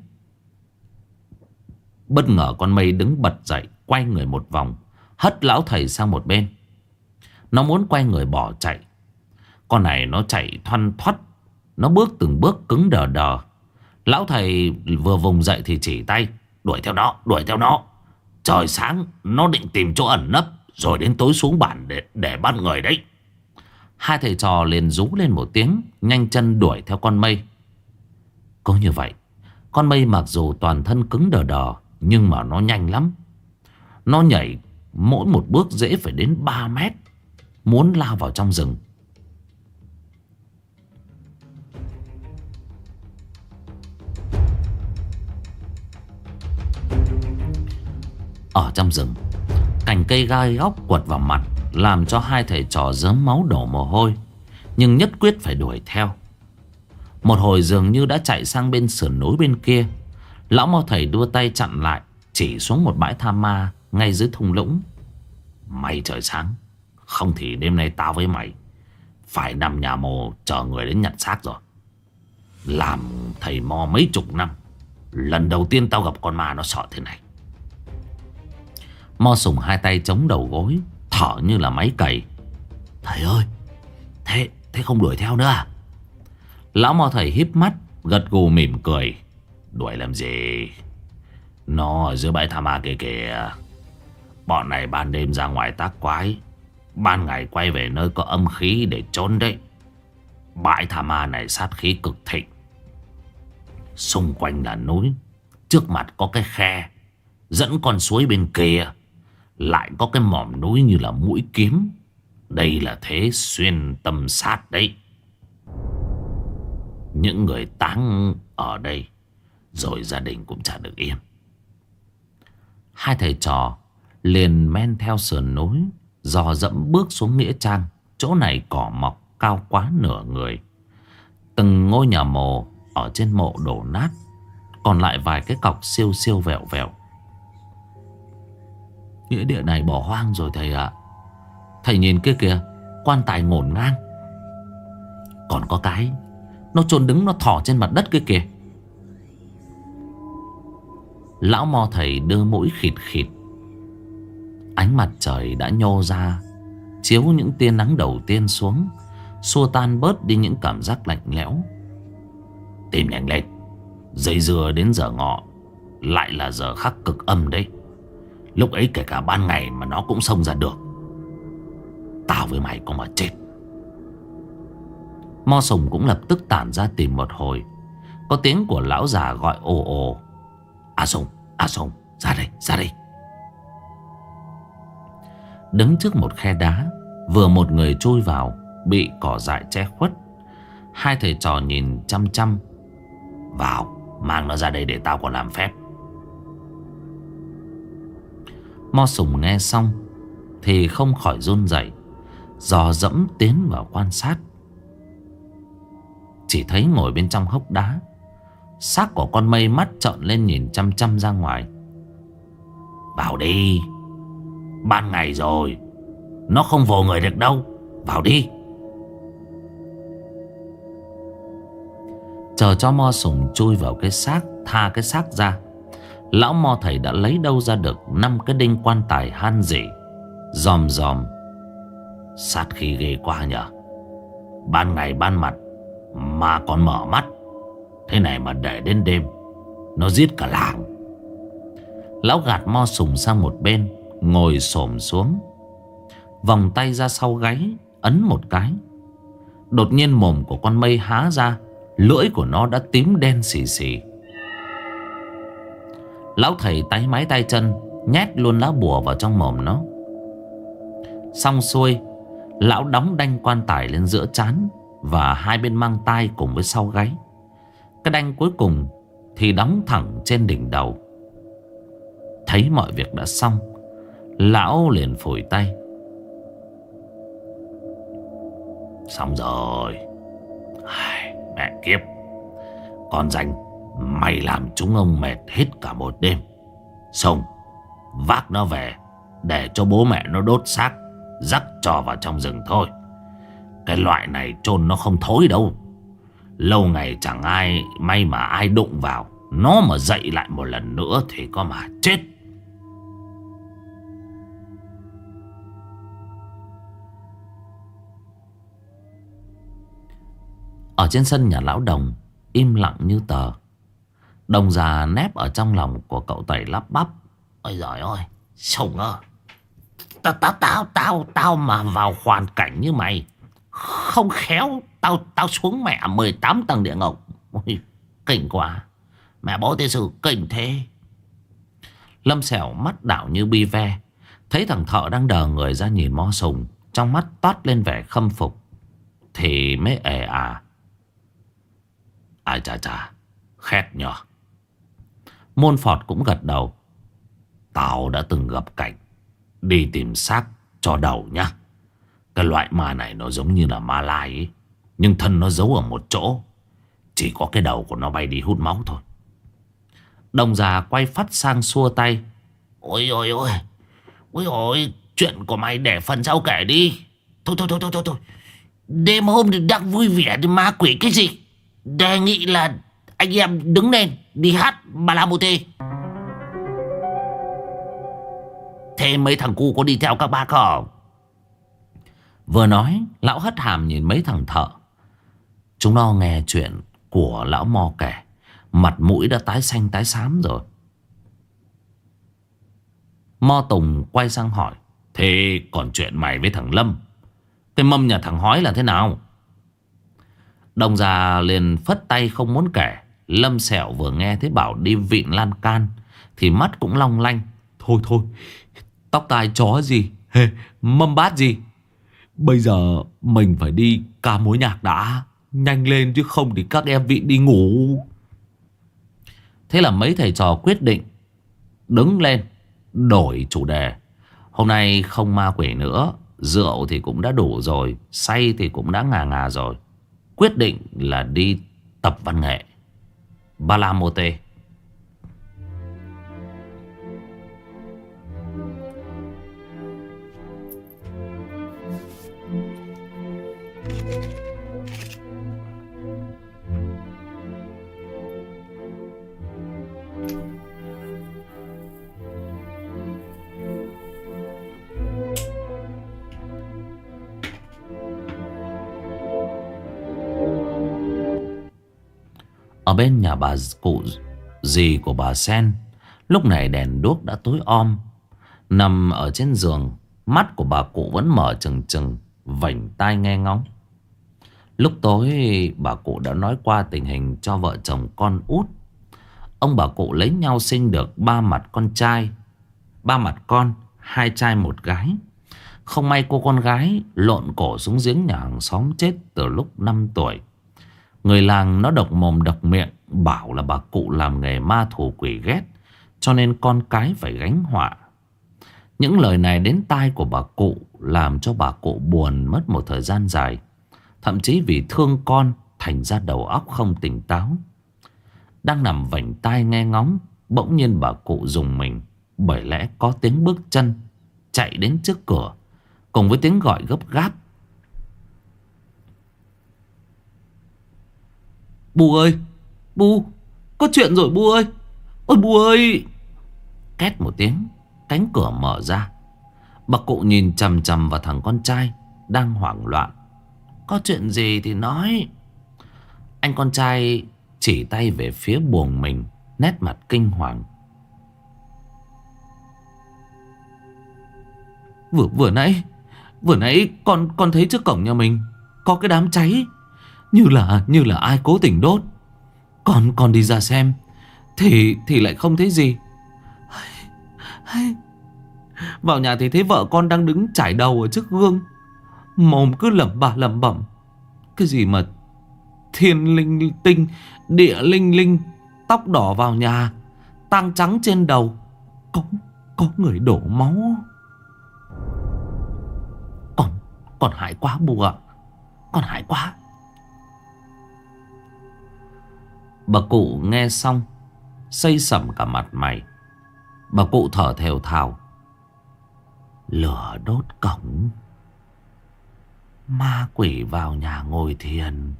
Bất ngờ con mây đứng bật dậy, quay người một vòng, hất lão thầy sang một bên. Nó muốn quay người bỏ chạy. Con này nó chạy thoăn thoắt, nó bước từng bước cứng đờ đờ. Lão thầy vừa vùng dậy thì chỉ tay: đuổi theo nó, đuổi theo nó. Trời sáng nó định tìm chỗ ẩn nấp, rồi đến tối xuống bản để, để bắt người đấy. Hai thầy trò liền rú lên một tiếng, nhanh chân đuổi theo con mây. Có như vậy, con mây mặc dù toàn thân cứng đờ đờ, nhưng mà nó nhanh lắm. Nó nhảy mỗi một bước dễ phải đến ba mét, muốn lao vào trong rừng. Ở trong rừng, cành cây gai góc quật vào mặt, làm cho hai thầy trò rớm máu đổ mồ hôi, nhưng nhất quyết phải đuổi theo. Một hồi dường như đã chạy sang bên sườn núi bên kia. Lão Mo thầy đưa tay chặn lại, chỉ xuống một bãi tha ma ngay dưới thung lũng. Mày trời sáng, không thì đêm nay tao với mày phải nằm nhà mồ chờ người đến nhặt xác rồi. Làm thầy Mo mấy chục năm, lần đầu tiên tao gặp con ma nó sợ thế này. Mo Sùng hai tay chống đầu gối, thở như là máy cày. Thầy ơi, thế thế không đuổi theo nữa à? Lão Mo thầy híp mắt, gật gù mỉm cười. Đuổi làm gì? Nó ở dưới bãi tha ma kia kìa. Bọn này ban đêm ra ngoài tác quái, ban ngày quay về nơi có âm khí để trốn đấy. Bãi tha ma này sát khí cực thịnh. Xung quanh là núi, trước mặt có cái khe dẫn con suối bên kia, lại có cái mỏm núi như là mũi kiếm. Đây là thế xuyên tâm sát đấy. Những người táng ở đây rồi gia đình cũng chả được yên. Hai thầy trò liền men theo sườn núi, dò dẫm bước xuống nghĩa trang. Chỗ này cỏ mọc cao quá nửa người. Từng ngôi nhà mồ ở trên mộ đổ nát, còn lại vài cái cọc siêu siêu vẹo vẹo. Nghĩa địa này bỏ hoang rồi thầy ạ. Thầy nhìn kia kìa, quan tài ngổn ngang. Còn có cái nó chôn đứng, nó thỏ trên mặt đất kia kìa. Lão Mo thầy đưa mũi khịt khịt. Ánh mặt trời đã nhô ra, chiếu những tia nắng đầu tiên xuống, xua tan bớt đi những cảm giác lạnh lẽo. Tìm nhanh lên, dây dưa đến giờ ngọ lại là giờ khắc cực âm đấy. Lúc ấy kể cả ban ngày mà nó cũng xông ra được. Tao với mày có mà chết. Mo Sùng cũng lập tức tản ra tìm một hồi. Có tiếng của lão già gọi ồ ồ. A Sùng, A Sùng, ra đây, ra đây. Đứng trước một khe đá, vừa một người chui vào, bị cỏ dại che khuất. Hai thầy trò nhìn chăm chăm. Vào, mang nó ra đây để tao còn làm phép. Mo Sùng nghe xong thì không khỏi run rẩy, dò dẫm tiến vào quan sát. Chỉ thấy ngồi bên trong hốc đá, xác của con mây mắt trợn lên nhìn chăm chăm ra ngoài. Vào đi, ban ngày rồi, nó không vồ người được đâu. Vào đi. Chờ cho Mo Sùng chui vào cái xác, tha cái xác ra, lão Mo thầy đã lấy đâu ra được năm cái đinh quan tài han rỉ, dòm dòm. Sát khí ghê quá nhở. Ban ngày ban mặt mà còn mở mắt, thế này mà để đến đêm nó giết cả làng. Lão gạt Mo Sùng sang một bên, ngồi xổm xuống, vòng tay ra sau gáy, ấn một cái. Đột nhiên mồm của con mây há ra, lưỡi của nó đã tím đen xì xì. Lão thầy táy máy tay chân, nhét luôn lá bùa vào trong mồm nó. Xong xuôi, lão đóng đanh quan tài lên giữa trán và hai bên mang tai cùng với sau gáy. Cái đanh cuối cùng thì đóng thẳng trên đỉnh đầu. Thấy mọi việc đã xong, lão liền phủi tay. Xong rồi. Ai, mẹ kiếp, con danh mày làm chúng ông mệt hết cả một đêm. Xong, vác nó về để cho bố mẹ nó đốt xác, rắc cho vào trong rừng thôi. Cái loại này chôn nó không thối đâu. Lâu ngày chẳng ai may mà ai đụng vào, nó mà dậy lại một lần nữa thì có mà chết. trên sân nhà lão Đồng im lặng như tờ. Đồng già nép ở trong lòng của cậu Tẩy lắp bắp: ôi giời ơi, Sùng ơi, Tao tao tao tao tao mà vào hoàn cảnh như mày, không khéo tao tao xuống mẹ mười tám tầng địa ngục. Ôi, kinh quá. Mẹ bố tiên sư kinh thế. Lâm Sẹo mắt đảo như bi ve, thấy thằng Thợ đang đờ người ra nhìn Mo Sùng, trong mắt toát lên vẻ khâm phục, thì mới ề à: ai chà chà, khét nhờ. Môn Phọt cũng gật đầu: tao đã từng gặp cảnh đi tìm xác cho đầu nhá. Cái loại ma này nó giống như là ma lai ấy, nhưng thân nó giấu ở một chỗ, chỉ có cái đầu của nó bay đi hút máu thôi. Đồng già quay phát sang xua tay: ôi ôi ôi, ôi ôi, chuyện của mày để phần sau kể đi. Thôi thôi thôi thôi thôi, thôi. Đêm hôm thì đang vui vẻ thì ma quỷ cái gì. Đề nghị là anh em đứng lên đi hát Bà La Mô Tê. Thế mấy thằng cu có đi theo các bác không? Vừa nói, lão hất hàm nhìn mấy thằng Thợ. Chúng nó nghe chuyện của lão Mo kể, mặt mũi đã tái xanh tái xám rồi. Mo Tùng quay sang hỏi: thế còn chuyện mày với thằng Lâm, cái mâm nhà thằng Hói là thế nào? Đồng già liền phất tay không muốn kể. Lâm Sẹo vừa nghe thấy bảo đi vịn lan can thì mắt cũng long lanh: Thôi thôi, tóc tai chó gì, hề, mâm bát gì. Bây giờ mình phải đi ca mối nhạc đã. Nhanh lên chứ không thì các em vịn đi ngủ. Thế là mấy thầy trò quyết định đứng lên đổi chủ đề. Hôm nay không ma quỷ nữa, rượu thì cũng đã đủ rồi, say thì cũng đã ngà ngà rồi. Quyết định là đi tập văn nghệ Bà La Mô Tê. Ở bên nhà bà cụ dì của bà Sen, lúc này đèn đuốc đã tối om. Nằm ở trên giường, mắt của bà cụ vẫn mở trừng trừng, vảnh tai nghe ngóng. Lúc tối bà cụ đã nói qua tình hình cho vợ chồng con út. Ông bà cụ lấy nhau sinh được ba mặt con trai, ba mặt con, hai trai một gái. Không may cô con gái lộn cổ xuống giếng nhà hàng xóm chết từ lúc năm tuổi. Người làng nó độc mồm độc miệng bảo là bà cụ làm nghề ma thù quỷ ghét, cho nên con cái phải gánh họa. Những lời này đến tai của bà cụ làm cho bà cụ buồn mất một thời gian dài. Thậm chí vì thương con thành ra đầu óc không tỉnh táo. Đang nằm vảnh tai nghe ngóng, bỗng nhiên bà cụ rùng mình, bởi lẽ có tiếng bước chân chạy đến trước cửa cùng với tiếng gọi gấp gáp: Bu ơi, Bu, có chuyện rồi Bu ơi. Ôi Bu ơi. Két một tiếng, cánh cửa mở ra. Bà cụ nhìn chằm chằm vào thằng con trai đang hoảng loạn. Có chuyện gì thì nói. Anh con trai chỉ tay về phía buồng mình, nét mặt kinh hoàng. Vừa vừa nãy Vừa nãy con con thấy trước cổng nhà mình có cái đám cháy, Như là như là ai cố tình đốt. Con con đi ra xem Thì thì lại không thấy gì. Vào nhà thì thấy vợ con đang đứng chải đầu ở trước gương, mồm cứ lẩm bà lẩm bẩm cái gì mà thiên linh tinh, địa linh linh, tóc đỏ vào nhà, tang trắng trên đầu, có có người đổ máu. Con con hại quá Bu ạ, con hại quá. Bà cụ nghe xong xây sẩm cả mặt mày. Bà cụ thở thều thào: lửa đốt cổng, ma quỷ vào nhà ngồi thiền.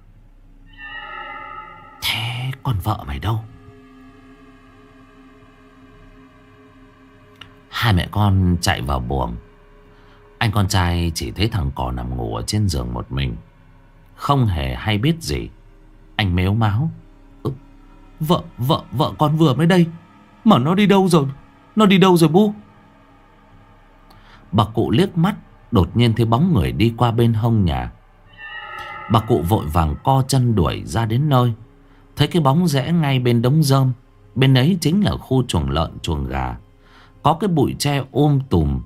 Thế con vợ mày đâu? Hai mẹ con chạy vào buồng. Anh con trai chỉ thấy thằng cò nằm ngủ ở trên giường một mình. không hề hay biết gì. Anh mếu máo: ừ, Vợ, vợ, vợ con vừa mới đây. Mà nó đi đâu rồi? Nó đi đâu rồi Bu? Bà cụ liếc mắt, đột nhiên thấy bóng người đi qua bên hông nhà. Bà cụ vội vàng co chân đuổi ra đến nơi. Thấy cái bóng rẽ ngay bên đống rơm. Bên ấy chính là khu chuồng lợn chuồng gà. Có cái bụi tre um tùm.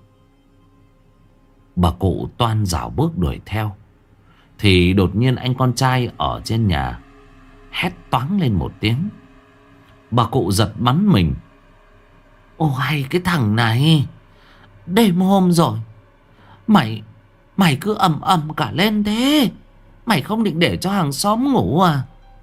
Bà cụ toan rảo bước đuổi theo. Thì đột nhiên anh con trai ở trên nhà hét toáng lên một tiếng. Bà cụ giật bắn mình. Ôi cái thằng này, đêm hôm rồi Mày Mày cứ ầm ầm cả lên thế. Mày không định để cho hàng xóm ngủ à?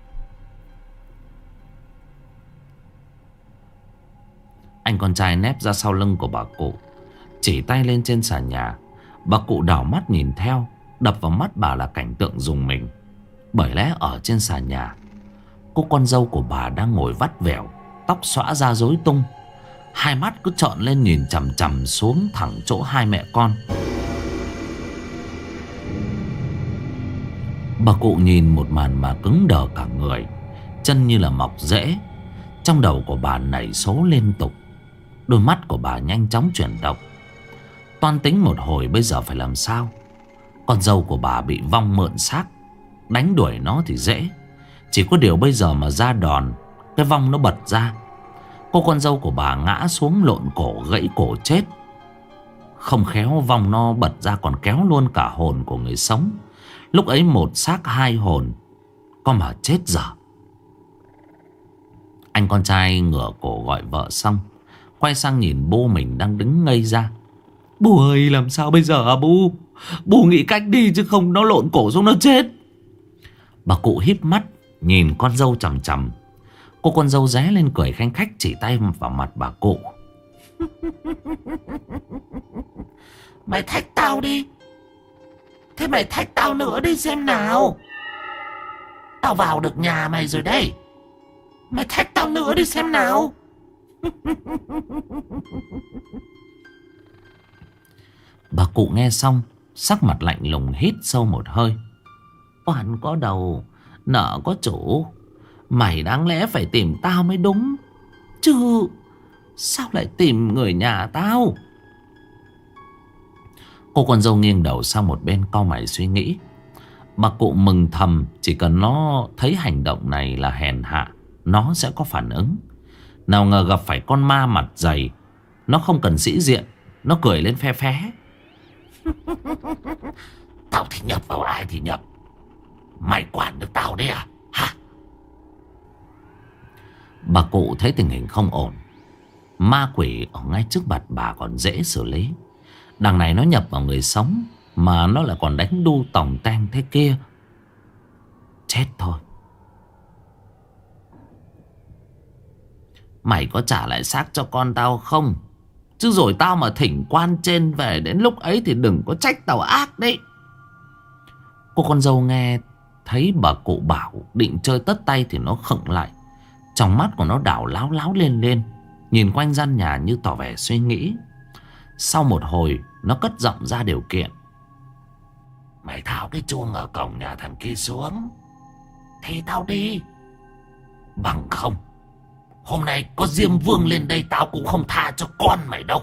Anh con trai nép ra sau lưng của bà cụ, chỉ tay lên trên sàn nhà. Bà cụ đảo mắt nhìn theo. Đập vào mắt bà là cảnh tượng rùng mình. Bởi lẽ ở trên sàn nhà, cô con dâu của bà đang ngồi vắt vẻo, tóc xõa ra rối tung, hai mắt cứ trợn lên nhìn chằm chằm xuống thẳng chỗ hai mẹ con. Bà cụ nhìn một màn mà cứng đờ cả người, chân như là mọc rễ. Trong đầu của bà nảy số liên tục. Đôi mắt của bà nhanh chóng chuyển động, toan tính một hồi bây giờ phải làm sao. Con dâu của bà bị vong mượn xác, đánh đuổi nó thì dễ. Chỉ có điều bây giờ mà ra đòn, cái vong nó bật ra, cô con dâu của bà ngã xuống lộn cổ gãy cổ chết. Không khéo vong nó bật ra còn kéo luôn cả hồn của người sống. Lúc ấy một xác hai hồn, có mà chết dở. Anh con trai ngửa cổ gọi vợ xong, quay sang nhìn bố mình đang đứng ngây ra. Bu ơi, làm sao bây giờ à Bu? Bu nghĩ cách đi chứ không nó lộn cổ xuống nó chết. Bà cụ híp mắt nhìn con dâu chằm chằm. Cô con dâu ré lên cười khanh khách, chỉ tay vào mặt bà cụ. Mày thách tao đi. Thế mày thách tao nữa đi xem nào. Tao vào được nhà mày rồi đây. Mày thách tao nữa đi xem nào. Bà cụ nghe xong, sắc mặt lạnh lùng, hít sâu một hơi. Oan có đầu, nợ có chủ. Mày đáng lẽ phải tìm tao mới đúng chứ. Sao lại tìm người nhà tao? Cô con dâu nghiêng đầu sang một bên, cau mày suy nghĩ. Bà cụ mừng thầm, chỉ cần nó thấy hành động này là hèn hạ, nó sẽ có phản ứng. Nào ngờ gặp phải con ma mặt dày. Nó không cần sĩ diện, nó cười lên phe phé. Tao thì nhập vào ai thì nhập. Mày quản được tao đấy à? Hả? Bà cụ thấy tình hình không ổn. Ma quỷ ở ngay trước mặt bà còn dễ xử lý. Đằng này nó nhập vào người sống, mà nó lại còn đánh đu tòng teng thế kia. Chết thôi. Mày có trả lại xác cho con tao không? Chứ rồi tao mà thỉnh quan trên về, đến lúc ấy thì đừng có trách tao ác đấy. Cô con dâu nghe thấy bà cụ bảo định chơi tất tay thì nó khựng lại. Trong mắt của nó đảo láo láo lên lên, nhìn quanh gian nhà như tỏ vẻ suy nghĩ. Sau một hồi nó cất giọng ra điều kiện. Mày tháo cái chuông ở cổng nhà thằng kia xuống thì tao đi. Bằng không, hôm nay có Diêm Vương lên đây tao cũng không tha cho con mày đâu.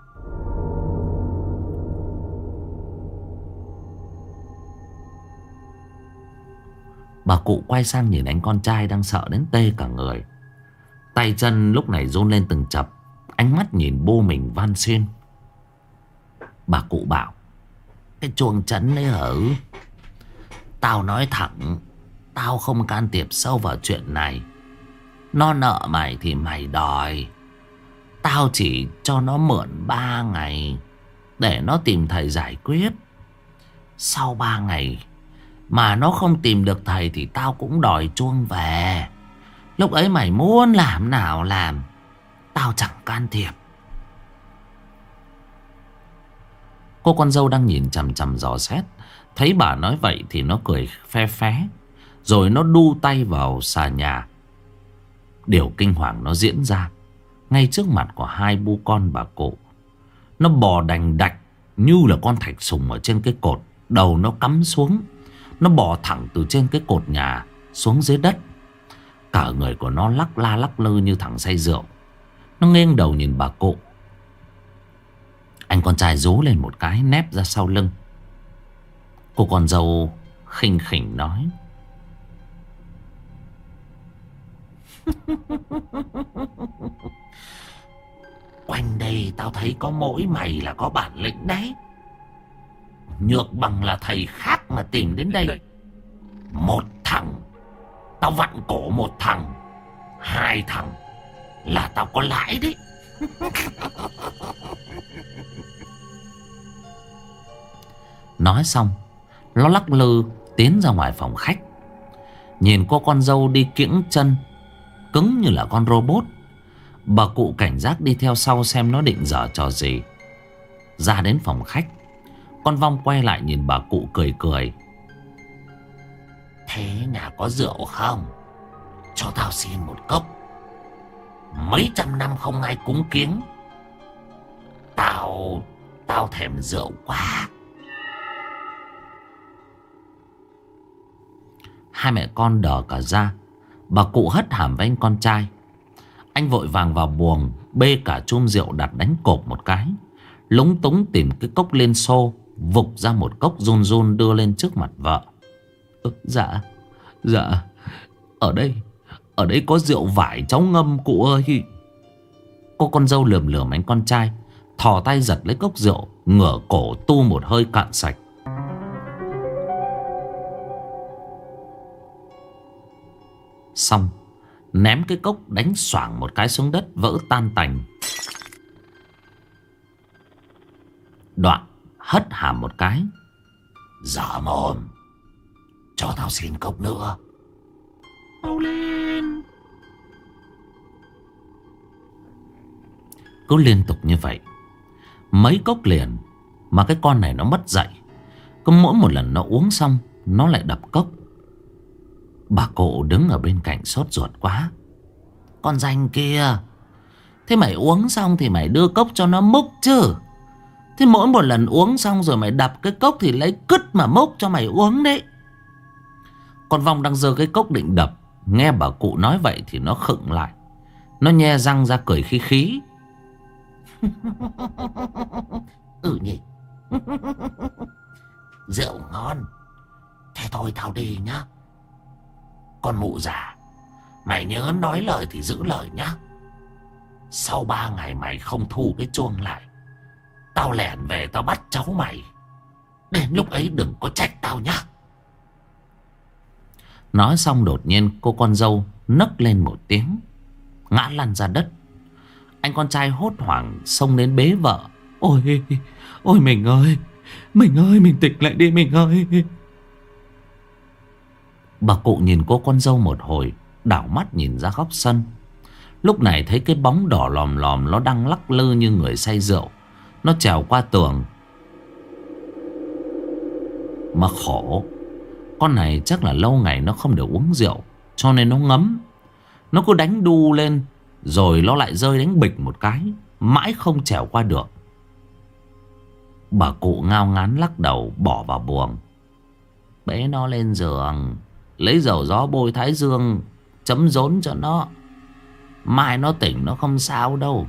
Bà cụ quay sang nhìn anh con trai đang sợ đến tê cả người. Tay chân lúc này run lên từng chập. Ánh mắt nhìn bố mình van xin. Bà cụ bảo: cái chuông chấn ấy hử? Tao nói thẳng, tao không can thiệp sâu vào chuyện này. Nó nợ mày thì mày đòi. Tao chỉ cho nó mượn ba ngày để nó tìm thầy giải quyết. Sau ba ngày mà nó không tìm được thầy thì tao cũng đòi chuông về. Lúc ấy mày muốn làm nào làm, tao chẳng can thiệp. Cô con dâu đang nhìn chằm chằm dò xét, thấy bà nói vậy thì nó cười phe phé. Rồi nó đu tay vào xà nhà. Điều kinh hoàng nó diễn ra ngay trước mặt của hai bu con bà cụ. Nó bò đành đạch như là con thạch sùng ở trên cái cột. Đầu nó cắm xuống, Nó bò thẳng từ trên cái cột nhà xuống dưới đất. Cả người của nó lắc la lắc lư như thằng say rượu. Nó nghiêng đầu nhìn bà cụ. Anh con trai rú lên một cái, nép ra sau lưng. Cô con dâu khinh khỉnh nói: Quanh đây tao thấy có mỗi mày là có bản lĩnh đấy. Nhược bằng là thầy khác mà tìm đến đây. Một thằng tao vặn cổ một thằng, hai thằng là tao có lãi đấy. Nói xong, nó lắc lư tiến ra ngoài phòng khách. Nhìn cô con dâu đi kiễng chân, cứng như là con robot. Bà cụ cảnh giác đi theo sau xem nó định giở trò gì. Ra đến phòng khách, con Vong quay lại nhìn bà cụ cười cười: Thế nhà có rượu không? Cho tao xin một cốc. Mấy trăm năm không ai cúng kiếng. Tao Tao thèm rượu quá. Hai mẹ con đờ cả ra. Bà cụ hất hàm với anh con trai. Anh vội vàng vào buồng, bê cả chum rượu đặt đánh cộp một cái, lúng túng tìm cái cốc lên xô, vục ra một cốc run run đưa lên trước mặt vợ. Ừ, dạ, dạ, ở đây, ở đây có rượu vải cháu ngâm cụ ơi. Cô con dâu lườm lườm anh con trai, thò tay giật lấy cốc rượu, ngửa cổ tu một hơi cạn sạch. Xong, ném cái cốc đánh xoảng một cái xuống đất, vỡ tan tành. Đoạn hất hàm một cái: Dở mồm, cho tao xin cốc nữa. Mau lên. Cứ liên tục như vậy mấy cốc liền mà cái con này nó mất dạy. Cứ mỗi một lần nó uống xong, nó lại đập cốc. Bà cụ đứng ở bên cạnh sốt ruột quá: Con danh kia, thế mày uống xong thì mày đưa cốc cho nó múc chứ. Thế mỗi một lần uống xong rồi mày đập cái cốc thì lấy cứt mà múc cho mày uống đấy. Con Vong đang giơ cái cốc định đập, nghe bà cụ nói vậy thì nó khựng lại. Nó nhe răng ra cười khí khí: Ừ nhỉ. Rượu ngon. Thế thôi tao đi nhá. Con mụ già, mày nhớ nói lời thì giữ lời nhá. Sau ba ngày mày không thu cái chuông lại, tao lẻn về tao bắt cháu mày. Đến lúc ấy đừng có trách tao nhá. Nói xong đột nhiên cô con dâu nấc lên một tiếng, ngã lăn ra đất. Anh con trai hốt hoảng xông đến bế vợ: Ôi, ôi mình ơi, mình ơi, mình tỉnh lại đi mình ơi. Bà cụ nhìn cô con dâu một hồi, đảo mắt nhìn ra góc sân. Lúc này thấy cái bóng đỏ lòm lòm nó đang lắc lư như người say rượu. Nó trèo qua tường. Mà khổ, con này chắc là lâu ngày nó không được uống rượu, cho nên nó ngấm. Nó cứ đánh đu lên, rồi nó lại rơi đánh bịch một cái, mãi không trèo qua được. Bà cụ ngao ngán lắc đầu bỏ vào buồng: Bế nó lên giường, lấy dầu gió bôi thái dương, chấm rốn cho nó. Mai nó tỉnh nó không sao đâu.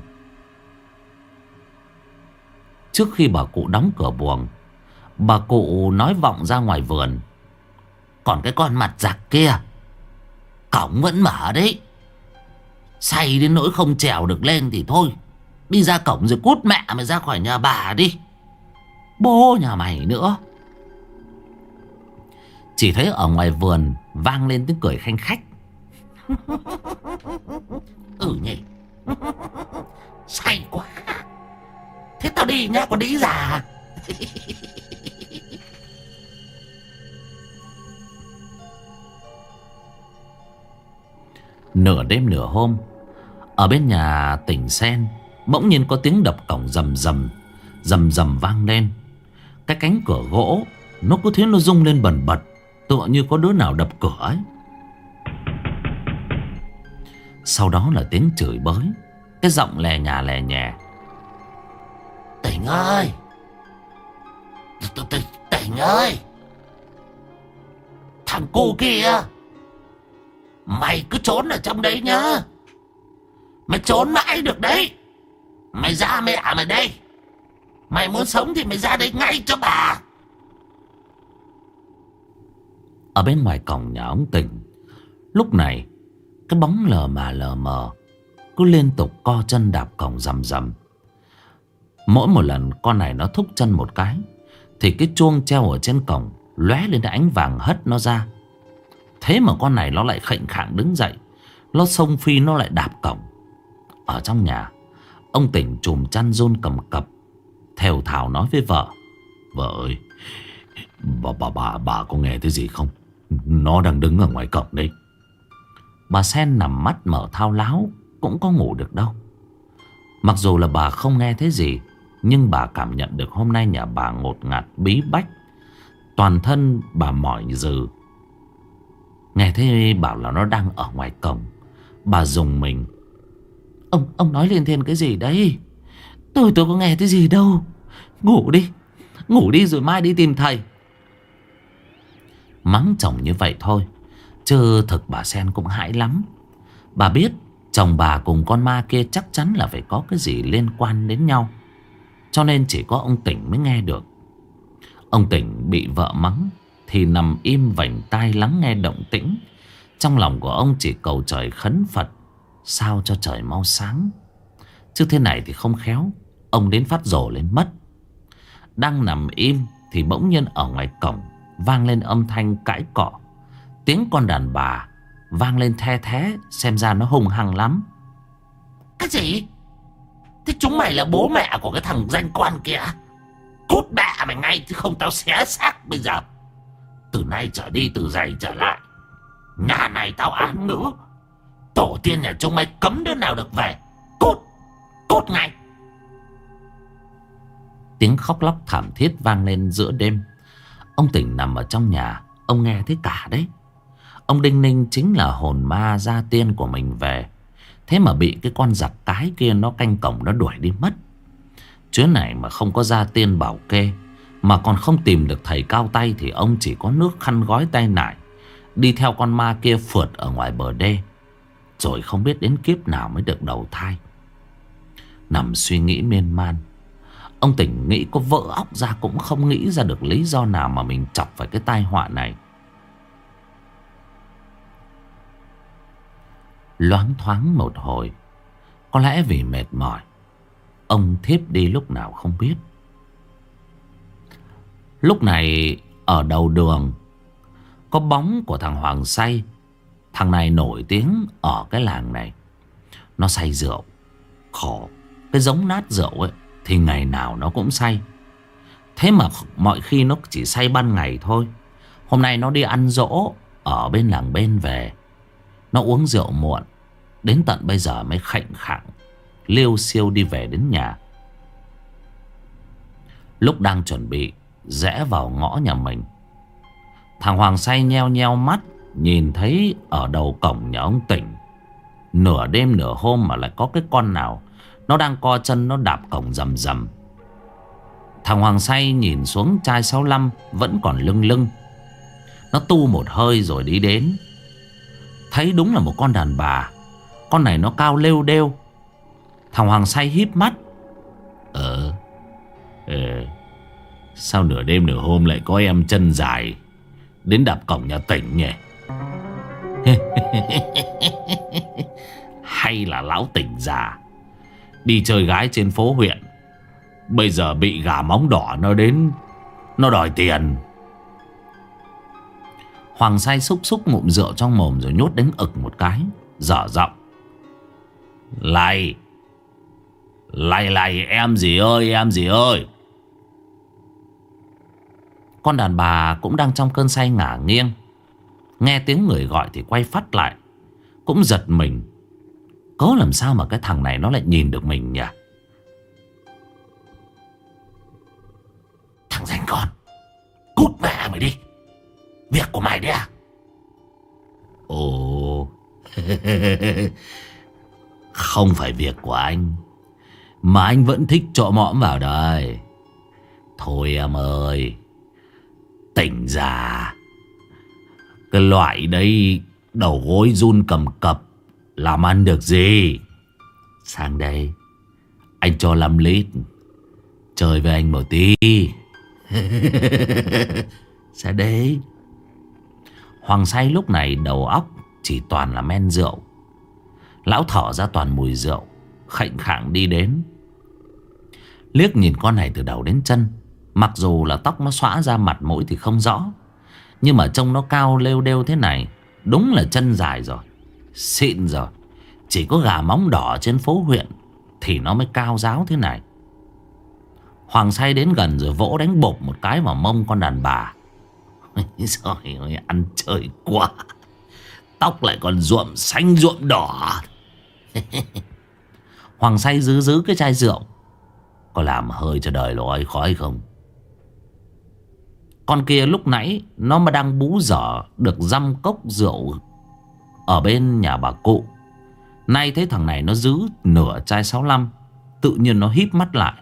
Trước khi bà cụ đóng cửa buồng, bà cụ nói vọng ra ngoài vườn: Còn cái con mặt giặc kia, cổng vẫn mở đấy. Say đến nỗi không trèo được lên thì thôi, đi ra cổng rồi cút mẹ mày ra khỏi nhà bà đi. Bố nhà mày nữa. Chỉ thấy ở ngoài vườn vang lên tiếng cười khanh khách: Ừ nhỉ. Say quá. Thế tao đi nhá con đĩ già. Nửa đêm nửa hôm, ở bên nhà Tỉnh Sen bỗng nhiên có tiếng đập cổng rầm rầm, rầm rầm vang lên. Cái cánh cửa gỗ nó cứ thế nó rung lên bần bật, tựa như có đứa nào đập cửa ấy. Sau đó là tiếng chửi bới, cái giọng lè nhà lè nhè: Tỉnh ơi, Tỉnh ơi. Thằng cu kia, mày cứ trốn ở trong đấy nhá. Mày trốn mãi được đấy. Mày ra mẹ mày đây. Mày muốn sống thì mày ra đây ngay cho bà. Ở bên ngoài cổng nhà ông Tỉnh, lúc này cái bóng lờ mà lờ mờ cứ liên tục co chân đạp cổng rầm rầm. Mỗi một lần con này nó thúc chân một cái thì cái chuông treo ở trên cổng lóe lên ánh vàng hất nó ra. Thế mà con này nó lại khệnh khạng đứng dậy, nó xông phi nó lại đạp cổng. Ở trong nhà, ông Tỉnh chùm chăn run cầm cập, thều thào nói với vợ: "Vợ ơi, bà, bà, bà, bà có nghe thấy gì không? Nó đang đứng ở ngoài cổng đấy." Bà Sen nằm mắt mở thao láo, cũng có ngủ được đâu. Mặc dù là bà không nghe thấy gì, nhưng bà cảm nhận được hôm nay nhà bà ngột ngạt bí bách. Toàn thân bà mỏi rừ. Nghe thấy bảo là nó đang ở ngoài cổng, bà rùng mình. Ông ông nói liên thiên cái gì đấy? Tôi tôi có nghe thấy gì đâu. Ngủ đi, ngủ đi rồi mai đi tìm thầy. Mắng chồng như vậy thôi, chứ thực bà Sen cũng hãi lắm. Bà biết chồng bà cùng con ma kia chắc chắn là phải có cái gì liên quan đến nhau, cho nên chỉ có ông Tỉnh mới nghe được. Ông Tỉnh bị vợ mắng thì nằm im vành tai lắng nghe động tĩnh. Trong lòng của ông chỉ cầu trời khấn Phật sao cho trời mau sáng. Chứ thế này thì không khéo ông đến phát rồ lên mất. Đang nằm im thì bỗng nhiên ở ngoài cổng vang lên âm thanh cãi cọ. Tiếng con đàn bà vang lên the thé, xem ra nó hung hăng lắm. Cái gì? Thế chúng mày là bố mẹ của cái thằng danh quan kia? Cút mẹ mày ngay chứ không tao xé xác bây giờ. Từ nay trở đi từ giày trở lại, nhà này tao án ngữ. Tổ tiên nhà chúng mày cấm đứa nào được về. Cút, cút ngay. Tiếng khóc lóc thảm thiết vang lên giữa đêm. Ông Tỉnh nằm ở trong nhà, ông nghe thấy cả đấy. Ông đinh ninh chính là hồn ma gia tiên của mình về. Thế mà bị cái con giặc cái kia nó canh cổng nó đuổi đi mất. Chuyến này mà không có gia tiên bảo kê, mà còn không tìm được thầy cao tay, thì ông chỉ có nước khăn gói tay nải, đi theo con ma kia phượt ở ngoài bờ đê, rồi không biết đến kiếp nào mới được đầu thai. Nằm suy nghĩ miên man, ông Tỉnh nghĩ có vỡ óc ra cũng không nghĩ ra được lý do nào mà mình chọc phải cái tai họa này. Loáng thoáng một hồi, có lẽ vì mệt mỏi, ông thiếp đi lúc nào không biết. Lúc này ở đầu đường có bóng của thằng Hoàng Say. Thằng này nổi tiếng ở cái làng này. Nó say rượu. Khổ, cái giống nát rượu ấy thì ngày nào nó cũng say. Thế mà mọi khi nó chỉ say ban ngày thôi. Hôm nay nó đi ăn giỗ ở bên làng bên về. Nó uống rượu muộn, đến tận bây giờ mới khệnh khạng liêu xiêu đi về đến nhà. Lúc đang chuẩn bị rẽ vào ngõ nhà mình, thằng Hoàng Say nheo nheo mắt, nhìn thấy ở đầu cổng nhà ông Tỉnh, nửa đêm nửa hôm mà lại có cái con nào nó đang co chân nó đạp cổng rầm rầm. Thằng Hoàng Say nhìn xuống chai sáu lăm vẫn còn lưng lưng. Nó tu một hơi rồi đi đến, thấy đúng là một con đàn bà. Con này nó cao lêu đêu. Thằng Hoàng Say híp mắt. Ờ Ờ Sao nửa đêm nửa hôm lại có em chân dài đến đạp cổng nhà Tỉnh nhỉ? Hay là lão Tỉnh già đi chơi gái trên phố huyện, bây giờ bị gà móng đỏ nó đến, nó đòi tiền. Hoàng Say xúc xúc ngụm rượu trong mồm rồi nhốt đánh ực một cái, dở giọng. Này, này này em gì ơi, em gì ơi. Con đàn bà cũng đang trong cơn say ngả nghiêng, nghe tiếng người gọi thì quay phát lại, cũng giật mình. Cớ làm sao mà cái thằng này nó lại nhìn được mình nhỉ? Thằng danh con, cút mẹ mày đi. Việc của mày đấy à? Ồ, không phải việc của anh, mà anh vẫn thích trọ mõm vào đây. Thôi em ơi, Tỉnh già, Cái loại đấy đầu gối run cầm cập, làm ăn được gì. Sang đây, anh cho năm lít, chơi với anh một tí. Sao đấy? Hoàng say lúc này đầu óc chỉ toàn là men rượu. Lão thở ra toàn mùi rượu, khệnh khạng đi đến. Liếc nhìn con này từ đầu đến chân. Mặc dù là tóc nó xõa ra, mặt mũi thì không rõ, nhưng mà trông nó cao lêu đêu thế này, đúng là chân dài rồi, xịn rồi. Chỉ có gà móng đỏ trên phố huyện thì nó mới cao ráo thế này. Hoàng say đến gần rồi vỗ đánh bộp một cái vào mông con đàn bà. Trời ơi, ăn chơi quá. Tóc lại còn nhuộm xanh nhuộm đỏ. Hoàng say giữ giữ cái chai rượu. Có làm hơi cho đời lối khói không? Con kia lúc nãy nó mà đang bú dở được dăm cốc rượu ở bên nhà bà cụ. Nay thấy thằng này nó giữ nửa chai sáu lăm, tự nhiên nó híp mắt lại.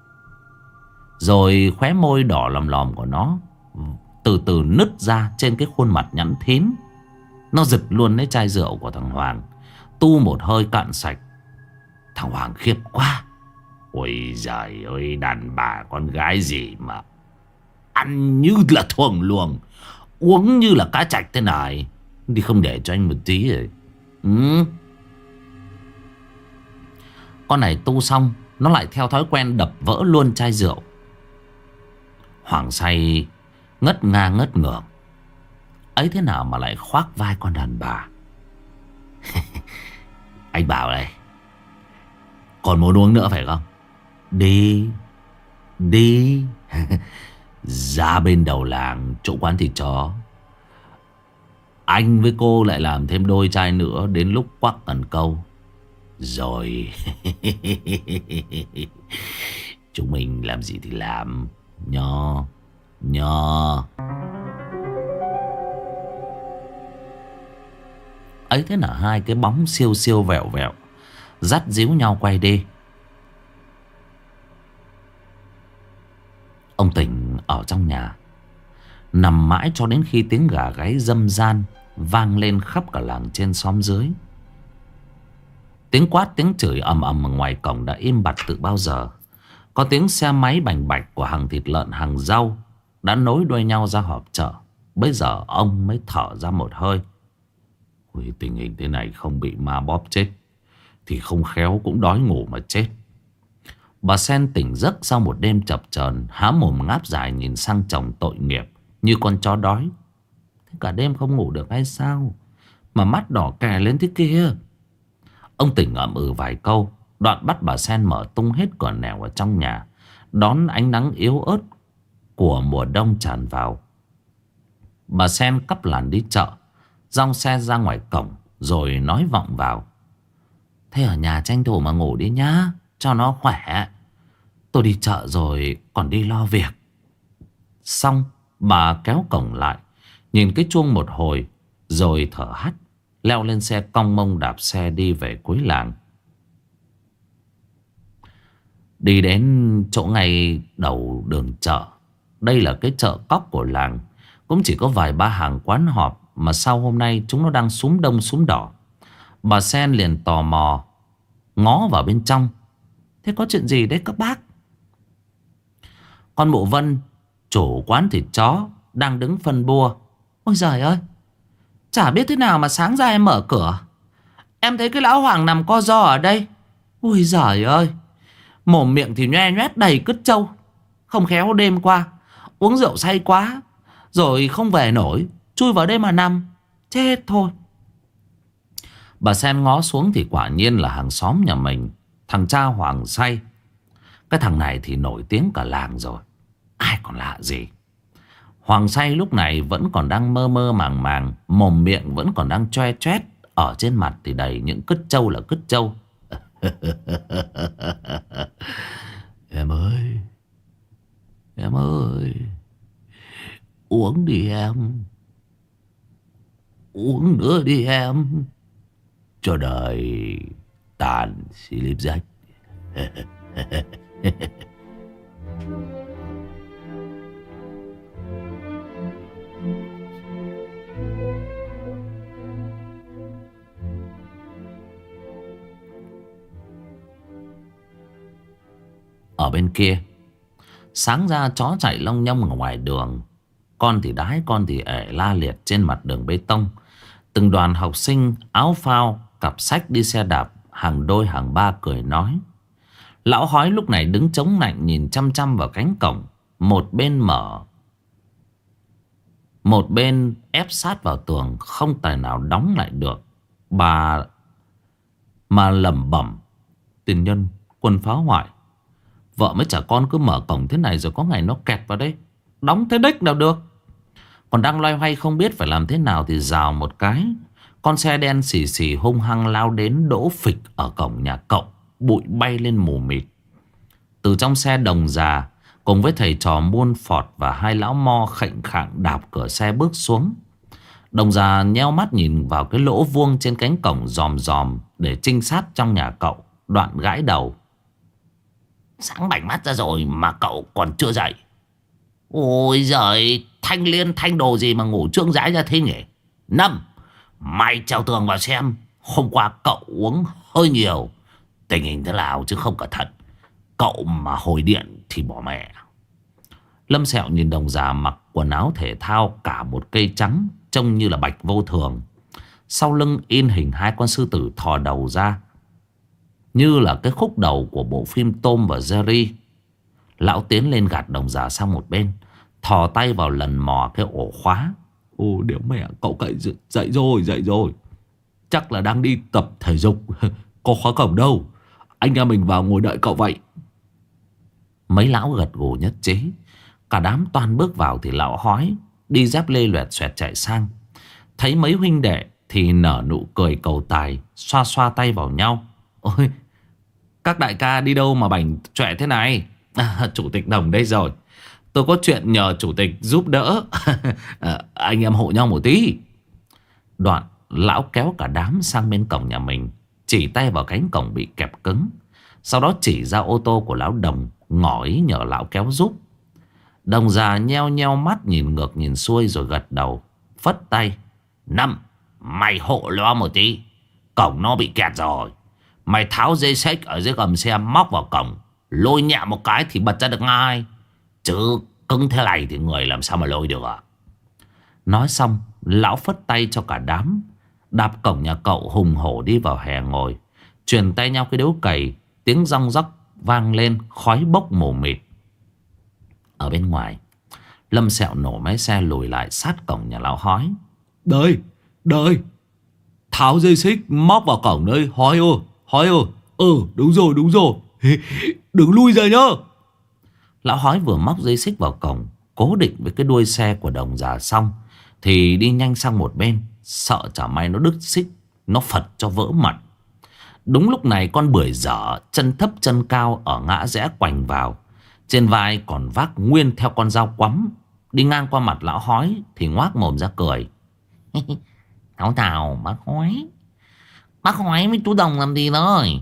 Rồi khóe môi đỏ lòm lòm của nó từ từ nứt ra trên cái khuôn mặt nhẵn thín. Nó giật luôn lấy chai rượu của thằng Hoàng, tu một hơi cạn sạch. Thằng Hoàng khiếp quá. Ôi giời ơi, đàn bà con gái gì mà ăn như là thuồng luồng, uống như là cá trạch thế này. Đi không để cho anh một tí rồi. Ừ. Con này tu xong, nó lại theo thói quen đập vỡ luôn chai rượu. Hoàng say ngất nga ngất ngưởng. Ấy thế nào mà lại khoác vai con đàn bà. Anh bảo đây, còn muốn uống nữa phải không? Đi, đi. Ra bên đầu làng chỗ quán thịt chó, anh với cô lại làm thêm đôi chai nữa, đến lúc quắc cần câu rồi. Chúng mình làm gì thì làm. Nho Nho. Ấy thế là hai cái bóng siêu siêu vẹo vẹo dắt díu nhau quay đi. Ông Tỉnh ở trong nhà nằm mãi cho đến khi tiếng gà gáy râm ran vang lên khắp cả làng trên xóm dưới. Tiếng quát tiếng chửi ầm ầm ở ngoài cổng đã im bặt từ bao giờ. Có tiếng xe máy bành bạch của hàng thịt lợn hàng rau đã nối đuôi nhau ra họp chợ. Bây giờ ông mới thở ra một hơi. Ui, tình hình thế này không bị ma bóp chết thì không khéo cũng đói ngủ mà chết. Bà Sen tỉnh giấc sau một đêm chập chờn, há mồm ngáp dài nhìn sang chồng tội nghiệp như con chó đói. Thế cả đêm không ngủ được hay sao mà mắt đỏ kè lên thế kia? Ông Tỉnh ậm ừ vài câu, đoạn bắt bà Sen mở tung hết cửa nẻo ở trong nhà, đón ánh nắng yếu ớt của mùa đông tràn vào. Bà Sen cắp làn đi chợ, dong xe ra ngoài cổng rồi nói vọng vào: Thế ở nhà tranh thủ mà ngủ đi nhá, cho nó khỏe. Tôi đi chợ rồi còn đi lo việc. Xong bà kéo cổng lại, nhìn cái chuông một hồi rồi thở hắt, leo lên xe cong mông đạp xe đi về cuối làng. Đi đến chỗ ngay đầu đường chợ. Đây là cái chợ cóc của làng, cũng chỉ có vài ba hàng quán họp, mà sau hôm nay chúng nó đang súm đông súm đỏ. Bà Sen liền tò mò ngó vào bên trong. Thế có chuyện gì đấy các bác? Con Mụ Vân, chủ quán thịt chó, đang đứng phân bua. Ôi giời ơi, chả biết thế nào mà sáng ra em mở cửa, em thấy cái lão Hoàng nằm co ro ở đây. Ôi giời ơi, mồm miệng thì nhoe nhoét đầy cứt trâu. Không khéo đêm qua uống rượu say quá rồi không về nổi, chui vào đây mà nằm. Chết thôi. Bà Sen ngó xuống thì quả nhiên là hàng xóm nhà mình, thằng cha Hoàng say. Cái thằng này thì nổi tiếng cả làng rồi, ai còn lạ gì. Hoàng say lúc này vẫn còn đang mơ mơ màng màng, mồm miệng vẫn còn đang choe choét, ở trên mặt thì đầy những cứt trâu là cứt trâu. Em ơi, em ơi, uống đi em, uống nữa đi em, cho đời tàn xì lip rách. Ở bên kia, sáng ra chó chạy lông nhông ở ngoài đường, con thì đái, con thì ẻ la liệt trên mặt đường bê tông. Từng đoàn học sinh áo phao, cặp sách đi xe đạp, hàng đôi hàng ba cười nói. Lão hói lúc này đứng chống nạnh nhìn chăm chăm vào cánh cổng. Một bên mở, một bên ép sát vào tường, không tài nào đóng lại được. Bà mà lẩm bẩm: tiền nhân, quân phá hoại. Vợ mới trả con cứ mở cổng thế này rồi có ngày nó kẹt vào đây, đóng thế đếch nào được. Còn đang loay hoay không biết phải làm thế nào thì rào một cái, con xe đen xì xì hung hăng lao đến đỗ phịch ở cổng nhà cậu. Bụi bay lên mù mịt. Từ trong xe Đồng già cùng với thầy trò muôn phọt và hai lão mo khệnh khạng đạp cửa xe bước xuống. Đồng già nheo mắt nhìn vào cái lỗ vuông trên cánh cổng dòm dòm để trinh sát trong nhà cậu. Đoạn gãi đầu: sáng bảnh mắt ra rồi mà cậu còn chưa dậy. Ôi giời, thanh liên thanh đồ gì mà ngủ trương rãi ra thế nhỉ? Năm, mày trèo tường vào xem, hôm qua cậu uống hơi nhiều, tình hình thế nào chứ không cẩn thận, cậu mà hồi điện thì bỏ mẹ. Lâm Sẹo nhìn Đồng già mặc quần áo thể thao cả một cây trắng, trông như là bạch vô thường. Sau lưng in hình hai con sư tử thò đầu ra, như là cái khúc đầu của bộ phim Tom và Jerry. Lão tiến lên gạt Đồng già sang một bên, thò tay vào lần mò cái ổ khóa. Ồ điệu mẹ, cậu cậy dậy rồi, dậy rồi. Chắc là đang đi tập thể dục. Có khóa cổng đâu, anh em mình vào ngồi đợi cậu vậy. Mấy lão gật gù nhất trí. Cả đám toan bước vào thì lão hói đi dép lê loẹt xoẹt chạy sang. Thấy mấy huynh đệ thì nở nụ cười cầu tài, xoa xoa tay vào nhau. Ôi, các đại ca đi đâu mà bảnh chọe thế này? À, chủ tịch Đồng đây rồi, tôi có chuyện nhờ chủ tịch giúp đỡ. À, anh em hộ nhau một tí. Đoạn lão kéo cả đám sang bên cổng nhà mình, chỉ tay vào cánh cổng bị kẹp cứng. Sau đó chỉ ra ô tô của lão Đồng, ngỏ ý nhờ lão kéo giúp. Đồng già nheo nheo mắt nhìn ngược nhìn xuôi rồi gật đầu, phất tay: Năm, mày hộ lo một tí, cổng nó bị kẹt rồi. Mày tháo dây xích ở dưới gầm xe móc vào cổng, lôi nhẹ một cái thì bật ra được ngay. Chứ cứng thế này thì người làm sao mà lôi được à? Nói xong lão phất tay cho cả đám đạp cổng nhà cậu hùng hổ đi vào hè ngồi, truyền tay nhau cái điếu cày. Tiếng rong róc vang lên, khói bốc mù mịt. Ở bên ngoài, Lâm Sẹo nổ máy xe lùi lại sát cổng nhà lão hói. Đây, đây, tháo dây xích móc vào cổng đây, hói ơi, hói ơi. Ừ, đúng rồi, đúng rồi. Đừng lui ra nhá. Lão hói vừa móc dây xích vào cổng, cố định với cái đuôi xe của Đồng già xong thì đi nhanh sang một bên, sợ chả may nó đứt xích, nó phật cho vỡ mặt. Đúng lúc này con bưởi dở chân thấp chân cao ở ngã rẽ quành vào, trên vai còn vác nguyên theo con dao quắm. Đi ngang qua mặt lão hói thì ngoác mồm ra cười. Thảo thảo bác hói, bác hói với chú Đồng làm gì rồi?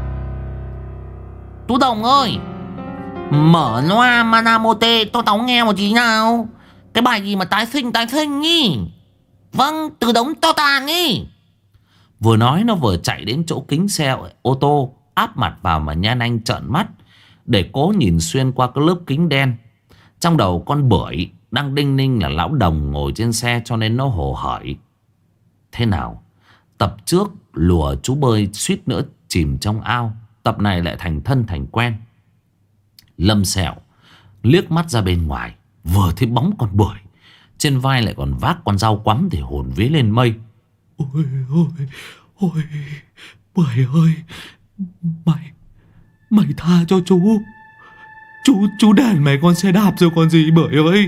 Chú Đồng ơi, mở loa Manamote cho tao nghe một tí nào. Cái bài gì mà tái sinh tái sinh ý. Vâng, từ đống to tàn ý. Vừa nói nó vừa chạy đến chỗ kính xe ô tô, áp mặt vào mà nhan anh trợn mắt để cố nhìn xuyên qua cái lớp kính đen. Trong đầu con bưởi đang đinh ninh là lão Đồng ngồi trên xe, cho nên nó hồ hởi. Thế nào, tập trước lùa chú bơi suýt nữa chìm trong ao, tập này lại thành thân thành quen. Lâm Sẹo liếc mắt ra bên ngoài, vừa thấy bóng con bưởi, trên vai lại còn vác con dao quắm thì hồn vía lên mây. Ôi ôi ôi, bưởi ơi, mày mày tha cho chú. Chú chú đèn mày con xe đạp rồi còn gì bưởi ơi.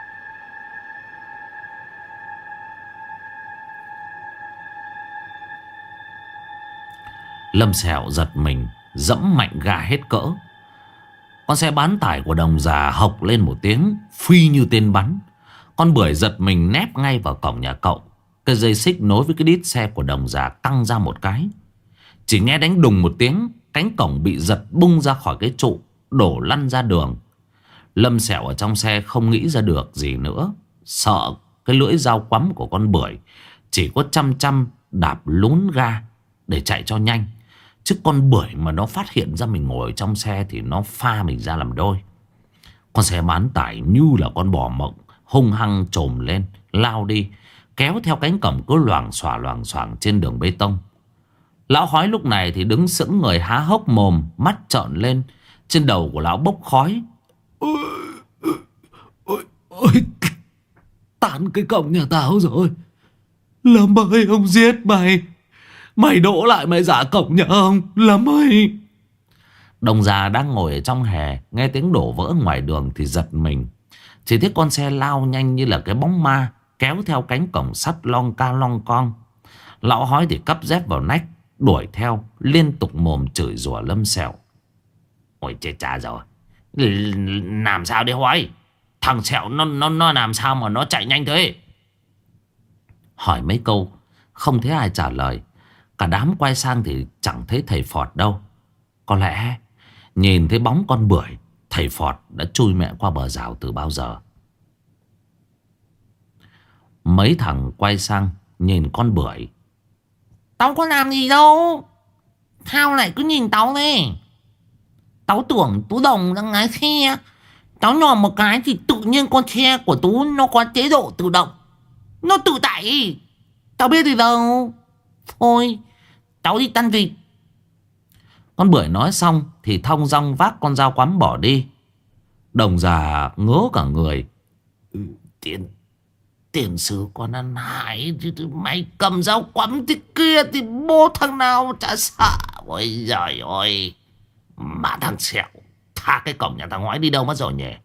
Lâm Sẹo giật mình, dẫm mạnh ga hết cỡ. Con xe bán tải của Đồng già hộc lên một tiếng, phi như tên bắn. Con bưởi giật mình nép ngay vào cổng nhà cậu. Cái dây xích nối với cái đít xe của Đồng già căng ra một cái. Chỉ nghe đánh đùng một tiếng, cánh cổng bị giật bung ra khỏi cái trụ, đổ lăn ra đường. Lâm Sẹo ở trong xe không nghĩ ra được gì nữa, sợ cái lưỡi dao quắm của con bưởi, chỉ có chăm chăm đạp lún ga để chạy cho nhanh. Chứ con bưởi mà nó phát hiện ra mình ngồi ở trong xe thì nó pha mình ra làm đôi. Con xe bán tải như là con bò mộng, hung hăng trồm lên, lao đi, kéo theo cánh cổng cứ loảng xoảng loảng xoảng trên đường bê tông. Lão Hói lúc này thì đứng sững người há hốc mồm, mắt trợn lên. Trên đầu của lão bốc khói. Ôi, ôi, ôi, tàn cái cổng nhà tao rồi. Lâm ơi, ông giết mày. Mày đỗ lại mày giả cổng nhà ông. Lâm ơi. Đồng già đang ngồi ở trong hè, nghe tiếng đổ vỡ ngoài đường thì giật mình. Chỉ thấy con xe lao nhanh như là cái bóng ma, kéo theo cánh cổng sắt long ca long con. Lão Hói thì cắp dép vào nách, đuổi theo, liên tục mồm chửi rủa Lâm Sẹo. Ôi chết cha rồi, làm sao đấy Hói? Thằng Sẹo nó, nó, nó làm sao mà nó chạy nhanh thế? Hỏi mấy câu không thấy ai trả lời. Cả đám quay sang thì chẳng thấy thầy Phọt đâu. Có lẽ nhìn thấy bóng con bưởi, thầy Phọt đã chui mẹ qua bờ rào từ bao giờ. Mấy thằng quay sang nhìn con bưởi. Tao có làm gì đâu, sao lại cứ nhìn tao thế? Tao tưởng Tú Đồng đang lái xe. Tao nhòm một cái thì tự nhiên con xe của Tú nó có chế độ tự động, nó tự tải. Tao biết gì đâu. Thôi tao đi tăn vịt. Con bưởi nói xong thì thong dong vác con dao quắm bỏ đi. Đồng già ngớ cả người. Tiền Tiền sử còn ăn hại. Mày cầm dao quắm thế kia thì bố thằng nào chả sợ. Ôi giời ơi. Mà thằng Sẹo tha cái cổng nhà thằng Hói đi đâu mất rồi nhỉ?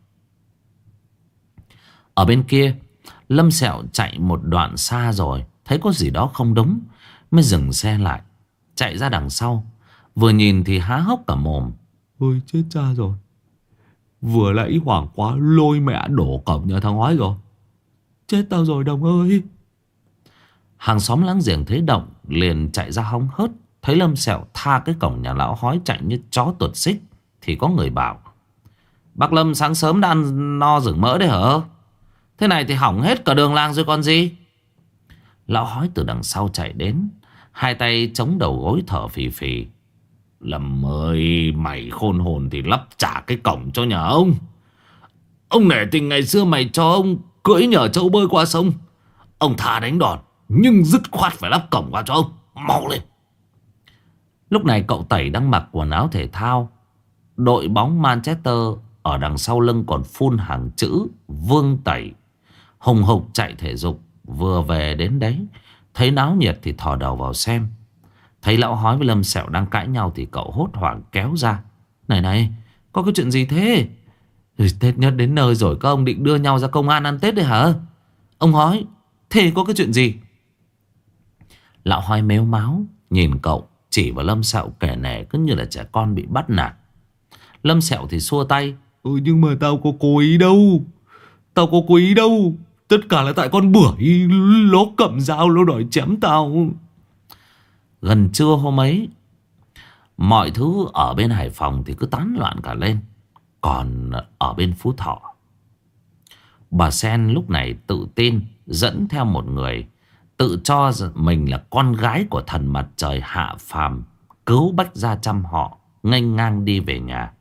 Ở bên kia, Lâm Sẹo chạy một đoạn xa rồi, thấy có gì đó không đúng, mới dừng xe lại, chạy ra đằng sau. Vừa nhìn thì há hốc cả mồm. Ôi chết cha rồi. Vừa nãy hoảng quá lôi mẹ đổ cổng nhà thằng Hói rồi. Chết tao rồi Đồng ơi. Hàng xóm láng giềng thấy động liền chạy ra hóng hớt. Thấy Lâm Sẹo tha cái cổng nhà lão Hói chạy như chó tuột xích thì có người bảo: Bác Lâm sáng sớm đã ăn no rừng mỡ đấy hả? Thế này thì hỏng hết cả đường làng rồi còn gì. Lão Hói từ đằng sau chạy đến, hai tay chống đầu gối thở phì phì. Lâm ơi, mày khôn hồn thì lắp trả cái cổng cho nhà ông. Ông nể tình ngày xưa mày cho ông cưỡi nhờ trâu bơi qua sông. Ông thà đánh đòn, nhưng dứt khoát phải lắp cổng qua cho ông. Mau lên. Lúc này cậu Tẩy đang mặc quần áo thể thao, đội bóng Manchester, ở đằng sau lưng còn phun hàng chữ Vương Tẩy, hùng hục chạy thể dục. Vừa về đến đấy, thấy náo nhiệt thì thò đầu vào xem. Thấy lão Hói với Lâm Sẹo đang cãi nhau thì cậu hốt hoảng kéo ra. Này này, có cái chuyện gì thế? Tết nhất đến nơi rồi, các ông định đưa nhau ra công an ăn Tết đấy hả? Ông Hói, thế có cái chuyện gì? Lão Hói mếu máo nhìn cậu, chỉ vào Lâm Sẹo kể nể cứ như là trẻ con bị bắt nạt. Lâm Sẹo thì xua tay. Ừ nhưng mà tao có cố ý đâu. Tao có cố ý đâu. Tất cả là tại con bưởi nó cầm dao nó đòi chém tao. Gần trưa hôm ấy, mọi thứ ở bên Hải Phòng thì cứ tán loạn cả lên. Còn ở bên Phú Thọ, bà Sen lúc này tự tin dẫn theo một người tự cho mình là con gái của thần mặt trời hạ phàm, cứu Bách gia trăm họ, nghênh ngang đi về nhà.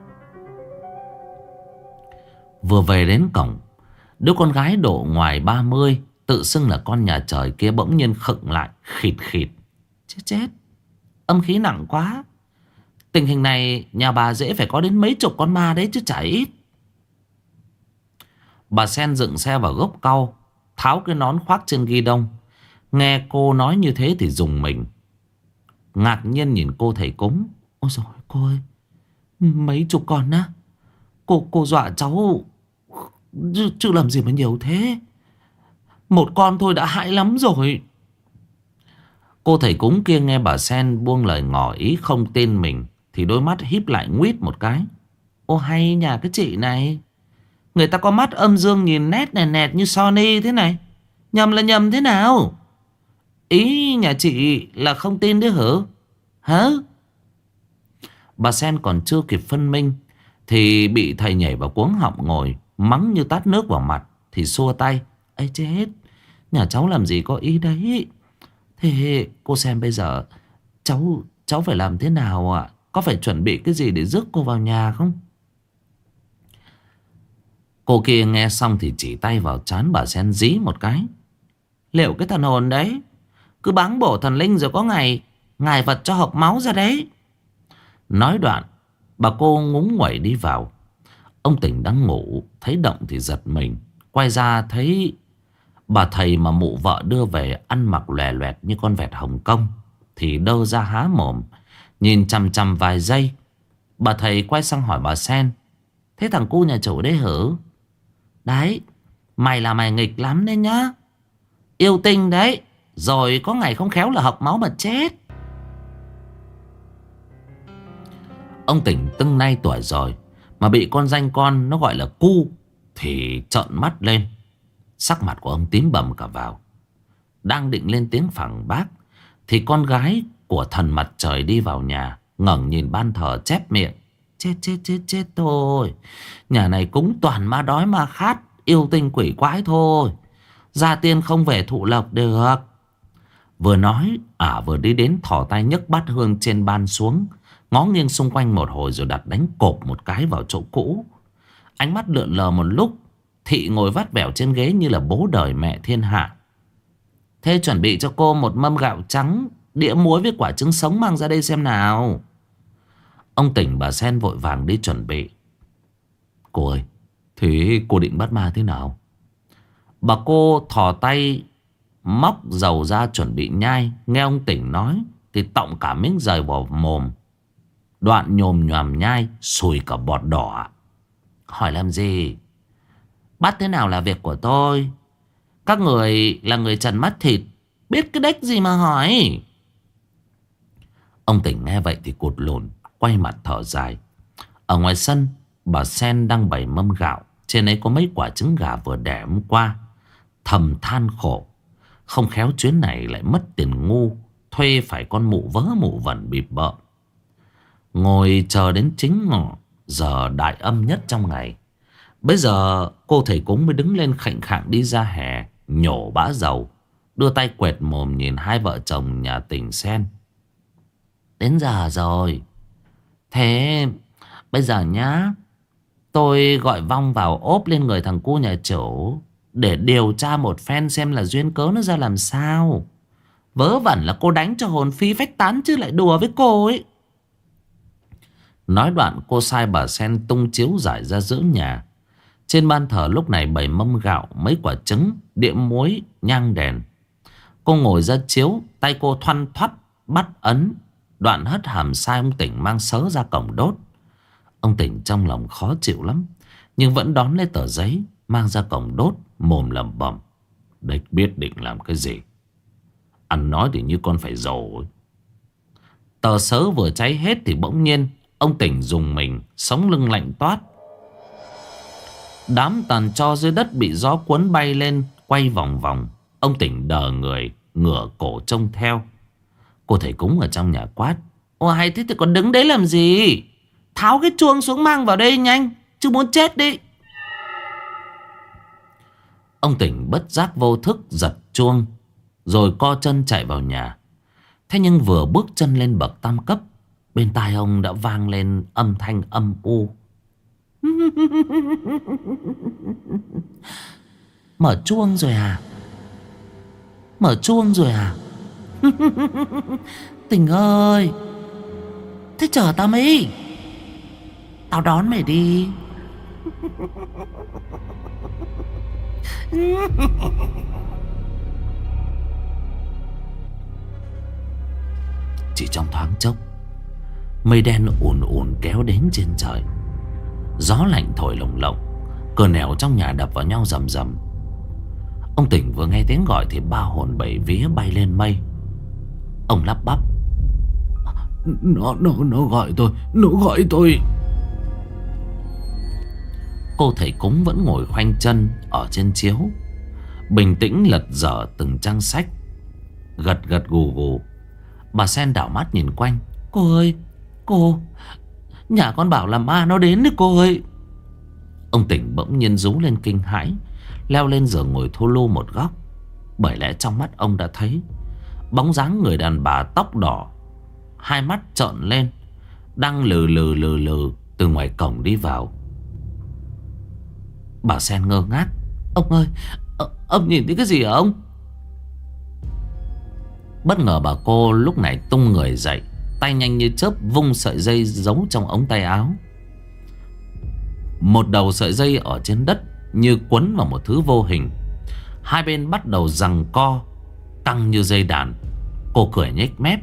Vừa về đến cổng, đứa con gái độ ngoài ba mươi tự xưng là con nhà trời kia bỗng nhiên khựng lại, khịt khịt. Chết chết, âm khí nặng quá. Tình hình này nhà bà dễ phải có đến mấy chục con ma đấy chứ chả ít. Bà Sen dựng xe vào gốc cau, tháo cái nón khoác trên ghi đông. Nghe cô nói như thế thì rùng mình, ngạc nhiên nhìn cô thầy cúng. Ôi dồi cô ơi, mấy chục con á? Cô, cô dọa cháu chứ, chứ làm gì mà nhiều thế. Một con thôi đã hại lắm rồi. Cô thầy cúng kia nghe bà Sen buông lời ngỏ ý không tin mình thì đôi mắt híp lại nguýt một cái. Ô hay nhà cái chị này, người ta có mắt âm dương nhìn nét nẹt nẹt như Sony thế này. Nhầm là nhầm thế nào? Ý nhà chị là không tin đấy hả? Hả? Bà Sen còn chưa kịp phân minh thì bị thầy nhảy vào cuống họng ngồi, mắng như tát nước vào mặt. Thì xua tay. Ây chết, nhà cháu làm gì có ý đấy. Thế cô xem bây giờ cháu cháu phải làm thế nào ạ? Có phải chuẩn bị cái gì để rước cô vào nhà không? Cô kia nghe xong thì chỉ tay vào trán bà Sen dí một cái. Liệu cái thần hồn đấy cứ báng bổ thần linh rồi có ngày ngài vật cho hộc máu ra đấy. Nói đoạn, bà cô ngúng nguẩy đi vào. Ông Tỉnh đang ngủ, thấy động thì giật mình. Quay ra thấy bà thầy mà mụ vợ đưa về ăn mặc lòe loẹt như con vẹt Hồng Kông thì đơ ra há mồm, nhìn chằm chằm vài giây. Bà thầy quay sang hỏi bà Sen. Thế thằng cu nhà chủ đấy hử? Đấy, mày là mày nghịch lắm đấy nhá. Yêu tinh đấy, rồi có ngày không khéo là hộc máu mà chết. Ông Tỉnh tưng nay tuổi rồi mà bị con danh con nó gọi là cu thì trợn mắt lên. Sắc mặt của ông tím bầm cả vào. Đang định lên tiếng phản bác thì con gái của thần mặt trời đi vào nhà, ngẩng nhìn ban thờ chép miệng. Chết chết chết chết thôi. Nhà này cúng toàn ma đói ma khát, yêu tinh quỷ quái thôi. Gia tiên không về thụ lộc được. Vừa nói ả à, vừa đi đến thò tay nhấc bát hương trên ban xuống, ngó nghiêng xung quanh một hồi rồi đặt đánh cộp một cái vào chỗ cũ. Ánh mắt lượn lờ một lúc, thị ngồi vắt vẻo trên ghế như là bố đời mẹ thiên hạ. Thế chuẩn bị cho cô một mâm gạo trắng, đĩa muối với quả trứng sống mang ra đây xem nào. Ông Tỉnh bà Sen vội vàng đi chuẩn bị. Cô ơi, thế cô định bắt ma thế nào? Bà cô thò tay móc dầu ra chuẩn bị nhai. Nghe ông Tỉnh nói thì tọng cả miếng dời vào mồm. Đoạn nhồm nhòm nhai sùi cả bọt đỏ. Hỏi làm gì? Bắt thế nào là việc của tôi. Các người là người trần mắt thịt, biết cái đếch gì mà hỏi. Ông Tỉnh nghe vậy thì cụt lùn, quay mặt thở dài. Ở ngoài sân, bà Sen đang bày mâm gạo. Trên ấy có mấy quả trứng gà vừa đẻ hôm qua. Thầm than khổ, không khéo chuyến này lại mất tiền ngu, thuê phải con mụ vớ mụ vẩn bịp bợm. Ngồi chờ đến chính ngọ giờ đại âm nhất trong ngày. Bây giờ cô thầy cúng mới đứng lên khệnh khạng đi ra hè, nhổ bã dầu, đưa tay quẹt mồm nhìn hai vợ chồng nhà Tỉnh Sen. Đến giờ rồi. Thế bây giờ nhá, tôi gọi vong vào ốp lên người thằng cu nhà chủ để điều tra một phen xem là duyên cớ nó ra làm sao. Vớ vẩn là cô đánh cho hồn phi phách tán chứ lại đùa với cô ấy. Nói đoạn cô sai bà Sen tung chiếu rải ra giữa nhà. Trên ban thờ lúc này bày mâm gạo, mấy quả trứng, đĩa muối, nhang đèn. Cô ngồi ra chiếu, tay cô thoăn thoắt bắt ấn. Đoạn hất hàm sai ông Tỉnh mang sớ ra cổng đốt. Ông Tỉnh trong lòng khó chịu lắm, nhưng vẫn đón lấy tờ giấy mang ra cổng đốt, mồm lẩm bẩm. Đấy biết định làm cái gì. Ăn nói thì như con phải dầu. Tờ sớ vừa cháy hết thì bỗng nhiên ông Tỉnh dùng mình, sống lưng lạnh toát. Đám tàn tro dưới đất bị gió cuốn bay lên, quay vòng vòng. Ông Tỉnh đờ người, ngửa cổ trông theo. Cô thầy cúng ở trong nhà quát. Ồ hay thế thì còn đứng đấy làm gì? Tháo cái chuông xuống mang vào đây nhanh, chứ muốn chết đi. Ông Tỉnh bất giác vô thức giật chuông, rồi co chân chạy vào nhà. Thế nhưng vừa bước chân lên bậc tam cấp, bên tai ông đã vang lên âm thanh âm u. Mở chuông rồi à? Mở chuông rồi à? Tỉnh ơi, thế chờ tao mấy, tao đón mày đi. Chỉ trong thoáng chốc, mây đen ùn ùn kéo đến trên trời. Gió lạnh thổi lồng lộng, cờ nẻo trong nhà đập vào nhau rầm rầm. Ông Tỉnh vừa nghe tiếng gọi thì ba hồn bảy vía bay lên mây. Ông lắp bắp. Nó, nó, nó gọi tôi, nó gọi tôi. Cô thầy cúng vẫn ngồi khoanh chân ở trên chiếu, bình tĩnh lật dở từng trang sách, gật gật gù gù. Bà Sen đảo mắt nhìn quanh. Cô ơi, cô, nhà con bảo là ma nó đến đấy cô ơi. Ông Tỉnh bỗng nhiên rú lên kinh hãi, leo lên giường ngồi thu lu một góc. Bởi lẽ trong mắt ông đã thấy bóng dáng người đàn bà tóc đỏ hai mắt trợn lên, đang lừ lừ lừ lừ từ ngoài cổng đi vào. Bà Sen ngơ ngác. Ông ơi, ông nhìn thấy cái gì hả ông? Bất ngờ bà cô lúc này tung người dậy, tay nhanh như chớp vung sợi dây giấu trong ống tay áo. Một đầu sợi dây ở trên đất như quấn vào một thứ vô hình. Hai bên bắt đầu giằng co, căng như dây đàn. Cô cười nhếch mép.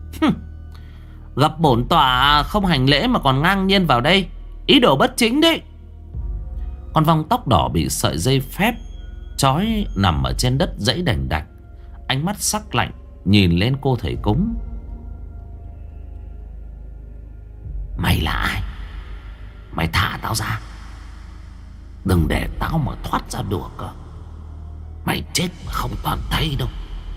Gặp bổn tọa không hành lễ mà còn ngang nhiên vào đây, ý đồ bất chính đấy. Con vong tóc đỏ bị sợi dây phép trói nằm ở trên đất dãy đành đạch, ánh mắt sắc lạnh nhìn lên cô thầy cúng. Mày là ai? Mày thả tao ra, đừng để tao mà thoát ra được cơ. Mày chết mà không toàn thấy đâu.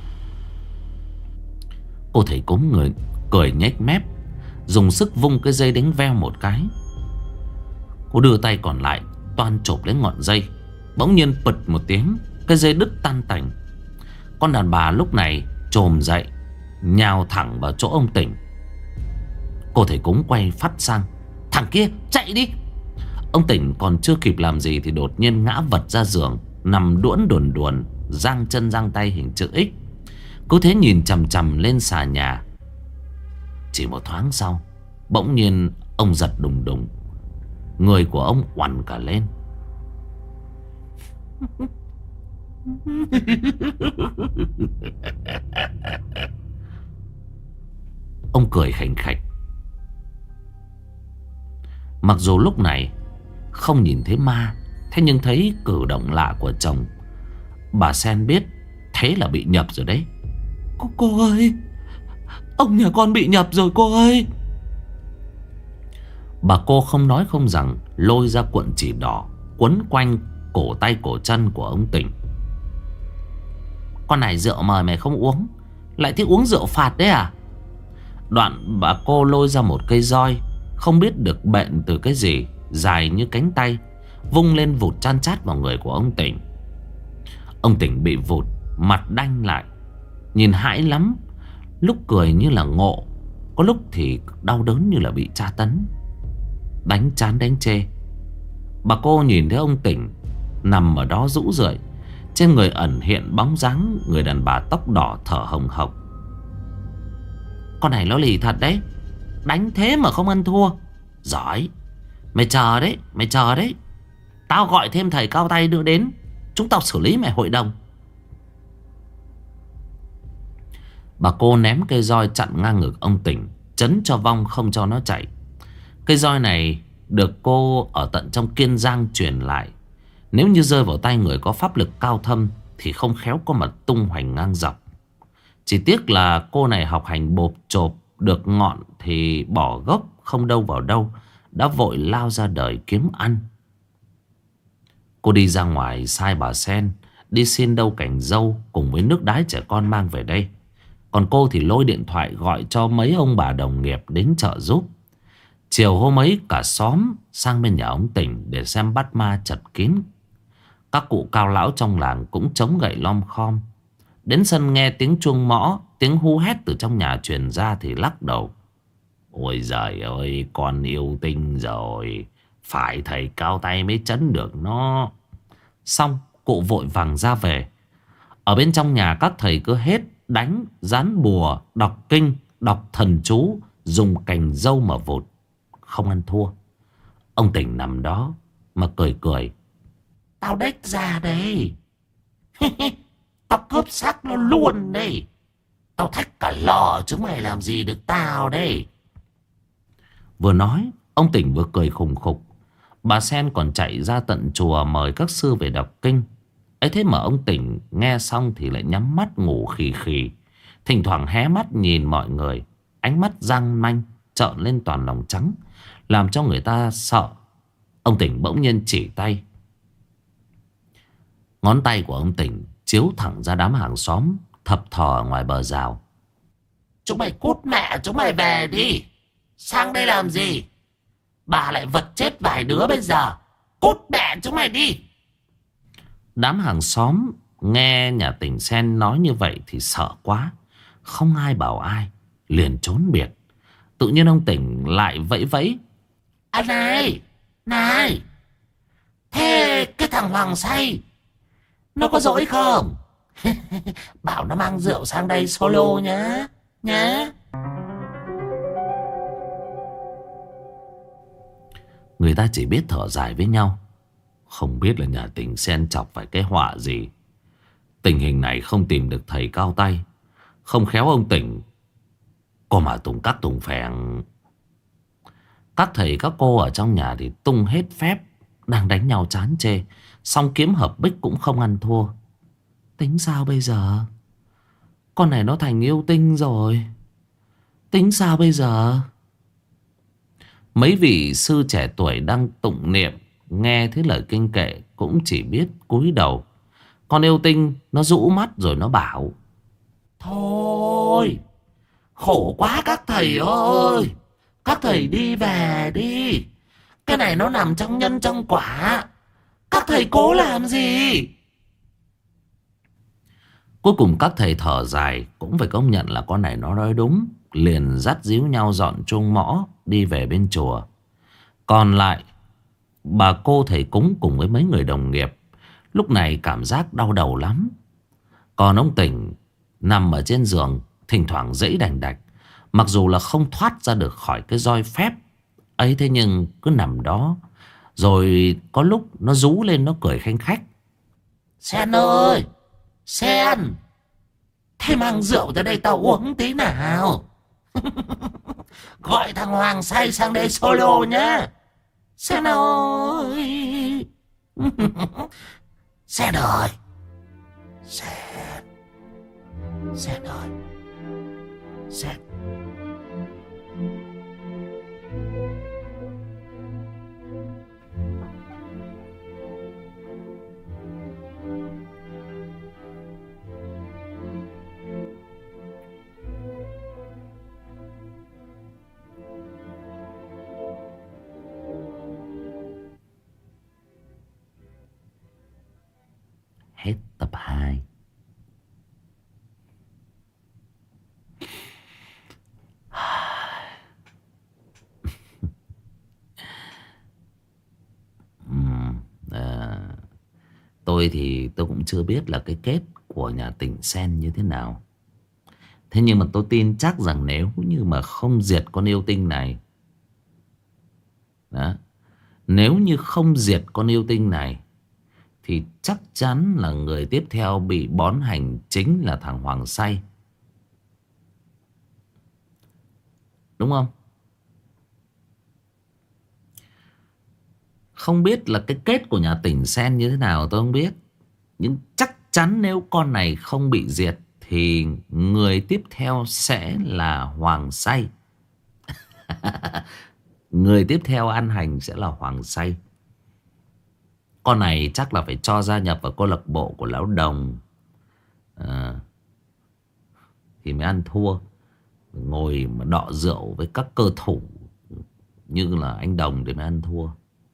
Cô thầy cúng người cười nhếch mép, dùng sức vung cái dây đánh veo một cái. Cô đưa tay còn lại toan chộp lấy ngọn dây. Bỗng nhiên bật một tiếng, cái dây đứt tan tành. Con đàn bà lúc này chồm dậy, nhào thẳng vào chỗ ông Tỉnh. Cô thầy cúng quay phát sang. Thằng kia chạy đi. Ông Tỉnh còn chưa kịp làm gì thì đột nhiên ngã vật ra giường, nằm đuỗn đồn đuồn, giang chân giang tay hình chữ X. Cứ thế nhìn chằm chằm lên xà nhà. Chỉ một thoáng sau, bỗng nhiên ông giật đùng đùng. Người của ông oằn cả lên. Ông cười khành khạch. Mặc dù lúc này không nhìn thấy ma, thế nhưng thấy cử động lạ của chồng, bà Sen biết thế là bị nhập rồi đấy. Cô, cô ơi, ông nhà con bị nhập rồi cô ơi. Bà cô không nói không rằng lôi ra cuộn chỉ đỏ quấn quanh cổ tay cổ chân của ông Tỉnh. Con này rượu mời mày không uống, lại thích uống rượu phạt đấy à? Đoạn bà cô lôi ra một cây roi, không biết được bện từ cái gì, dài như cánh tay, vung lên vụt chan chát vào người của ông Tỉnh. Ông Tỉnh bị vụt, mặt đanh lại, nhìn hãi lắm. Lúc cười như là ngộ, có lúc thì đau đớn như là bị tra tấn, đánh chán đánh chê. Bà cô nhìn thấy ông Tỉnh nằm ở đó rũ rượi, trên người ẩn hiện bóng dáng người đàn bà tóc đỏ thở hồng hộc. Con này nó lì thật đấy, đánh thế mà không ăn thua. Giỏi. Mày chờ đấy, mày chờ đấy. Tao gọi thêm thầy cao tay nữa đến, chúng tao xử lý mày hội đồng. Bà cô ném cây roi chặn ngang ngực ông Tỉnh, chấn cho vong không cho nó chạy. Cây roi này được cô ở tận trong Kiên Giang truyền lại. Nếu như rơi vào tay người có pháp lực cao thâm thì không khéo có mà tung hoành ngang dọc. Chỉ tiếc là cô này học hành bộp chộp, được ngọn thì bỏ gốc không đâu vào đâu, đã vội lao ra đời kiếm ăn. Cô đi ra ngoài sai bà Sen đi xin đâu cành dâu cùng với nước đái trẻ con mang về đây. Còn cô thì lôi điện thoại gọi cho mấy ông bà đồng nghiệp đến trợ giúp. Chiều hôm ấy cả xóm sang bên nhà ông Tỉnh để xem bắt ma chật kín. Các cụ cao lão trong làng cũng chống gậy lom khom. Đến sân nghe tiếng chuông mõ, tiếng hú hét từ trong nhà truyền ra thì lắc đầu. Ôi giời ơi, con yêu tinh rồi, phải thầy cao tay mới trấn được nó. Xong cụ vội vàng ra về. Ở bên trong nhà các thầy cứ hết đánh, dán bùa, đọc kinh, đọc thần chú, dùng cành dâu mà vụt, không ăn thua. Ông Tỉnh nằm đó mà cười cười. Tao đếch ra đây. Tao cướp xác nó luôn đây. Tao thách cả lò chứ mày làm gì được tao đây. Vừa nói ông Tỉnh vừa cười khùng khục. Bà Sen còn chạy ra tận chùa mời các sư về đọc kinh. Ấy thế mà ông Tỉnh nghe xong thì lại nhắm mắt ngủ khì khì, thỉnh thoảng hé mắt nhìn mọi người, ánh mắt răng manh trợn lên toàn lòng trắng, làm cho người ta sợ. Ông Tỉnh bỗng nhiên chỉ tay. Ngón tay của ông Tỉnh chiếu thẳng ra đám hàng xóm thập thò ngoài bờ rào. Chúng mày cút mẹ chúng mày về đi. Sang đây làm gì? Bà lại vật chết vài đứa bây giờ. Cút mẹ chúng mày đi. Đám hàng xóm nghe nhà Tỉnh Sen nói như vậy thì sợ quá, không ai bảo ai, liền trốn biệt. Tự nhiên ông tỉnh lại vẫy vẫy. À này, này, thế cái thằng Hoàng Say nó có dỗi không? Bảo nó mang rượu sang đây solo nhá, nhá. Người ta chỉ biết thở dài với nhau, không biết là nhà Tỉnh Sen chọc phải cái họa gì. Tình hình này không tìm được thầy cao tay, không khéo ông Tỉnh có mà tùng các tùng phèn. Các thầy các cô ở trong nhà thì tung hết phép, đang đánh nhau chán chê, song kiếm hợp bích cũng không ăn thua. Tính sao bây giờ? Con này nó thành yêu tinh rồi. Tính sao bây giờ? Mấy vị sư trẻ tuổi đang tụng niệm, nghe thấy lời kinh kệ cũng chỉ biết cúi đầu. Con yêu tinh nó rũ mắt rồi nó bảo: thôi, khổ quá các thầy ơi. Các thầy đi về đi. Cái này nó nằm trong nhân trong quả. Các thầy cố làm gì? Cuối cùng các thầy thở dài, cũng phải công nhận là con này nó nói đúng, liền dắt díu nhau dọn chuông mõ đi về bên chùa. Còn lại bà cô thầy cúng cùng với mấy người đồng nghiệp lúc này cảm giác đau đầu lắm. Còn ông Tỉnh nằm ở trên giường, thỉnh thoảng giãy đành đạch, mặc dù là không thoát ra được khỏi cái roi phép ấy, thế nhưng cứ nằm đó. Rồi có lúc nó rú lên, nó cười khanh khách: Sen ơi, Sen, thế mang rượu tới đây tao uống tí nào. Gọi thằng Hoàng Say sang đây solo nhá. Sen ơi. Sen ơi. Sen. Sen ơi. Sen. Hết tập hai. uhm, à, Tôi thì tôi cũng chưa biết là cái kết của nhà Tỉnh Sen như thế nào. Thế nhưng mà tôi tin chắc rằng nếu như mà không diệt con yêu tinh này đó, nếu như không diệt con yêu tinh này thì chắc chắn là người tiếp theo bị bón hành chính là thằng Hoàng Say. Đúng không? Không biết là cái kết của nhà Tỉnh Sen như thế nào tôi không biết. Nhưng chắc chắn nếu con này không bị diệt thì người tiếp theo sẽ là Hoàng Say. Người tiếp theo ăn hành sẽ là Hoàng Say. Con này chắc là phải cho gia nhập vào câu lạc bộ của Lão Đồng à, thì mới ăn thua. Ngồi mà đọ rượu với các cơ thủ như là anh Đồng thì mới ăn thua.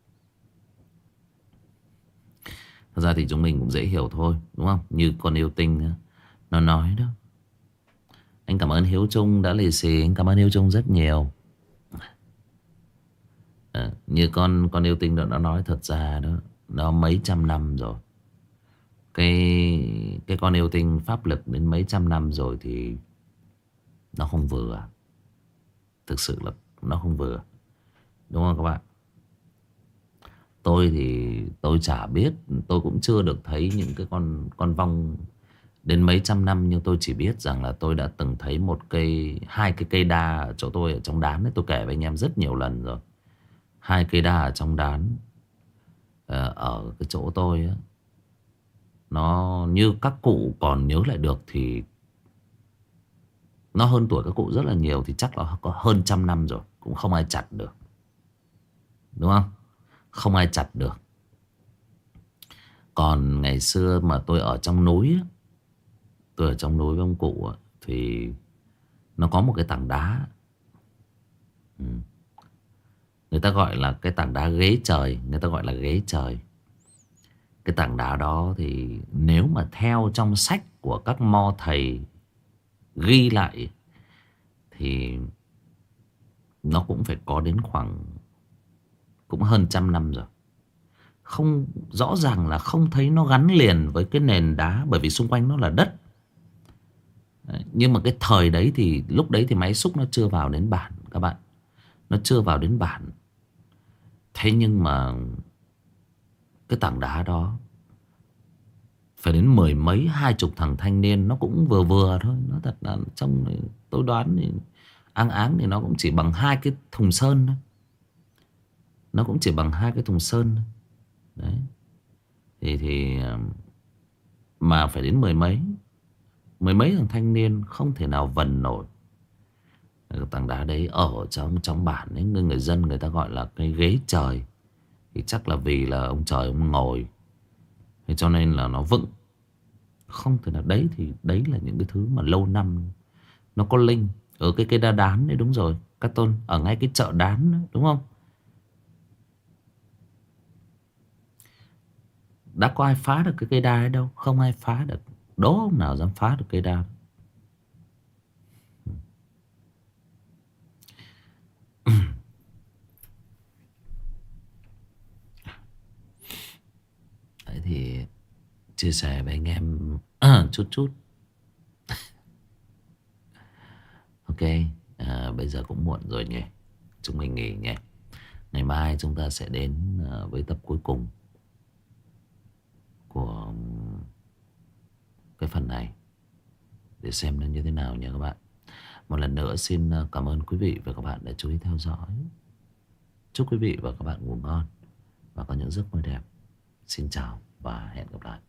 Thật ra thì chúng mình cũng dễ hiểu thôi, đúng không? Như con yêu tinh nó nói đó. Anh cảm ơn Hiếu Trung đã lì xì. Anh cảm ơn Hiếu Trung rất nhiều. à, Như con con yêu tinh đó nó nói, thật ra đó, nó mấy trăm năm rồi. Cái cái con yêu tinh pháp lực đến mấy trăm năm rồi thì nó không vừa. Thực sự là nó không vừa. Đúng không các bạn? Tôi thì tôi chả biết. Tôi cũng chưa được thấy những cái con con vong đến mấy trăm năm. Nhưng tôi chỉ biết rằng là tôi đã từng thấy một cây, hai cái cây đa ở chỗ tôi ở trong đán ấy. Tôi kể với anh em rất nhiều lần rồi. Hai cây đa ở trong đán ở cái chỗ tôi á, nó như các cụ còn nhớ lại được thì nó hơn tuổi các cụ rất là nhiều. Thì chắc là có hơn trăm năm rồi, cũng không ai chặt được. Đúng không? Không ai chặt được. Còn ngày xưa mà tôi ở trong núi á, tôi ở trong núi với ông cụ á, thì nó có một cái tảng đá. ừ. Người ta gọi là cái tảng đá ghế trời. Người ta gọi là ghế trời. Cái tảng đá đó thì nếu mà theo trong sách của các mo thầy ghi lại thì nó cũng phải có đến khoảng cũng hơn trăm năm rồi. Không, rõ ràng là không thấy nó gắn liền với cái nền đá, bởi vì xung quanh nó là đất. Đấy, nhưng mà cái thời đấy thì lúc đấy thì máy xúc nó chưa vào đến bản các bạn. Nó chưa vào đến bản. Thế nhưng mà cái tảng đá đó phải đến mười mấy hai chục thằng thanh niên, nó cũng vừa vừa thôi. Nó thật là trong tôi đoán thì áng áng thì nó cũng chỉ bằng hai cái thùng sơn thôi. Nó cũng chỉ bằng hai cái thùng sơn thôi. Đấy. Thì thì mà phải đến mười mấy Mười mấy thằng thanh niên không thể nào vần nổi. Tảng đá đấy ở trong trong bản ấy, người, người dân người ta gọi là cái ghế trời. Thì chắc là vì là ông trời ông ngồi, thế cho nên là nó vững. Không thể nào. Đấy thì đấy là những cái thứ mà lâu năm nó có linh. Ở cái cây đa đán đấy, đúng rồi Cát Tôn, ở ngay cái chợ đán đó, đúng không? Đã có ai phá được cái cây đa ấy đâu. Không ai phá được. Đố ông nào dám phá được cây đa. Đấy thì chia sẻ với anh em chút chút. Ok, à, bây giờ cũng muộn rồi nhỉ. Chúng mình nghỉ nhé. Ngày mai chúng ta sẽ đến uh, với tập cuối cùng của cái phần này, để xem nó như thế nào nha các bạn. Một lần nữa xin cảm ơn quý vị và các bạn đã chú ý theo dõi. Chúc quý vị và các bạn ngủ ngon và có những giấc mơ đẹp. Xin chào và hẹn gặp lại.